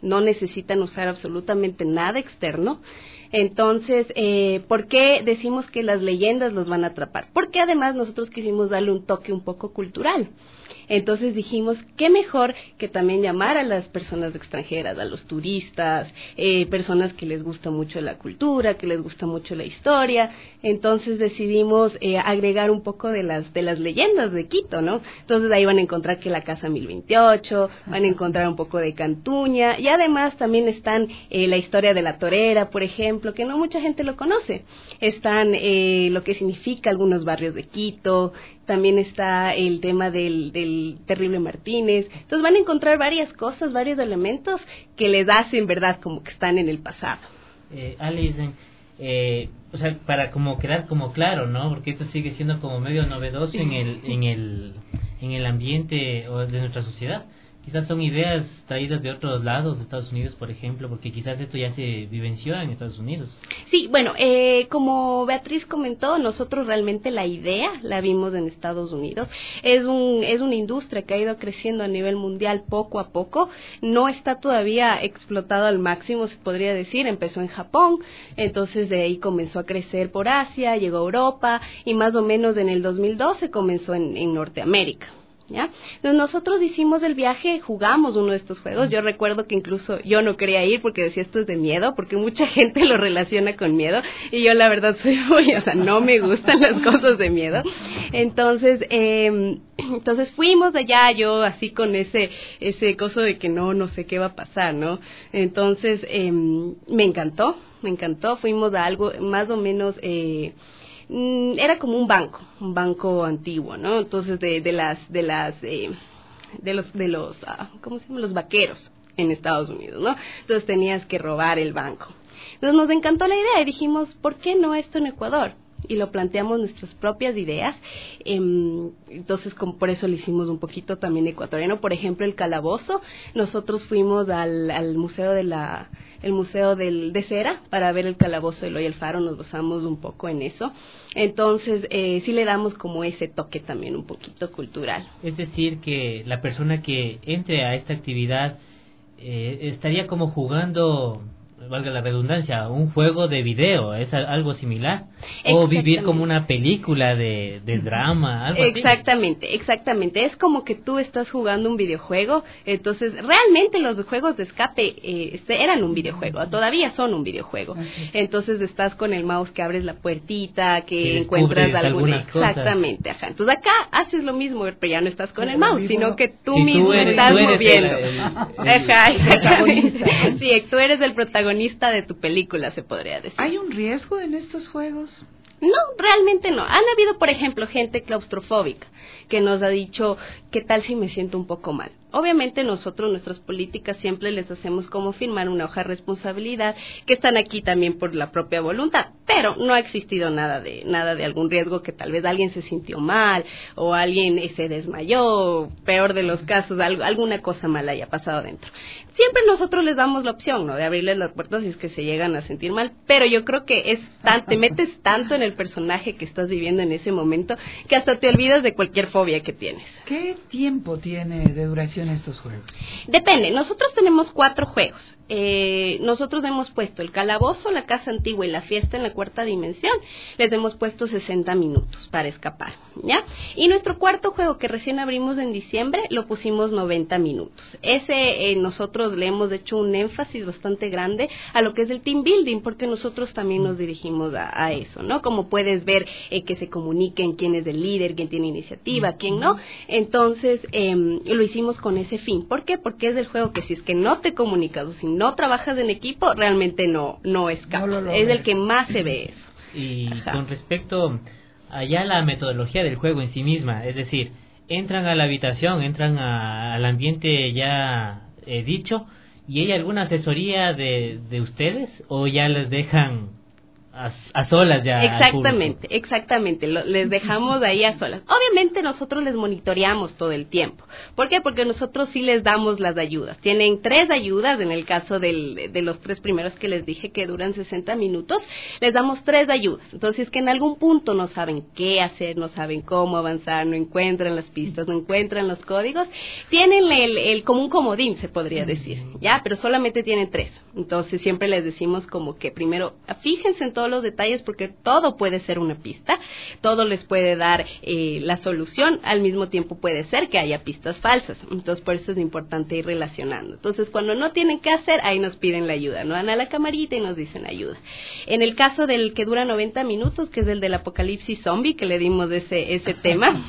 no necesitan usar absolutamente nada externo. Entonces, ¿por qué decimos que las leyendas los van a atrapar? Porque además nosotros quisimos darle un toque un poco cultural. Entonces dijimos, qué mejor que también llamar a las personas extranjeras, a los turistas, personas que les gusta mucho la cultura, que les gusta mucho la historia. Entonces decidimos agregar un poco de las leyendas de Quito, ¿no? Entonces ahí van a encontrar que la Casa 1028, van a encontrar un poco de Cantuña, y además también están la historia de la torera, por ejemplo, que no mucha gente lo conoce. Están lo que significa algunos barrios de Quito, también está el tema del Terrible Martínez. Entonces van a encontrar varias cosas, varios elementos que les hacen, ¿verdad?, como que están en el pasado. Alison, o sea, para como quedar como claro, ¿no? Porque esto sigue siendo como medio novedoso en el ambiente de nuestra sociedad. Quizás son ideas traídas de otros lados, de Estados Unidos, por ejemplo, porque quizás esto ya se vivenció en Estados Unidos. Sí, bueno, como Beatriz comentó, nosotros realmente la idea la vimos en Estados Unidos. Es una industria que ha ido creciendo a nivel mundial poco a poco. No está todavía explotado al máximo, se podría decir. Empezó en Japón, entonces de ahí comenzó a crecer por Asia, llegó a Europa y más o menos en el 2012 comenzó en Norteamérica. ¿Ya? Entonces nosotros hicimos el viaje, jugamos uno de estos juegos. Yo recuerdo que incluso yo no quería ir porque decía esto es de miedo, porque mucha gente lo relaciona con miedo y yo la verdad soy no me gustan las cosas de miedo. Entonces fuimos allá, yo así con ese coso de que no sé qué va a pasar, ¿no? Entonces me encantó, fuimos a algo más o menos era como un banco antiguo, ¿no? Entonces de los ¿cómo se llama? Los vaqueros en Estados Unidos, ¿no? Entonces tenías que robar el banco. Entonces nos encantó la idea y dijimos, ¿por qué no esto en Ecuador? Y lo planteamos nuestras propias ideas. Entonces por eso lo hicimos un poquito también ecuatoriano. Por ejemplo, el calabozo, nosotros fuimos al museo de cera para ver el calabozo de Eloy Alfaro, nos basamos un poco en eso. Entonces sí le damos como ese toque también un poquito cultural. Es decir, que la persona que entre a esta actividad estaría como jugando, valga la redundancia, un juego de video, ¿es algo similar? O vivir como una película de drama, algo así. Exactamente, es como que tú estás jugando un videojuego. Entonces realmente los juegos de escape eran un videojuego, todavía son un videojuego. Entonces estás con el mouse que abres la puertita, que encuentras alguna. Exactamente, ajá. Entonces acá haces lo mismo, pero ya no estás con el mouse, sino que tú mismo estás moviendo. Ajá, exactamente. Sí, tú eres el protagonista de tu película, se podría decir. ¿Hay un riesgo en estos juegos? No, realmente no. Han habido, por ejemplo, gente claustrofóbica que nos ha dicho, ¿qué tal si me siento un poco mal? Obviamente nosotros, nuestras políticas siempre les hacemos como firmar una hoja de responsabilidad, que están aquí también por la propia voluntad, pero no ha existido nada de algún riesgo, que tal vez alguien se sintió mal o alguien se desmayó, peor de los casos, alguna cosa mala haya pasado dentro. Siempre nosotros les damos la opción, ¿no?, de abrirles las puertas si es que se llegan a sentir mal, pero yo creo que te metes tanto en el personaje que estás viviendo en ese momento que hasta te olvidas de cualquier fobia que tienes. ¿Qué tiempo tiene de duración estos juegos? Depende, nosotros tenemos 4 juegos. Nosotros hemos puesto el calabozo, la casa antigua y la fiesta en la cuarta dimensión. Les hemos puesto 60 minutos para escapar, ¿ya? Y nuestro cuarto juego, que recién abrimos en diciembre, lo pusimos 90 minutos. Nosotros le hemos hecho un énfasis bastante grande a lo que es el team building, porque nosotros también nos dirigimos a eso, ¿no? Como puedes ver, que se comuniquen quién es el líder, quién tiene iniciativa, quién no. Entonces lo hicimos con ese fin. ¿Por qué? Porque es el juego que si es que no te comunicas o si no trabajas en equipo, realmente no escapas. Es el que más se ve eso. Y con respecto allá la metodología del juego en sí misma, es decir, entran a la habitación, entran al ambiente ya dicho, ¿y hay alguna asesoría de ustedes o ya les dejan a solas ya. Exactamente, les dejamos ahí a solas. Obviamente nosotros les monitoreamos todo el tiempo. ¿Por qué? Porque nosotros sí les damos las ayudas. Tienen 3 ayudas, en el caso de los 3 primeros que les dije que duran 60 minutos, les damos 3 ayudas. Entonces, que en algún punto no saben qué hacer, no saben cómo avanzar, no encuentran las pistas, no encuentran los códigos, tienen como un comodín, se podría decir, ¿ya? Pero solamente tienen 3. Entonces, siempre les decimos como que primero, fíjense en todos los detalles porque todo puede ser una pista, todo les puede dar la solución, al mismo tiempo puede ser que haya pistas falsas, entonces por eso es importante ir relacionando. Entonces cuando no tienen qué hacer, ahí nos piden la ayuda, no van a la camarita y nos dicen ayuda. En el caso del que dura 90 minutos, que es el del apocalipsis zombie, que le dimos ese tema,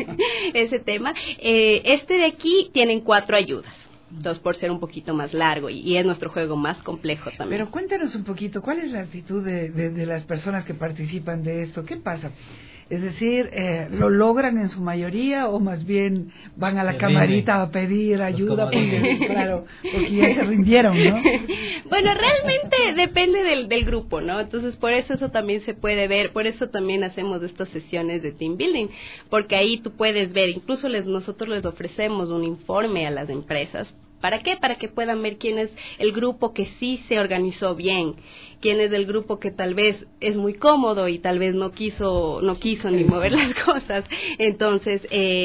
este de aquí tienen 4 ayudas. Entonces, por ser un poquito más largo y es nuestro juego más complejo también. Pero cuéntanos un poquito, ¿cuál es la actitud de las personas que participan de esto? ¿Qué pasa? Es decir, ¿lo logran en su mayoría o más bien van a la camarita a pedir ayuda porque ya se rindieron, ¿no? Bueno, realmente depende del grupo, ¿no? Entonces, por eso también se puede ver, por eso también hacemos estas sesiones de team building, porque ahí tú puedes ver, incluso nosotros les ofrecemos un informe a las empresas. ¿Para qué? Para que puedan ver quién es el grupo que sí se organizó bien, quién es el grupo que tal vez es muy cómodo y tal vez no quiso ni mover las cosas. Entonces,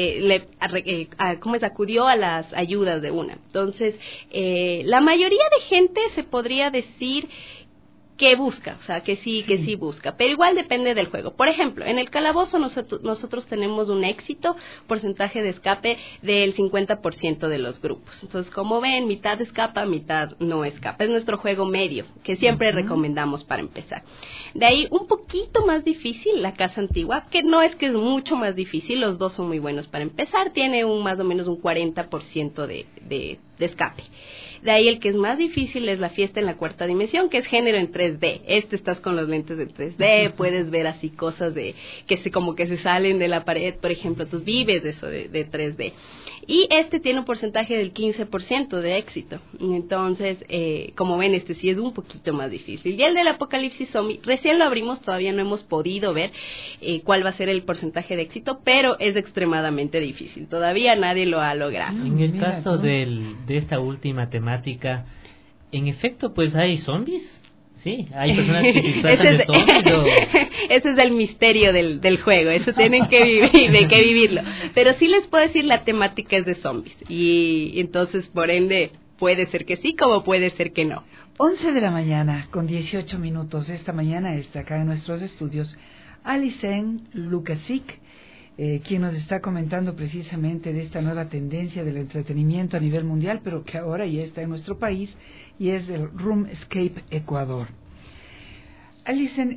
acudió a las ayudas de una. Entonces, la mayoría de gente se podría decir que busca, o sea, que sí busca, pero igual depende del juego. Por ejemplo, en el calabozo nosotros tenemos un porcentaje de escape del 50% de los grupos. Entonces, como ven, mitad escapa, mitad no escapa. Es nuestro juego medio, que siempre recomendamos para empezar. De ahí, un poquito más difícil, la casa antigua, que no es que es mucho más difícil, los dos son muy buenos para empezar, tiene más o menos un 40% de escape. De ahí el que es más difícil es la fiesta en la cuarta dimensión, que es género en 3D. Estás con los lentes de 3D, puedes ver así cosas como que se salen de la pared, por ejemplo, tú vives eso de 3D. Y tiene un porcentaje del 15% de éxito. Entonces, como ven, sí es un poquito más difícil. Y el del apocalipsis zombie, recién lo abrimos, todavía no hemos podido ver cuál va a ser el porcentaje de éxito, pero es extremadamente difícil. Todavía nadie lo ha logrado. En el caso de esta última temática, en efecto, pues hay zombies. Sí, hay personas que se disfrazan de zombies. Ese es el misterio del juego, eso tienen que vivirlo. Pero sí les puedo decir, la temática es de zombies. Y entonces, por ende, puede ser que sí, como puede ser que no. 11 de la mañana, con 18 minutos. Esta mañana está acá en nuestros estudios Alison Lukasic, quien nos está comentando precisamente de esta nueva tendencia del entretenimiento a nivel mundial, pero que ahora ya está en nuestro país, y es el Roomscape Ecuador. Alison,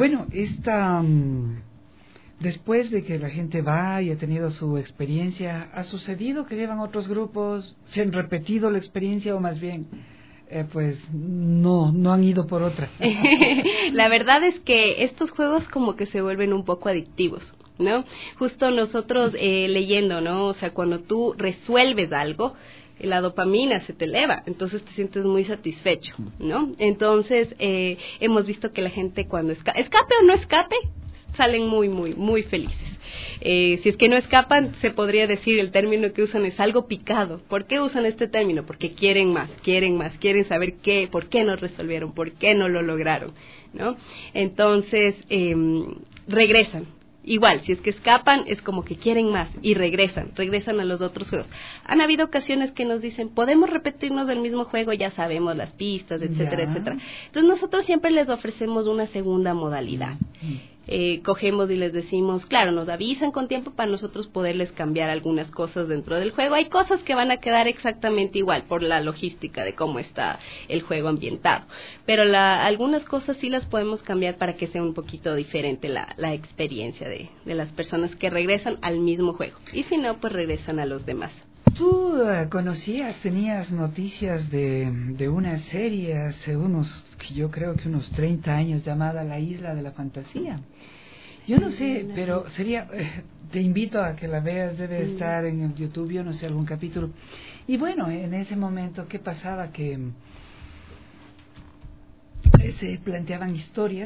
después de que la gente va y ha tenido su experiencia, ¿ha sucedido que llevan otros grupos, se han repetido la experiencia o más bien no han ido por otra? La verdad es que estos juegos como que se vuelven un poco adictivos, ¿no? Justo nosotros leyendo, ¿no? O sea, cuando tú resuelves algo, la dopamina se te eleva, entonces te sientes muy satisfecho, ¿no? Entonces, hemos visto que la gente cuando escape o no escape, salen muy, muy, muy felices. Si es que no escapan, se podría decir, el término que usan es algo picado. ¿Por qué usan este término? Porque quieren más, quieren saber por qué no resolvieron, por qué no lo lograron, ¿no? Entonces, regresan. Igual, si es que escapan, es como que quieren más y regresan a los otros juegos. Han habido ocasiones que nos dicen, podemos repetirnos del mismo juego, ya sabemos las pistas, etcétera, etcétera. Entonces nosotros siempre les ofrecemos una segunda modalidad. Cogemos y les decimos, claro, nos avisan con tiempo para nosotros poderles cambiar algunas cosas dentro del juego. Hay cosas que van a quedar exactamente igual por la logística de cómo está el juego ambientado, pero algunas cosas sí las podemos cambiar para que sea un poquito diferente la experiencia de las personas que regresan al mismo juego, y si no, pues regresan a los demás. ¿Tú tenías noticias de una serie hace yo creo que unos 30 años, llamada La Isla de la Fantasía? Yo no sé, pero te invito a que la veas, debe estar en el YouTube, yo no sé, algún capítulo. Y bueno, en ese momento, ¿qué pasaba? Que se planteaban historias,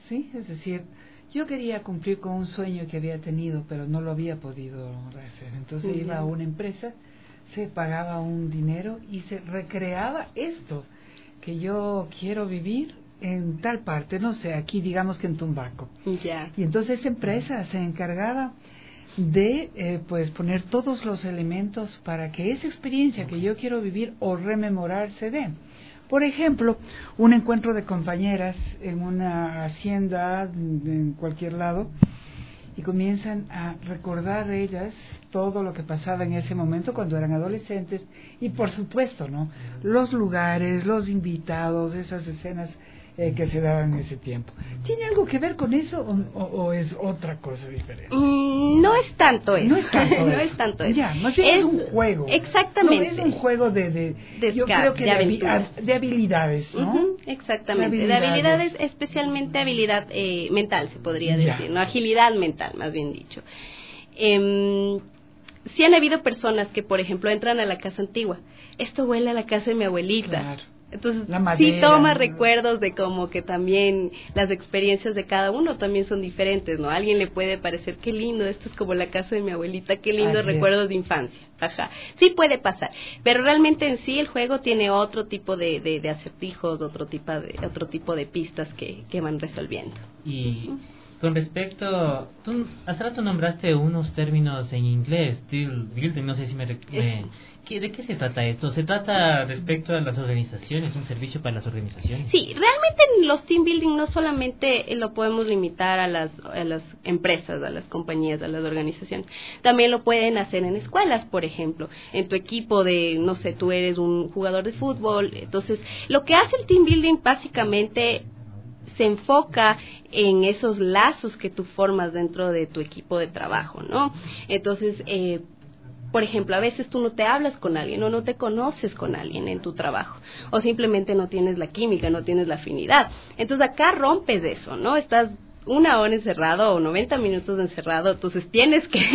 ¿sí? Es decir, yo quería cumplir con un sueño que había tenido, pero no lo había podido hacer. Entonces iba a una empresa, se pagaba un dinero y se recreaba esto, que yo quiero vivir en tal parte, no sé, aquí digamos que en Tumbaco. Y entonces esa empresa se encargaba de pues poner todos los elementos para que esa experiencia que yo quiero vivir o rememorar se dé. Por ejemplo, un encuentro de compañeras en una hacienda, en cualquier lado, y comienzan a recordar ellas todo lo que pasaba en ese momento cuando eran adolescentes, y por supuesto, ¿no?, los lugares, los invitados, esas escenas que se daban en ese tiempo. ¿Tiene algo que ver con eso o es otra cosa diferente? No es tanto eso. No es tanto no eso. es tanto eso. Ya, más bien es un juego. Exactamente. No, es un juego yo creo que de habilidades, ¿no? Exactamente. De habilidades, especialmente habilidad mental, se podría decir, ¿no? Agilidad mental, más bien dicho. Sí han habido personas que, por ejemplo, entran a la casa antigua. Esto huele a la casa de mi abuelita. Claro. Entonces, madera, sí toma recuerdos de como que también las experiencias de cada uno también son diferentes, ¿no? A alguien le puede parecer, qué lindo, esto es como la casa de mi abuelita, qué lindo recuerdos de infancia. Ajá. Sí puede pasar, pero realmente en sí el juego tiene otro tipo de acertijos, otro tipo de pistas que van resolviendo. Y con respecto, tú hace rato nombraste unos términos en inglés, team building, no sé si ¿de qué se trata esto? ¿Se trata respecto a las organizaciones, un servicio para las organizaciones? Sí, realmente los team building no solamente lo podemos limitar a las empresas, a las compañías, a las organizaciones. También lo pueden hacer en escuelas, por ejemplo. En tu equipo no sé, tú eres un jugador de fútbol. Entonces, lo que hace el team building básicamente se enfoca en esos lazos que tú formas dentro de tu equipo de trabajo, ¿no? Entonces, por ejemplo, a veces tú no te hablas con alguien o no te conoces con alguien en tu trabajo o simplemente no tienes la química, no tienes la afinidad. Entonces acá rompes eso, ¿no? Estás 1 hora encerrado o 90 minutos encerrado, entonces tienes que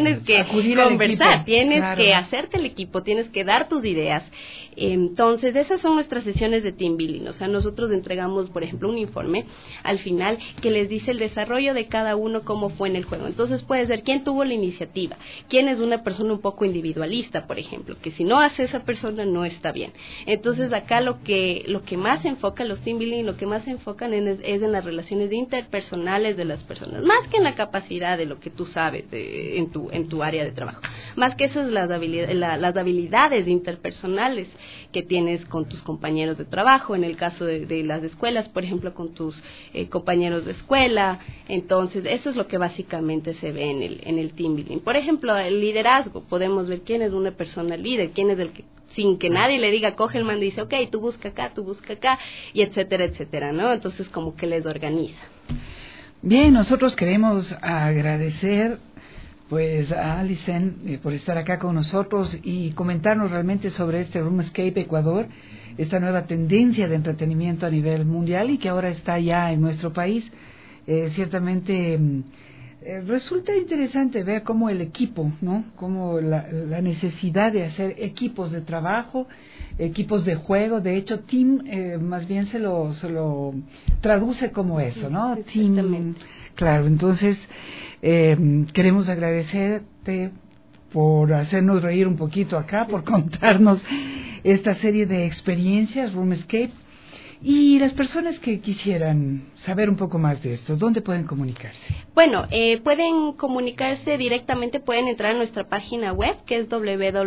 conversar, tienes que hacerte el equipo, tienes que dar tus ideas. Entonces, esas son nuestras sesiones de team building. O sea, nosotros entregamos, por ejemplo, un informe al final que les dice el desarrollo de cada uno, cómo fue en el juego. Entonces, puede ser quién tuvo la iniciativa, quién es una persona un poco individualista, por ejemplo, que si no hace esa persona no está bien. Entonces, acá lo que más enfoca los team building, lo que más se enfocan es en las relaciones interpersonales de las personas, más que en la capacidad de lo que tú sabes en tu área de trabajo. Más que eso es las habilidades interpersonales que tienes con tus compañeros de trabajo, en el caso de las escuelas, por ejemplo, con tus compañeros de escuela. Entonces, eso es lo que básicamente se ve en el team building. Por ejemplo, el liderazgo, podemos ver quién es una persona líder, quién es el que, sin que nadie le diga, coge el mando y dice, ok, tú busca acá, y etcétera, etcétera, ¿no? Entonces, como que les organiza. Bien, nosotros queremos agradecer pues a Alison por estar acá con nosotros y comentarnos realmente sobre este Roomscape Ecuador, esta nueva tendencia de entretenimiento a nivel mundial y que ahora está ya en nuestro país. Ciertamente resulta interesante ver cómo el equipo, ¿no?, cómo la necesidad de hacer equipos de trabajo, equipos de juego. De hecho, team más bien se lo traduce como eso, ¿no? Team, claro. Entonces, queremos agradecerte por hacernos reír un poquito acá, por contarnos esta serie de experiencias, Roomscape. Y las personas que quisieran saber un poco más de esto, ¿dónde pueden comunicarse? Bueno, pueden comunicarse directamente, pueden entrar a nuestra página web, que es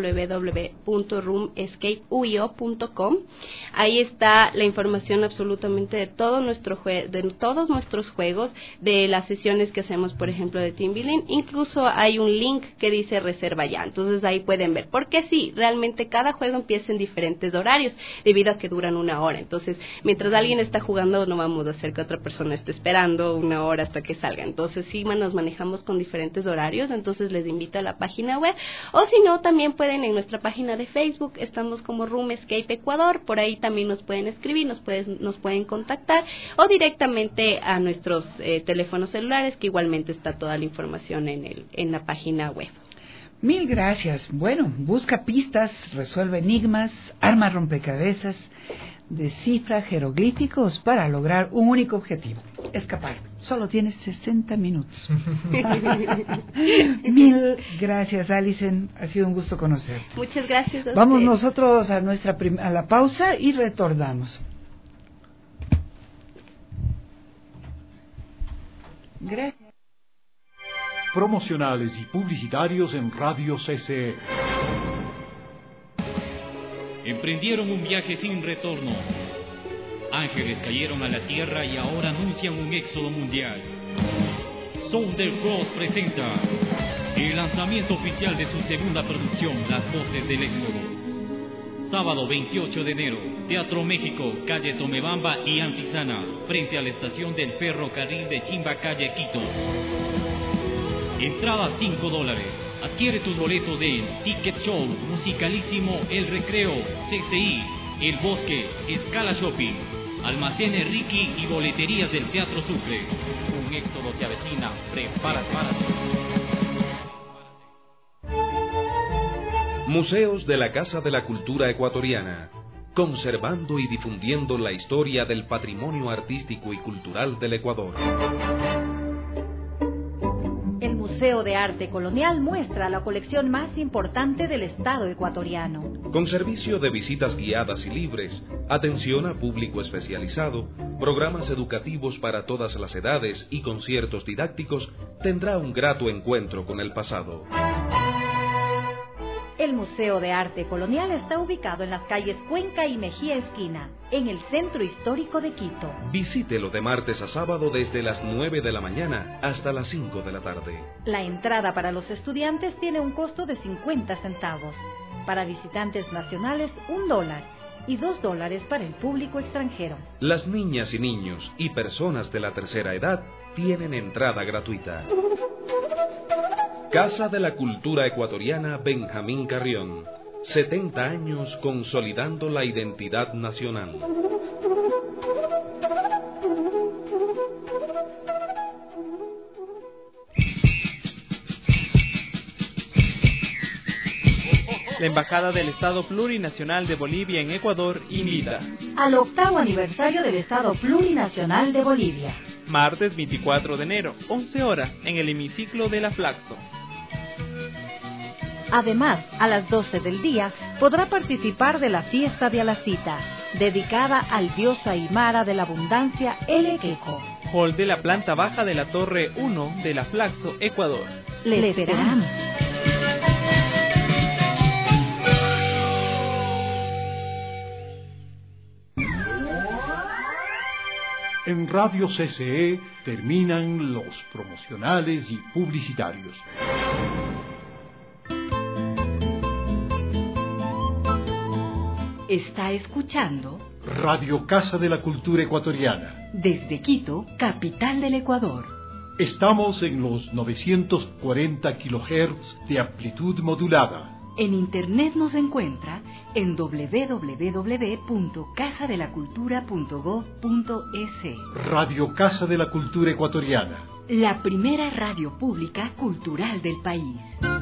www.roomescapeuio.com. Ahí está la información absolutamente de todos nuestros juegos, de las sesiones que hacemos, por ejemplo, de team building. Incluso hay un link que dice reserva ya, entonces ahí pueden ver. Porque sí, realmente cada juego empieza en diferentes horarios, debido a que duran 1 hora. Entonces, mientras alguien está jugando, no vamos a hacer que otra persona esté esperando 1 hora hasta que salga. Entonces, sí, nos manejamos con diferentes horarios, entonces les invito a la página web. O si no, también pueden en nuestra página de Facebook, estamos como Roomscape Ecuador, por ahí también nos pueden escribir, nos pueden contactar, o directamente a nuestros teléfonos celulares, que igualmente está toda la información en la página web. Mil gracias. Bueno, busca pistas, resuelve enigmas, arma rompecabezas, descifra jeroglíficos para lograr un único objetivo: escapar. Solo tienes 60 minutos. Mil gracias, Alison. Ha sido un gusto conocerte. Muchas gracias a Vamos usted. nosotros a a la pausa y retornamos. Gracias. Promocionales y publicitarios en Radio CCE. Emprendieron un viaje sin retorno. Ángeles cayeron a la tierra y ahora anuncian un éxodo mundial. Southern Cross presenta el lanzamiento oficial de su segunda producción, Las Voces del Éxodo. Sábado 28 de enero, Teatro México, calle Tomebamba y Antizana, frente a la estación del ferrocarril de Chimbacalle, Quito. Entrada $5. Adquiere tus boletos en Ticket Show, Musicalísimo, El Recreo, CCI, El Bosque, Scala Shopping, Almacenes Ricky y boleterías del Teatro Sucre. Un éxodo se avecina. Prepárate. Museos de la Casa de la Cultura Ecuatoriana, conservando y difundiendo la historia del patrimonio artístico y cultural del Ecuador. El Museo de Arte Colonial muestra la colección más importante del Estado ecuatoriano. Con servicio de visitas guiadas y libres, atención a público especializado, programas educativos para todas las edades y conciertos didácticos, tendrá un grato encuentro con el pasado. El Museo de Arte Colonial está ubicado en las calles Cuenca y Mejía Esquina, en el centro histórico de Quito. Visítelo de martes a sábado desde las 9 de la mañana hasta las 5 de la tarde. La entrada para los estudiantes tiene un costo de 50 centavos. Para visitantes nacionales, $1 y $2 para el público extranjero. Las niñas y niños y personas de la tercera edad tienen entrada gratuita. Casa de la Cultura Ecuatoriana Benjamín Carrión. 70 años consolidando la identidad nacional. La Embajada del Estado Plurinacional de Bolivia en Ecuador invita al 8º aniversario del Estado Plurinacional de Bolivia. Martes 24 de enero, 11 horas, en el hemiciclo de la Flaxo. Además, a las 12 del día podrá participar de la fiesta de Alacita, dedicada al dios aymara de la abundancia, El Equeco. Hall de la planta baja de la Torre 1 de la Flaxo, Ecuador. Le esperamos. En Radio CCE terminan los promocionales y publicitarios. Está escuchando Radio Casa de la Cultura Ecuatoriana. Desde Quito, capital del Ecuador. Estamos en los 940 kHz de amplitud modulada. En internet nos encuentra en www.casadelacultura.gov.es. Radio Casa de la Cultura Ecuatoriana. La primera radio pública cultural del país.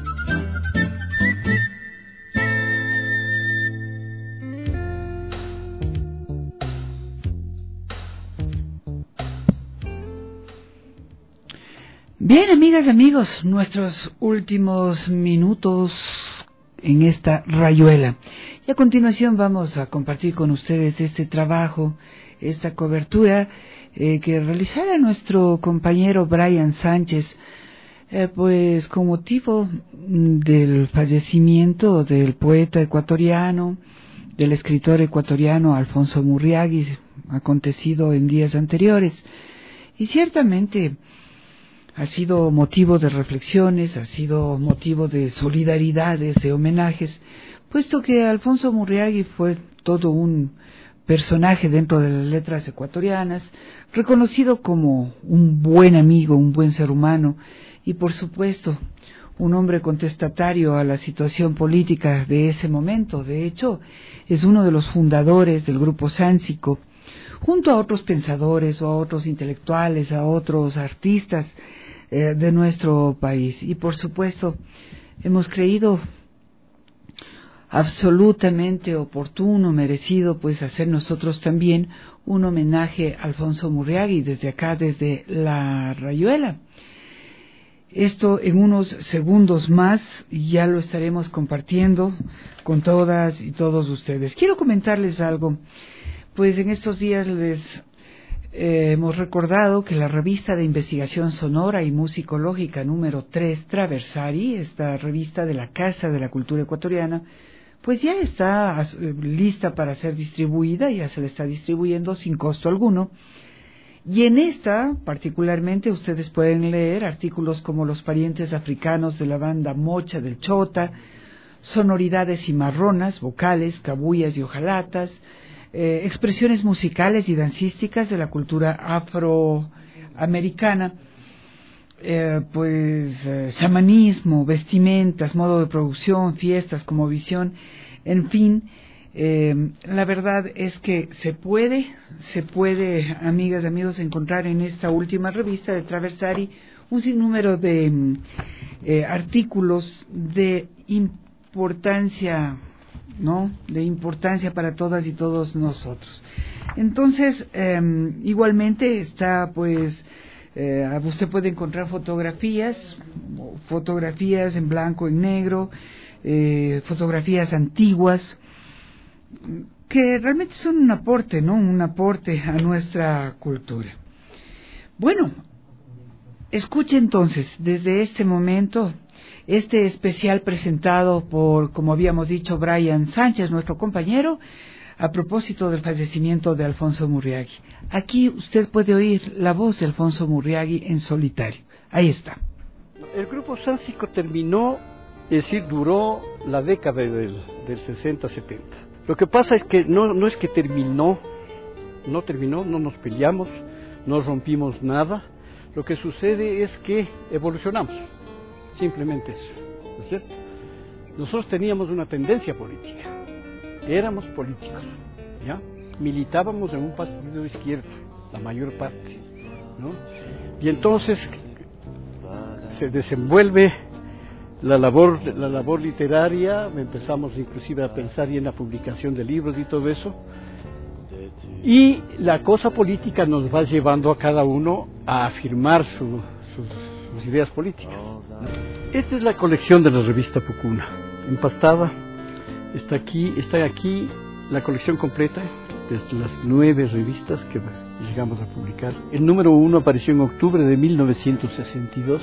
Bien, amigas y amigos, nuestros últimos minutos en esta rayuela. Y a continuación vamos a compartir con ustedes este trabajo, esta cobertura que realizara nuestro compañero Brian Sánchez, pues con motivo del fallecimiento del poeta ecuatoriano, del escritor ecuatoriano Alfonso Murriagui, acontecido en días anteriores. Y ciertamente ha sido motivo de reflexiones, ha sido motivo de solidaridades, de homenajes, puesto que Alfonso Murriagui fue todo un personaje dentro de las letras ecuatorianas, reconocido como un buen amigo, un buen ser humano y, por supuesto, un hombre contestatario a la situación política de ese momento. De hecho, es uno de los fundadores del Grupo Sáncico, junto a otros pensadores o a otros intelectuales, a otros artistas de nuestro país. Y por supuesto, hemos creído absolutamente oportuno, merecido, pues hacer nosotros también un homenaje a Alfonso Murriagui desde acá, desde La Rayuela. Esto en unos segundos más ya lo estaremos compartiendo con todas y todos ustedes. Quiero comentarles algo, pues en estos días les hemos recordado que la revista de investigación sonora y musicológica número 3, Traversari, esta revista de la Casa de la Cultura Ecuatoriana, pues ya está lista para ser distribuida, ya se le está distribuyendo sin costo alguno. Y en esta, particularmente, ustedes pueden leer artículos como Los parientes africanos de la banda Mocha del Chota, sonoridades cimarronas, vocales, cabullas y hojalatas, expresiones musicales y dancísticas de la cultura afroamericana, chamanismo, vestimentas, modo de producción, fiestas, como visión, en fin. La verdad es que se puede, amigas y amigos, encontrar en esta última revista de Traversari un sinnúmero de artículos de importancia, ¿no? De importancia para todas y todos nosotros. Entonces, igualmente está, pues, usted puede encontrar fotografías en blanco y negro, fotografías antiguas, que realmente son un aporte, ¿no? Un aporte a nuestra cultura. Bueno, escuche entonces, desde este momento, este especial presentado por, como habíamos dicho, Brian Sánchez, nuestro compañero, a propósito del fallecimiento de Alfonso Murriagui. Aquí usted puede oír la voz de Alfonso Murriagui en solitario. Ahí está. El grupo Sánsico terminó, es decir, duró la década del 60-70. Lo que pasa es que no es que terminó, no nos peleamos, no rompimos nada. Lo que sucede es que evolucionamos, simplemente eso, ¿no es cierto? Nosotros teníamos una tendencia política, éramos políticos, ¿ya? Militábamos en un partido izquierdo, la mayor parte, ¿no? Y entonces se desenvuelve la labor literaria, empezamos inclusive a pensar en la publicación de libros y todo eso, y la cosa política nos va llevando a cada uno a afirmar sus ideas políticas, ¿no? Esta es la colección de la revista Pucuna, empastada, está aquí la colección completa de las 9 revistas que llegamos a publicar. El número 1 apareció en octubre de 1962,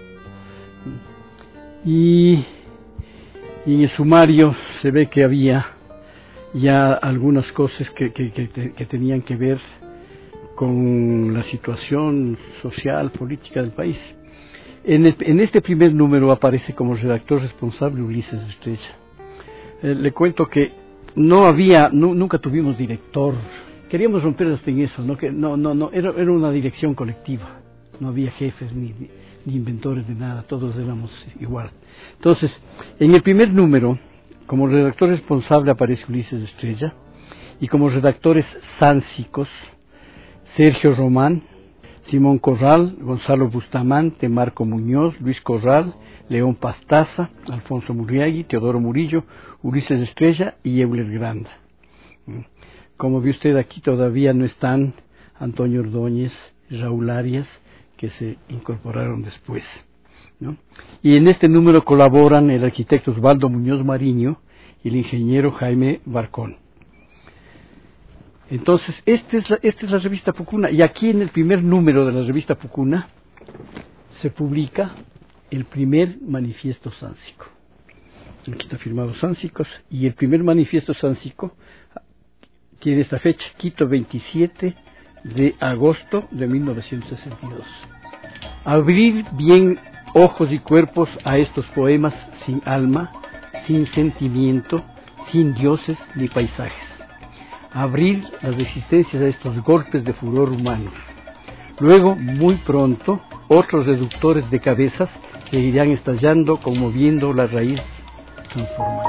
y en el sumario se ve que había ya algunas cosas que tenían que ver con la situación social, política del país. En este primer número aparece como redactor responsable Ulises Estrella. Le cuento que nunca tuvimos director. Queríamos romper hasta en eso, ¿no? Que no era una dirección colectiva. No había jefes ni inventores de nada, todos éramos igual. Entonces, en el primer número, como redactor responsable aparece Ulises Estrella, y como redactores sánsicos, Sergio Román, Simón Corral, Gonzalo Bustamante, Marco Muñoz, Luis Corral, León Pastaza, Alfonso Murriagui, Teodoro Murillo, Ulises Estrella y Euler Granda. Como ve usted aquí, todavía no están Antonio Ordóñez, Raúl Arias, que se incorporaron después, ¿no? Y en este número colaboran el arquitecto Osvaldo Muñoz Mariño y el ingeniero Jaime Barcón. Entonces, esta es la revista Pucuna, y aquí en el primer número de la revista Pucuna se publica el primer manifiesto sánsico. Aquí está firmado Sánsicos, y el primer manifiesto sánsico tiene esta fecha, Quito, 27 de agosto de 1962. Abrir bien ojos y cuerpos a estos poemas sin alma, sin sentimiento, sin dioses ni paisajes. Abrir las resistencias a estos golpes de furor humano. Luego, muy pronto, otros reductores de cabezas seguirán estallando, conmoviendo la raíz transformada.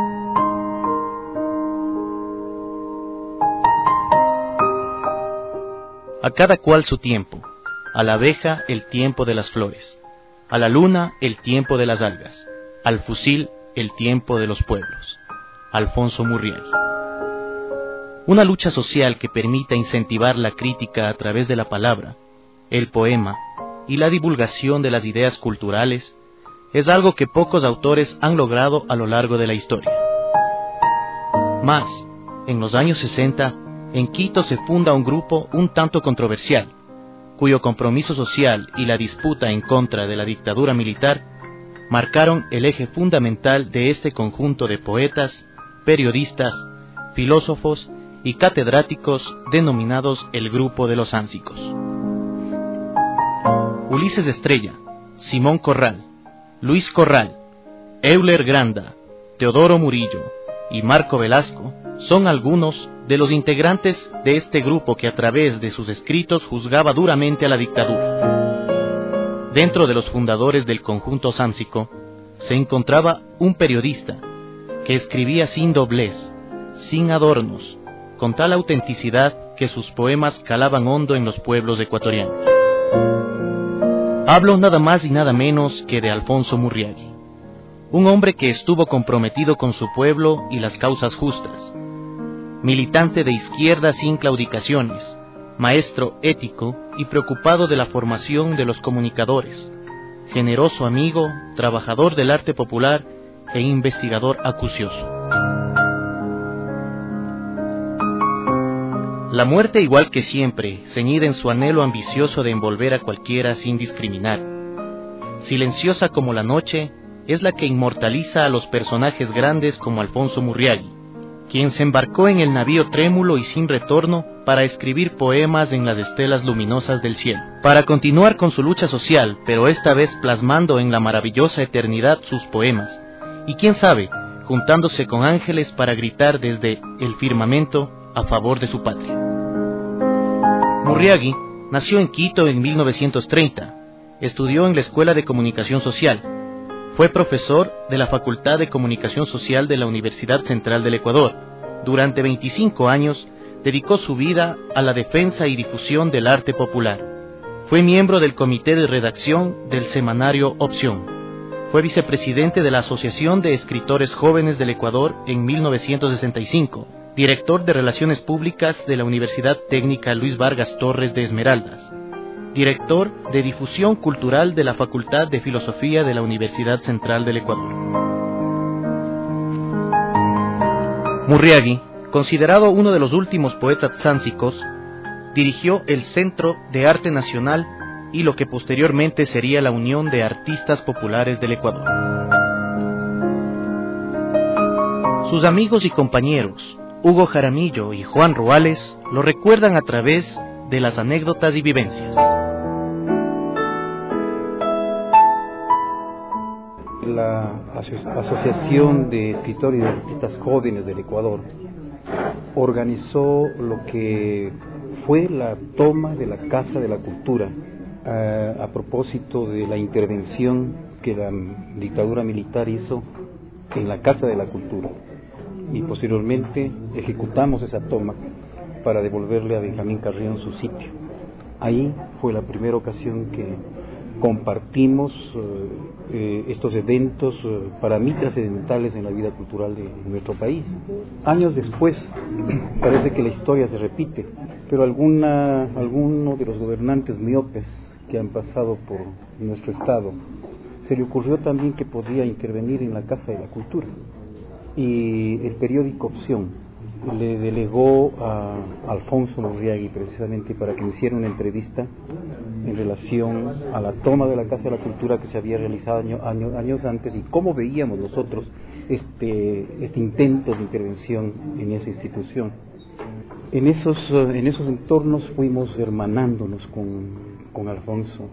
A cada cual su tiempo, a la abeja el tiempo de las flores, a la luna el tiempo de las algas, al fusil el tiempo de los pueblos. Alfonso Murriagui. Una lucha social que permita incentivar la crítica a través de la palabra, el poema y la divulgación de las ideas culturales es algo que pocos autores han logrado a lo largo de la historia. Más, en los años 60, en Quito se funda un grupo un tanto controversial, cuyo compromiso social y la disputa en contra de la dictadura militar marcaron el eje fundamental de este conjunto de poetas, periodistas, filósofos y catedráticos denominados el Grupo de los Ánsicos. Ulises Estrella, Simón Corral, Luis Corral, Euler Granda, Teodoro Murillo y Marco Velasco son algunos de los integrantes de este grupo que a través de sus escritos juzgaba duramente a la dictadura. Dentro de los fundadores del conjunto sánsico se encontraba un periodista que escribía sin doblez, sin adornos, con tal autenticidad que sus poemas calaban hondo en los pueblos ecuatorianos. Hablo nada más y nada menos que de Alfonso Murriagui, un hombre que estuvo comprometido con su pueblo y las causas justas, militante de izquierda sin claudicaciones, maestro ético y preocupado de la formación de los comunicadores, generoso amigo, trabajador del arte popular e investigador acucioso. La muerte, igual que siempre, ceñida en su anhelo ambicioso de envolver a cualquiera sin discriminar. Silenciosa como la noche, es la que inmortaliza a los personajes grandes como Alfonso Murriagui, quien se embarcó en el navío trémulo y sin retorno para escribir poemas en las estelas luminosas del cielo, para continuar con su lucha social, pero esta vez plasmando en la maravillosa eternidad sus poemas, y quién sabe, juntándose con ángeles para gritar desde el firmamento a favor de su patria. Murriagui nació en Quito en 1930, estudió en la Escuela de Comunicación Social, fue profesor de la Facultad de Comunicación Social de la Universidad Central del Ecuador. Durante 25 años dedicó su vida a la defensa y difusión del arte popular. Fue miembro del comité de redacción del semanario Opción. Fue vicepresidente de la Asociación de Escritores Jóvenes del Ecuador en 1965, director de Relaciones Públicas de la Universidad Técnica Luis Vargas Torres de Esmeraldas, director de Difusión Cultural de la Facultad de Filosofía de la Universidad Central del Ecuador. Murriagui, considerado uno de los últimos poetas sánsicos, dirigió el Centro de Arte Nacional y lo que posteriormente sería la Unión de Artistas Populares del Ecuador. Sus amigos y compañeros, Hugo Jaramillo y Juan Ruales, lo recuerdan a través de las anécdotas y vivencias. La Asociación de Escritores y Artistas Jóvenes del Ecuador organizó lo que fue la toma de la Casa de la Cultura a propósito de la intervención que la dictadura militar hizo en la Casa de la Cultura, y posteriormente ejecutamos esa toma para devolverle a Benjamín Carrión su sitio. Ahí fue la primera ocasión que compartimos estos eventos para mí trascendentales en la vida cultural de nuestro país. Años después parece que la historia se repite, pero alguno de los gobernantes miopes que han pasado por nuestro estado se le ocurrió también que podía intervenir en la Casa de la Cultura, y el periódico Opción le delegó a Alfonso Murriagui precisamente para que me hiciera una entrevista en relación a la toma de la Casa de la Cultura que se había realizado años antes, y cómo veíamos nosotros este intento de intervención en esa institución. En esos entornos fuimos hermanándonos con Alfonso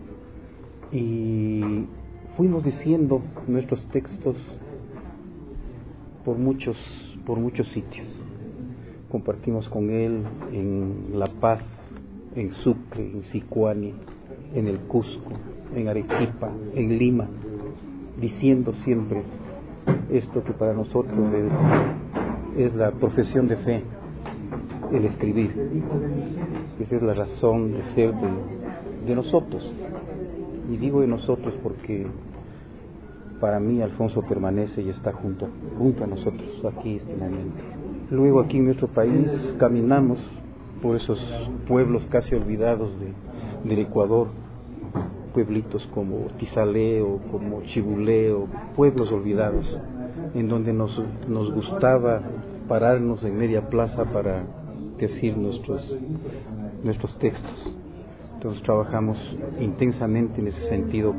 y fuimos diciendo nuestros textos por muchos sitios. Compartimos con él en La Paz, en Sucre, en Sicuani, en el Cusco, en Arequipa, en Lima, diciendo siempre esto que para nosotros es la profesión de fe, el escribir. Esa es la razón de ser de nosotros. Y digo de nosotros porque para mí Alfonso permanece y está junto a nosotros aquí este momento. Luego aquí en nuestro país caminamos por esos pueblos casi olvidados del Ecuador, pueblitos como Tizaleo, como Chibuleo, pueblos olvidados, en donde nos gustaba pararnos en media plaza para decir nuestros textos. Entonces trabajamos intensamente en ese sentido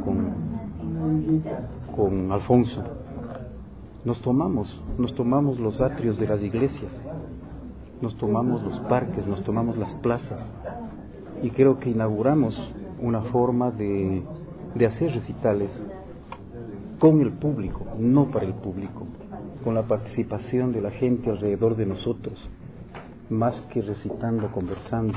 con Alfonso. Nos tomamos los atrios de las iglesias, nos tomamos los parques, nos tomamos las plazas, y creo que inauguramos una forma de hacer recitales con el público, no para el público, con la participación de la gente alrededor de nosotros, más que recitando, conversando,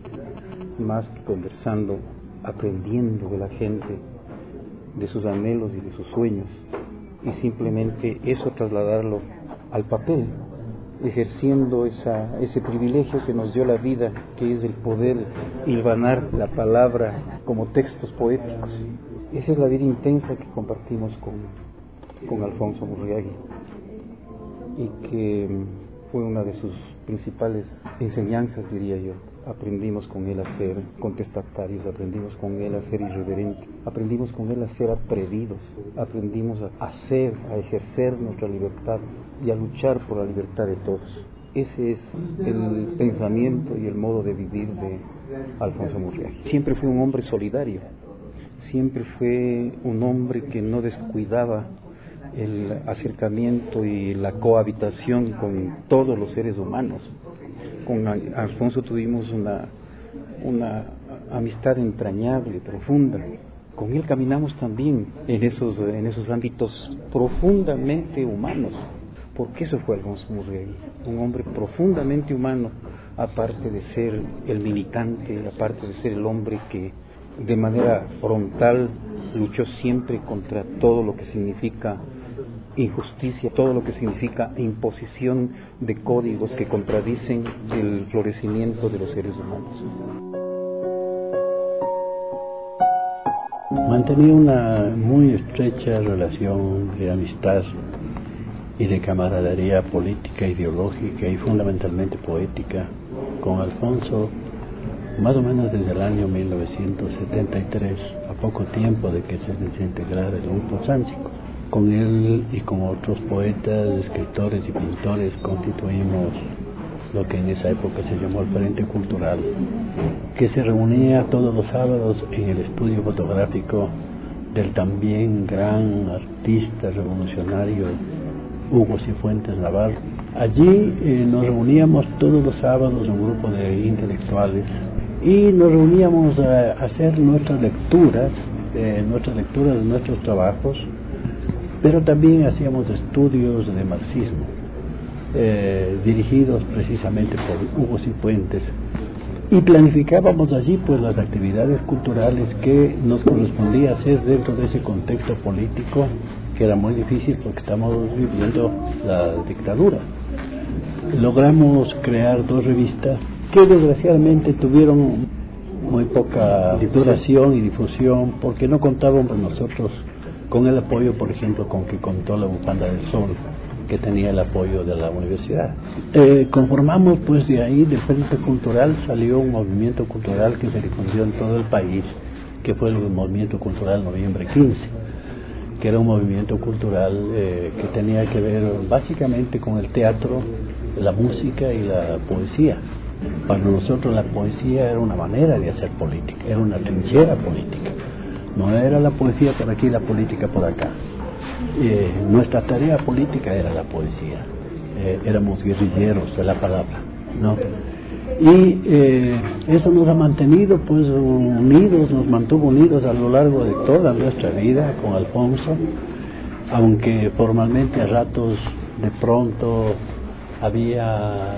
aprendiendo de la gente, de sus anhelos y de sus sueños, y simplemente eso trasladarlo al papel, ejerciendo ese privilegio que nos dio la vida, que es el poder hilvanar la palabra como textos poéticos. Esa es la vida intensa que compartimos con Alfonso Murriagui, y que fue una de sus principales enseñanzas, diría yo. Aprendimos con él a ser contestatarios, aprendimos con él a ser irreverentes, aprendimos con él a ser atrevidos, aprendimos a ejercer nuestra libertad y a luchar por la libertad de todos. Ese es el pensamiento y el modo de vivir de Alfonso Murriagui. Siempre fue un hombre solidario, siempre fue un hombre que no descuidaba el acercamiento y la cohabitación con todos los seres humanos. Con Alfonso tuvimos una amistad entrañable, profunda. Con él caminamos también en esos ámbitos profundamente humanos, porque eso fue Alfonso Murriagui, un hombre profundamente humano, aparte de ser el militante, aparte de ser el hombre que de manera frontal luchó siempre contra todo lo que significa injusticia, todo lo que significa imposición de códigos que contradicen el florecimiento de los seres humanos. Mantenía una muy estrecha relación de amistad y de camaradería política, ideológica y fundamentalmente poética con Alfonso, más o menos desde el año 1973, a poco tiempo de que se desintegrara el grupo Sáncico. Con él y con otros poetas, escritores y pintores constituimos lo que en esa época se llamó el Frente Cultural, que se reunía todos los sábados en el estudio fotográfico del también gran artista revolucionario Hugo Cifuentes Navarro. Allí nos reuníamos todos los sábados un grupo de intelectuales y nos reuníamos a hacer nuestras lecturas de nuestros trabajos, pero también hacíamos estudios de marxismo, dirigidos precisamente por Hugo Cifuentes, y planificábamos allí pues las actividades culturales que nos correspondía hacer dentro de ese contexto político que era muy difícil porque estamos viviendo la dictadura. Logramos crear 2 revistas que desgraciadamente tuvieron muy poca duración y difusión porque no contábamos nosotros con el apoyo, por ejemplo, con que contó la Bufanda del Sol, que tenía el apoyo de la universidad. Conformamos pues de ahí, del Frente Cultural, salió un movimiento cultural que se difundió en todo el país, que fue el Movimiento Cultural Noviembre 15, que era un movimiento cultural que tenía que ver básicamente con el teatro, la música y la poesía. Para nosotros la poesía era una manera de hacer política, era una trinchera política. No era la poesía por aquí y la política por acá. Nuestra tarea política era la poesía. Éramos guerrilleros de la palabra, ¿no? Y eso nos ha mantenido pues unidos, nos mantuvo unidos a lo largo de toda nuestra vida con Alfonso, aunque formalmente a ratos de pronto había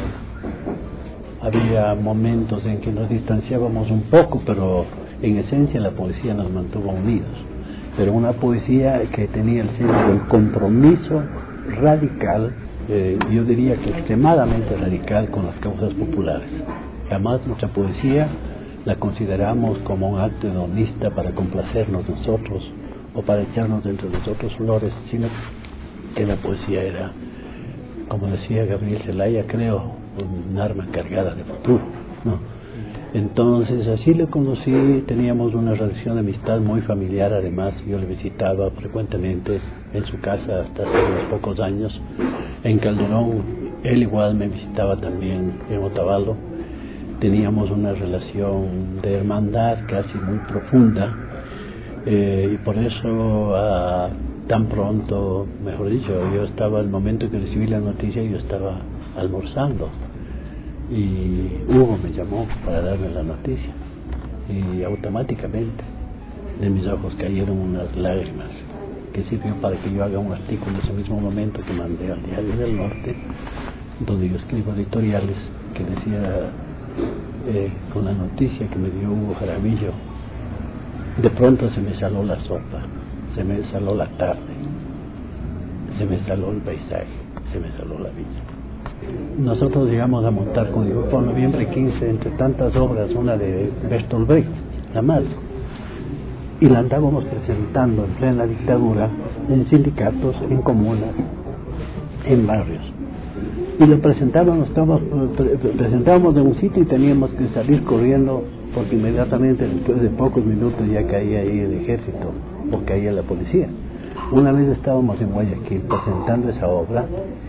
momentos en que nos distanciábamos un poco, pero en esencia la poesía nos mantuvo unidos, pero una poesía que tenía el centro del compromiso radical, yo diría que extremadamente radical con las causas populares. Jamás nuestra poesía la consideramos como un acto hedonista para complacernos nosotros o para echarnos entre nosotros flores, sino que la poesía era, como decía Gabriel Zelaya, creo, un arma cargada de futuro, ¿no? Entonces así le conocí, teníamos una relación de amistad muy familiar, además yo le visitaba frecuentemente en su casa hasta hace unos pocos años en Calderón, él igual me visitaba también en Otavalo, teníamos una relación de hermandad casi muy profunda, y por eso tan pronto, mejor dicho, yo estaba, al momento que recibí la noticia, yo estaba almorzando y Hugo me llamó para darme la noticia y automáticamente de mis ojos cayeron unas lágrimas que sirvió para que yo haga un artículo en ese mismo momento que mandé al Diario del Norte, donde yo escribo editoriales, que decía, con la noticia que me dio Hugo Jaramillo, de pronto se me saló la sopa, se me saló la tarde, se me saló el paisaje, se me saló la vida. Nosotros llegamos a montar con el grupo Noviembre 15, entre tantas obras, una de Bertolt Brecht, La Madre, y la andábamos presentando en plena dictadura en sindicatos, en comunas, en barrios. Y lo presentábamos en un sitio y teníamos que salir corriendo porque inmediatamente después de pocos minutos ya caía ahí el ejército o caía la policía. Una vez estábamos en Guayaquil presentando esa obra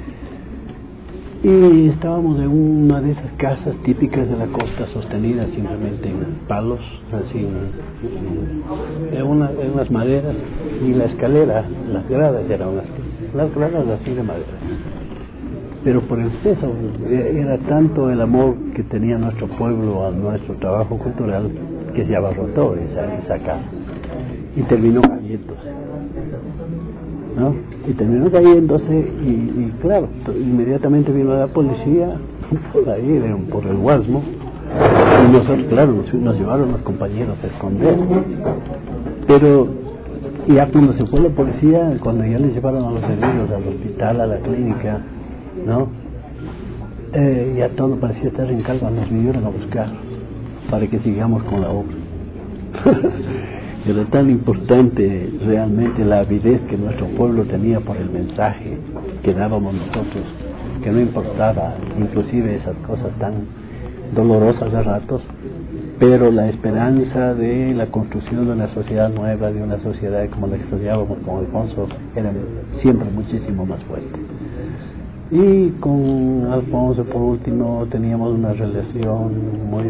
y estábamos en una de esas casas típicas de la costa, sostenidas simplemente en palos, así en unas maderas, y la escalera, las gradas eran las gradas así de madera. Pero por el peso, era tanto el amor que tenía nuestro pueblo a nuestro trabajo cultural que se abarrotó esa casa y terminó cayéndose, ¿no? Y terminó cayéndose y claro, inmediatamente vino la policía por ahí, por el Guasmo, y nosotros, claro, nos llevaron los compañeros a esconder. Pero ya cuando se fue la policía, cuando ya les llevaron a los heridos al hospital, a la clínica, ¿no? Ya todo parecía estar en calma, nos vinieron a buscar para que sigamos con la obra. Era tan importante realmente la avidez que nuestro pueblo tenía por el mensaje que dábamos nosotros, que no importaba inclusive esas cosas tan dolorosas a ratos, pero la esperanza de la construcción de una sociedad nueva, de una sociedad como la que soñábamos con Alfonso, era siempre muchísimo más fuerte. Y con Alfonso, por último, teníamos una relación muy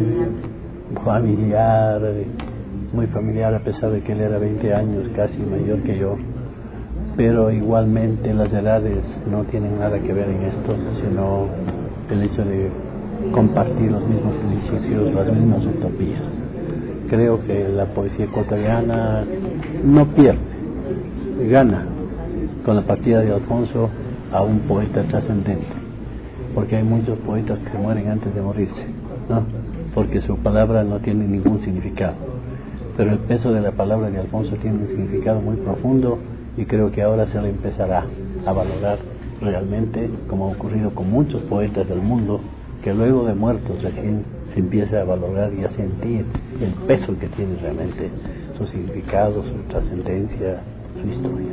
familiar, a pesar de que él era 20 años casi mayor que yo, pero igualmente las edades no tienen nada que ver en esto, sino el hecho de compartir los mismos principios, las mismas utopías. Creo que la poesía ecuatoriana no pierde, gana con la partida de Alfonso a un poeta trascendente, porque hay muchos poetas que se mueren antes de morirse, ¿no? Porque su palabra no tiene ningún significado, pero el peso de la palabra de Alfonso tiene un significado muy profundo y creo que ahora se le empezará a valorar realmente, como ha ocurrido con muchos poetas del mundo, que luego de muertos recién se empieza a valorar y a sentir el peso que tiene realmente su significado, su trascendencia, su historia.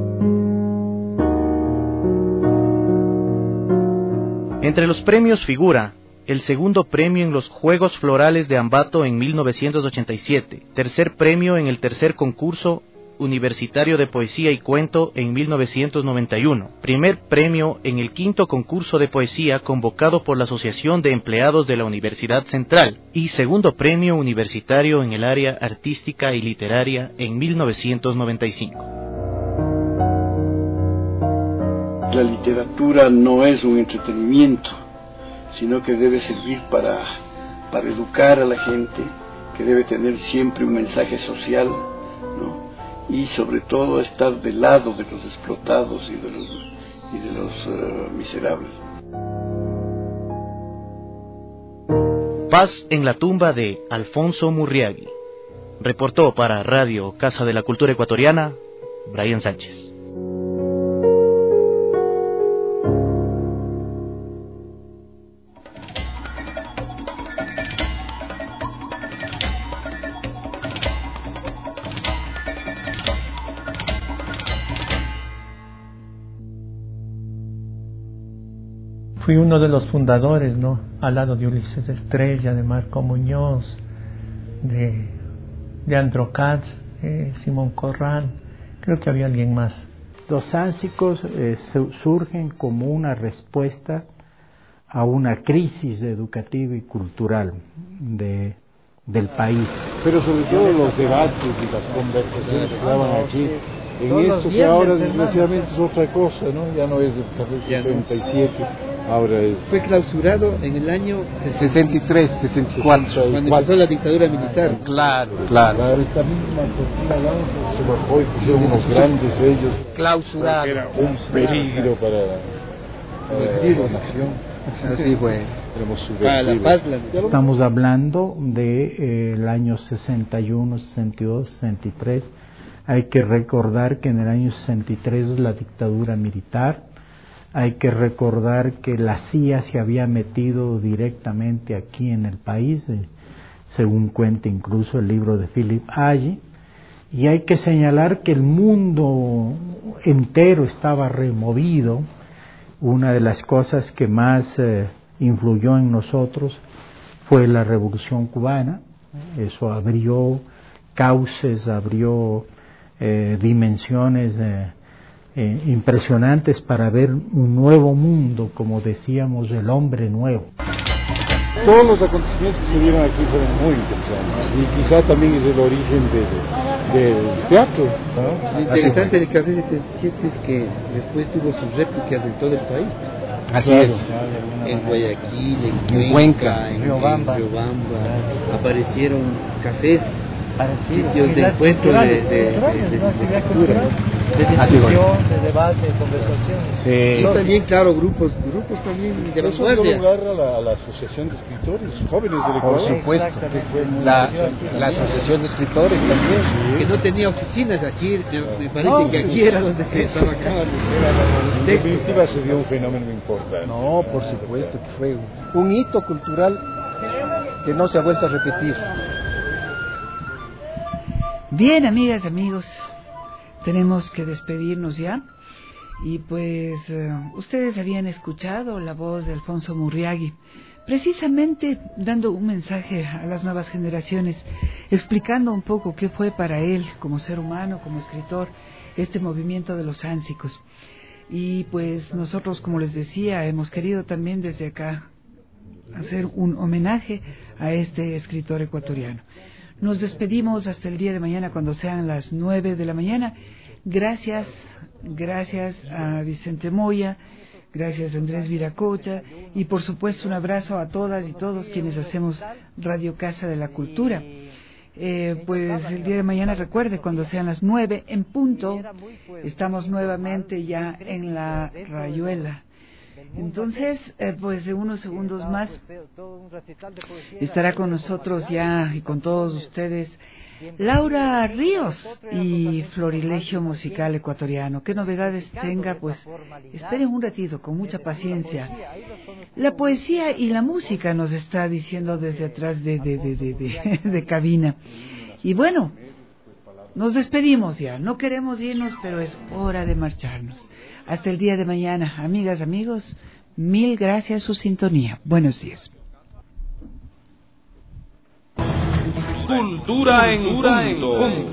Entre los premios figura el segundo premio en los Juegos Florales de Ambato en 1987, tercer premio en el tercer concurso universitario de poesía y cuento en 1991, primer premio en el quinto concurso de poesía convocado por la Asociación de Empleados de la Universidad Central y segundo premio universitario en el área artística y literaria en 1995. La literatura no es un entretenimiento, sino que debe servir para educar a la gente, que debe tener siempre un mensaje social, ¿no? Y sobre todo estar del lado de los explotados y de los miserables. Paz en la tumba de Alfonso Murriagui. Reportó para Radio Casa de la Cultura Ecuatoriana, Brian Sánchez. fui uno de los fundadores, ¿no? Al lado de Ulises Estrella, de Marco Muñoz, de Andro Katz, Simón Corral, creo que había alguien más. Los ánsicos surgen como una respuesta a una crisis educativa y cultural del país. Pero sobre todo los debates y las conversaciones que daban aquí, en esto que ahora desgraciadamente es otra cosa, ¿no? Ya no es del 77, ahora es... Fue clausurado en el año 63, 64. Cuando empezó la dictadura militar. Claro. Esta misma cortina se bajó y pusieron unos grandes sellos. Clausurado. Era un peligro para la nación. Así fue. Estamos hablando del año 61, 62, 63. Hay que recordar que en el año 63 es la dictadura militar. Hay que recordar que la CIA se había metido directamente aquí en el país, según cuenta incluso el libro de Philip Agee. Y hay que señalar que el mundo entero estaba removido. Una de las cosas que más influyó en nosotros fue la Revolución Cubana. Eso abrió cauces, abrió dimensiones impresionantes para ver un nuevo mundo, como decíamos, el hombre nuevo. Todos los acontecimientos que se dieron aquí fueron muy interesantes y quizá también es el origen del teatro, ¿no? Lo interesante del Café 77 es que después tuvo sus réplicas en todo el país. Así es. En Guayaquil, en Cuenca, en Riobamba, aparecieron cafés, sitios de encuentro de cultura, de discusión, de debate, de conversación. Sí. Y también, claro, grupos también de vanguardia. Eso dio lugar a la Asociación de Escritores Jóvenes del Ecuador. Por supuesto. La Asociación de Escritores también, que no tenía oficinas aquí, me parece que aquí era donde se trabajaban. En definitiva se dio un fenómeno importante. No, por supuesto que fue un hito cultural que no se ha vuelto a repetir. Bien, amigas, amigos, tenemos que despedirnos ya. Y pues ustedes habían escuchado la voz de Alfonso Murriagui, precisamente dando un mensaje a las nuevas generaciones, explicando un poco qué fue para él como ser humano, como escritor, este movimiento de los ánsicos. Y pues nosotros, como les decía, hemos querido también desde acá hacer un homenaje a este escritor ecuatoriano. Nos despedimos hasta el día de mañana cuando sean las 9 de la mañana. Gracias a Vicente Moya, gracias a Andrés Viracocha y por supuesto un abrazo a todas y todos quienes hacemos Radio Casa de la Cultura. Pues el día de mañana, recuerde, cuando sean las 9 en punto, estamos nuevamente ya en la Rayuela. Entonces, pues de unos segundos más estará con nosotros ya y con todos ustedes Laura Ríos y Florilegio Musical Ecuatoriano. ¿Qué novedades tenga? Pues esperen un ratito, con mucha paciencia. La poesía y la música nos está diciendo desde atrás de cabina. Y bueno, nos despedimos ya. No queremos irnos, pero es hora de marcharnos. Hasta el día de mañana. Amigas, amigos, mil gracias su sintonía. Buenos días. Cultura en punto.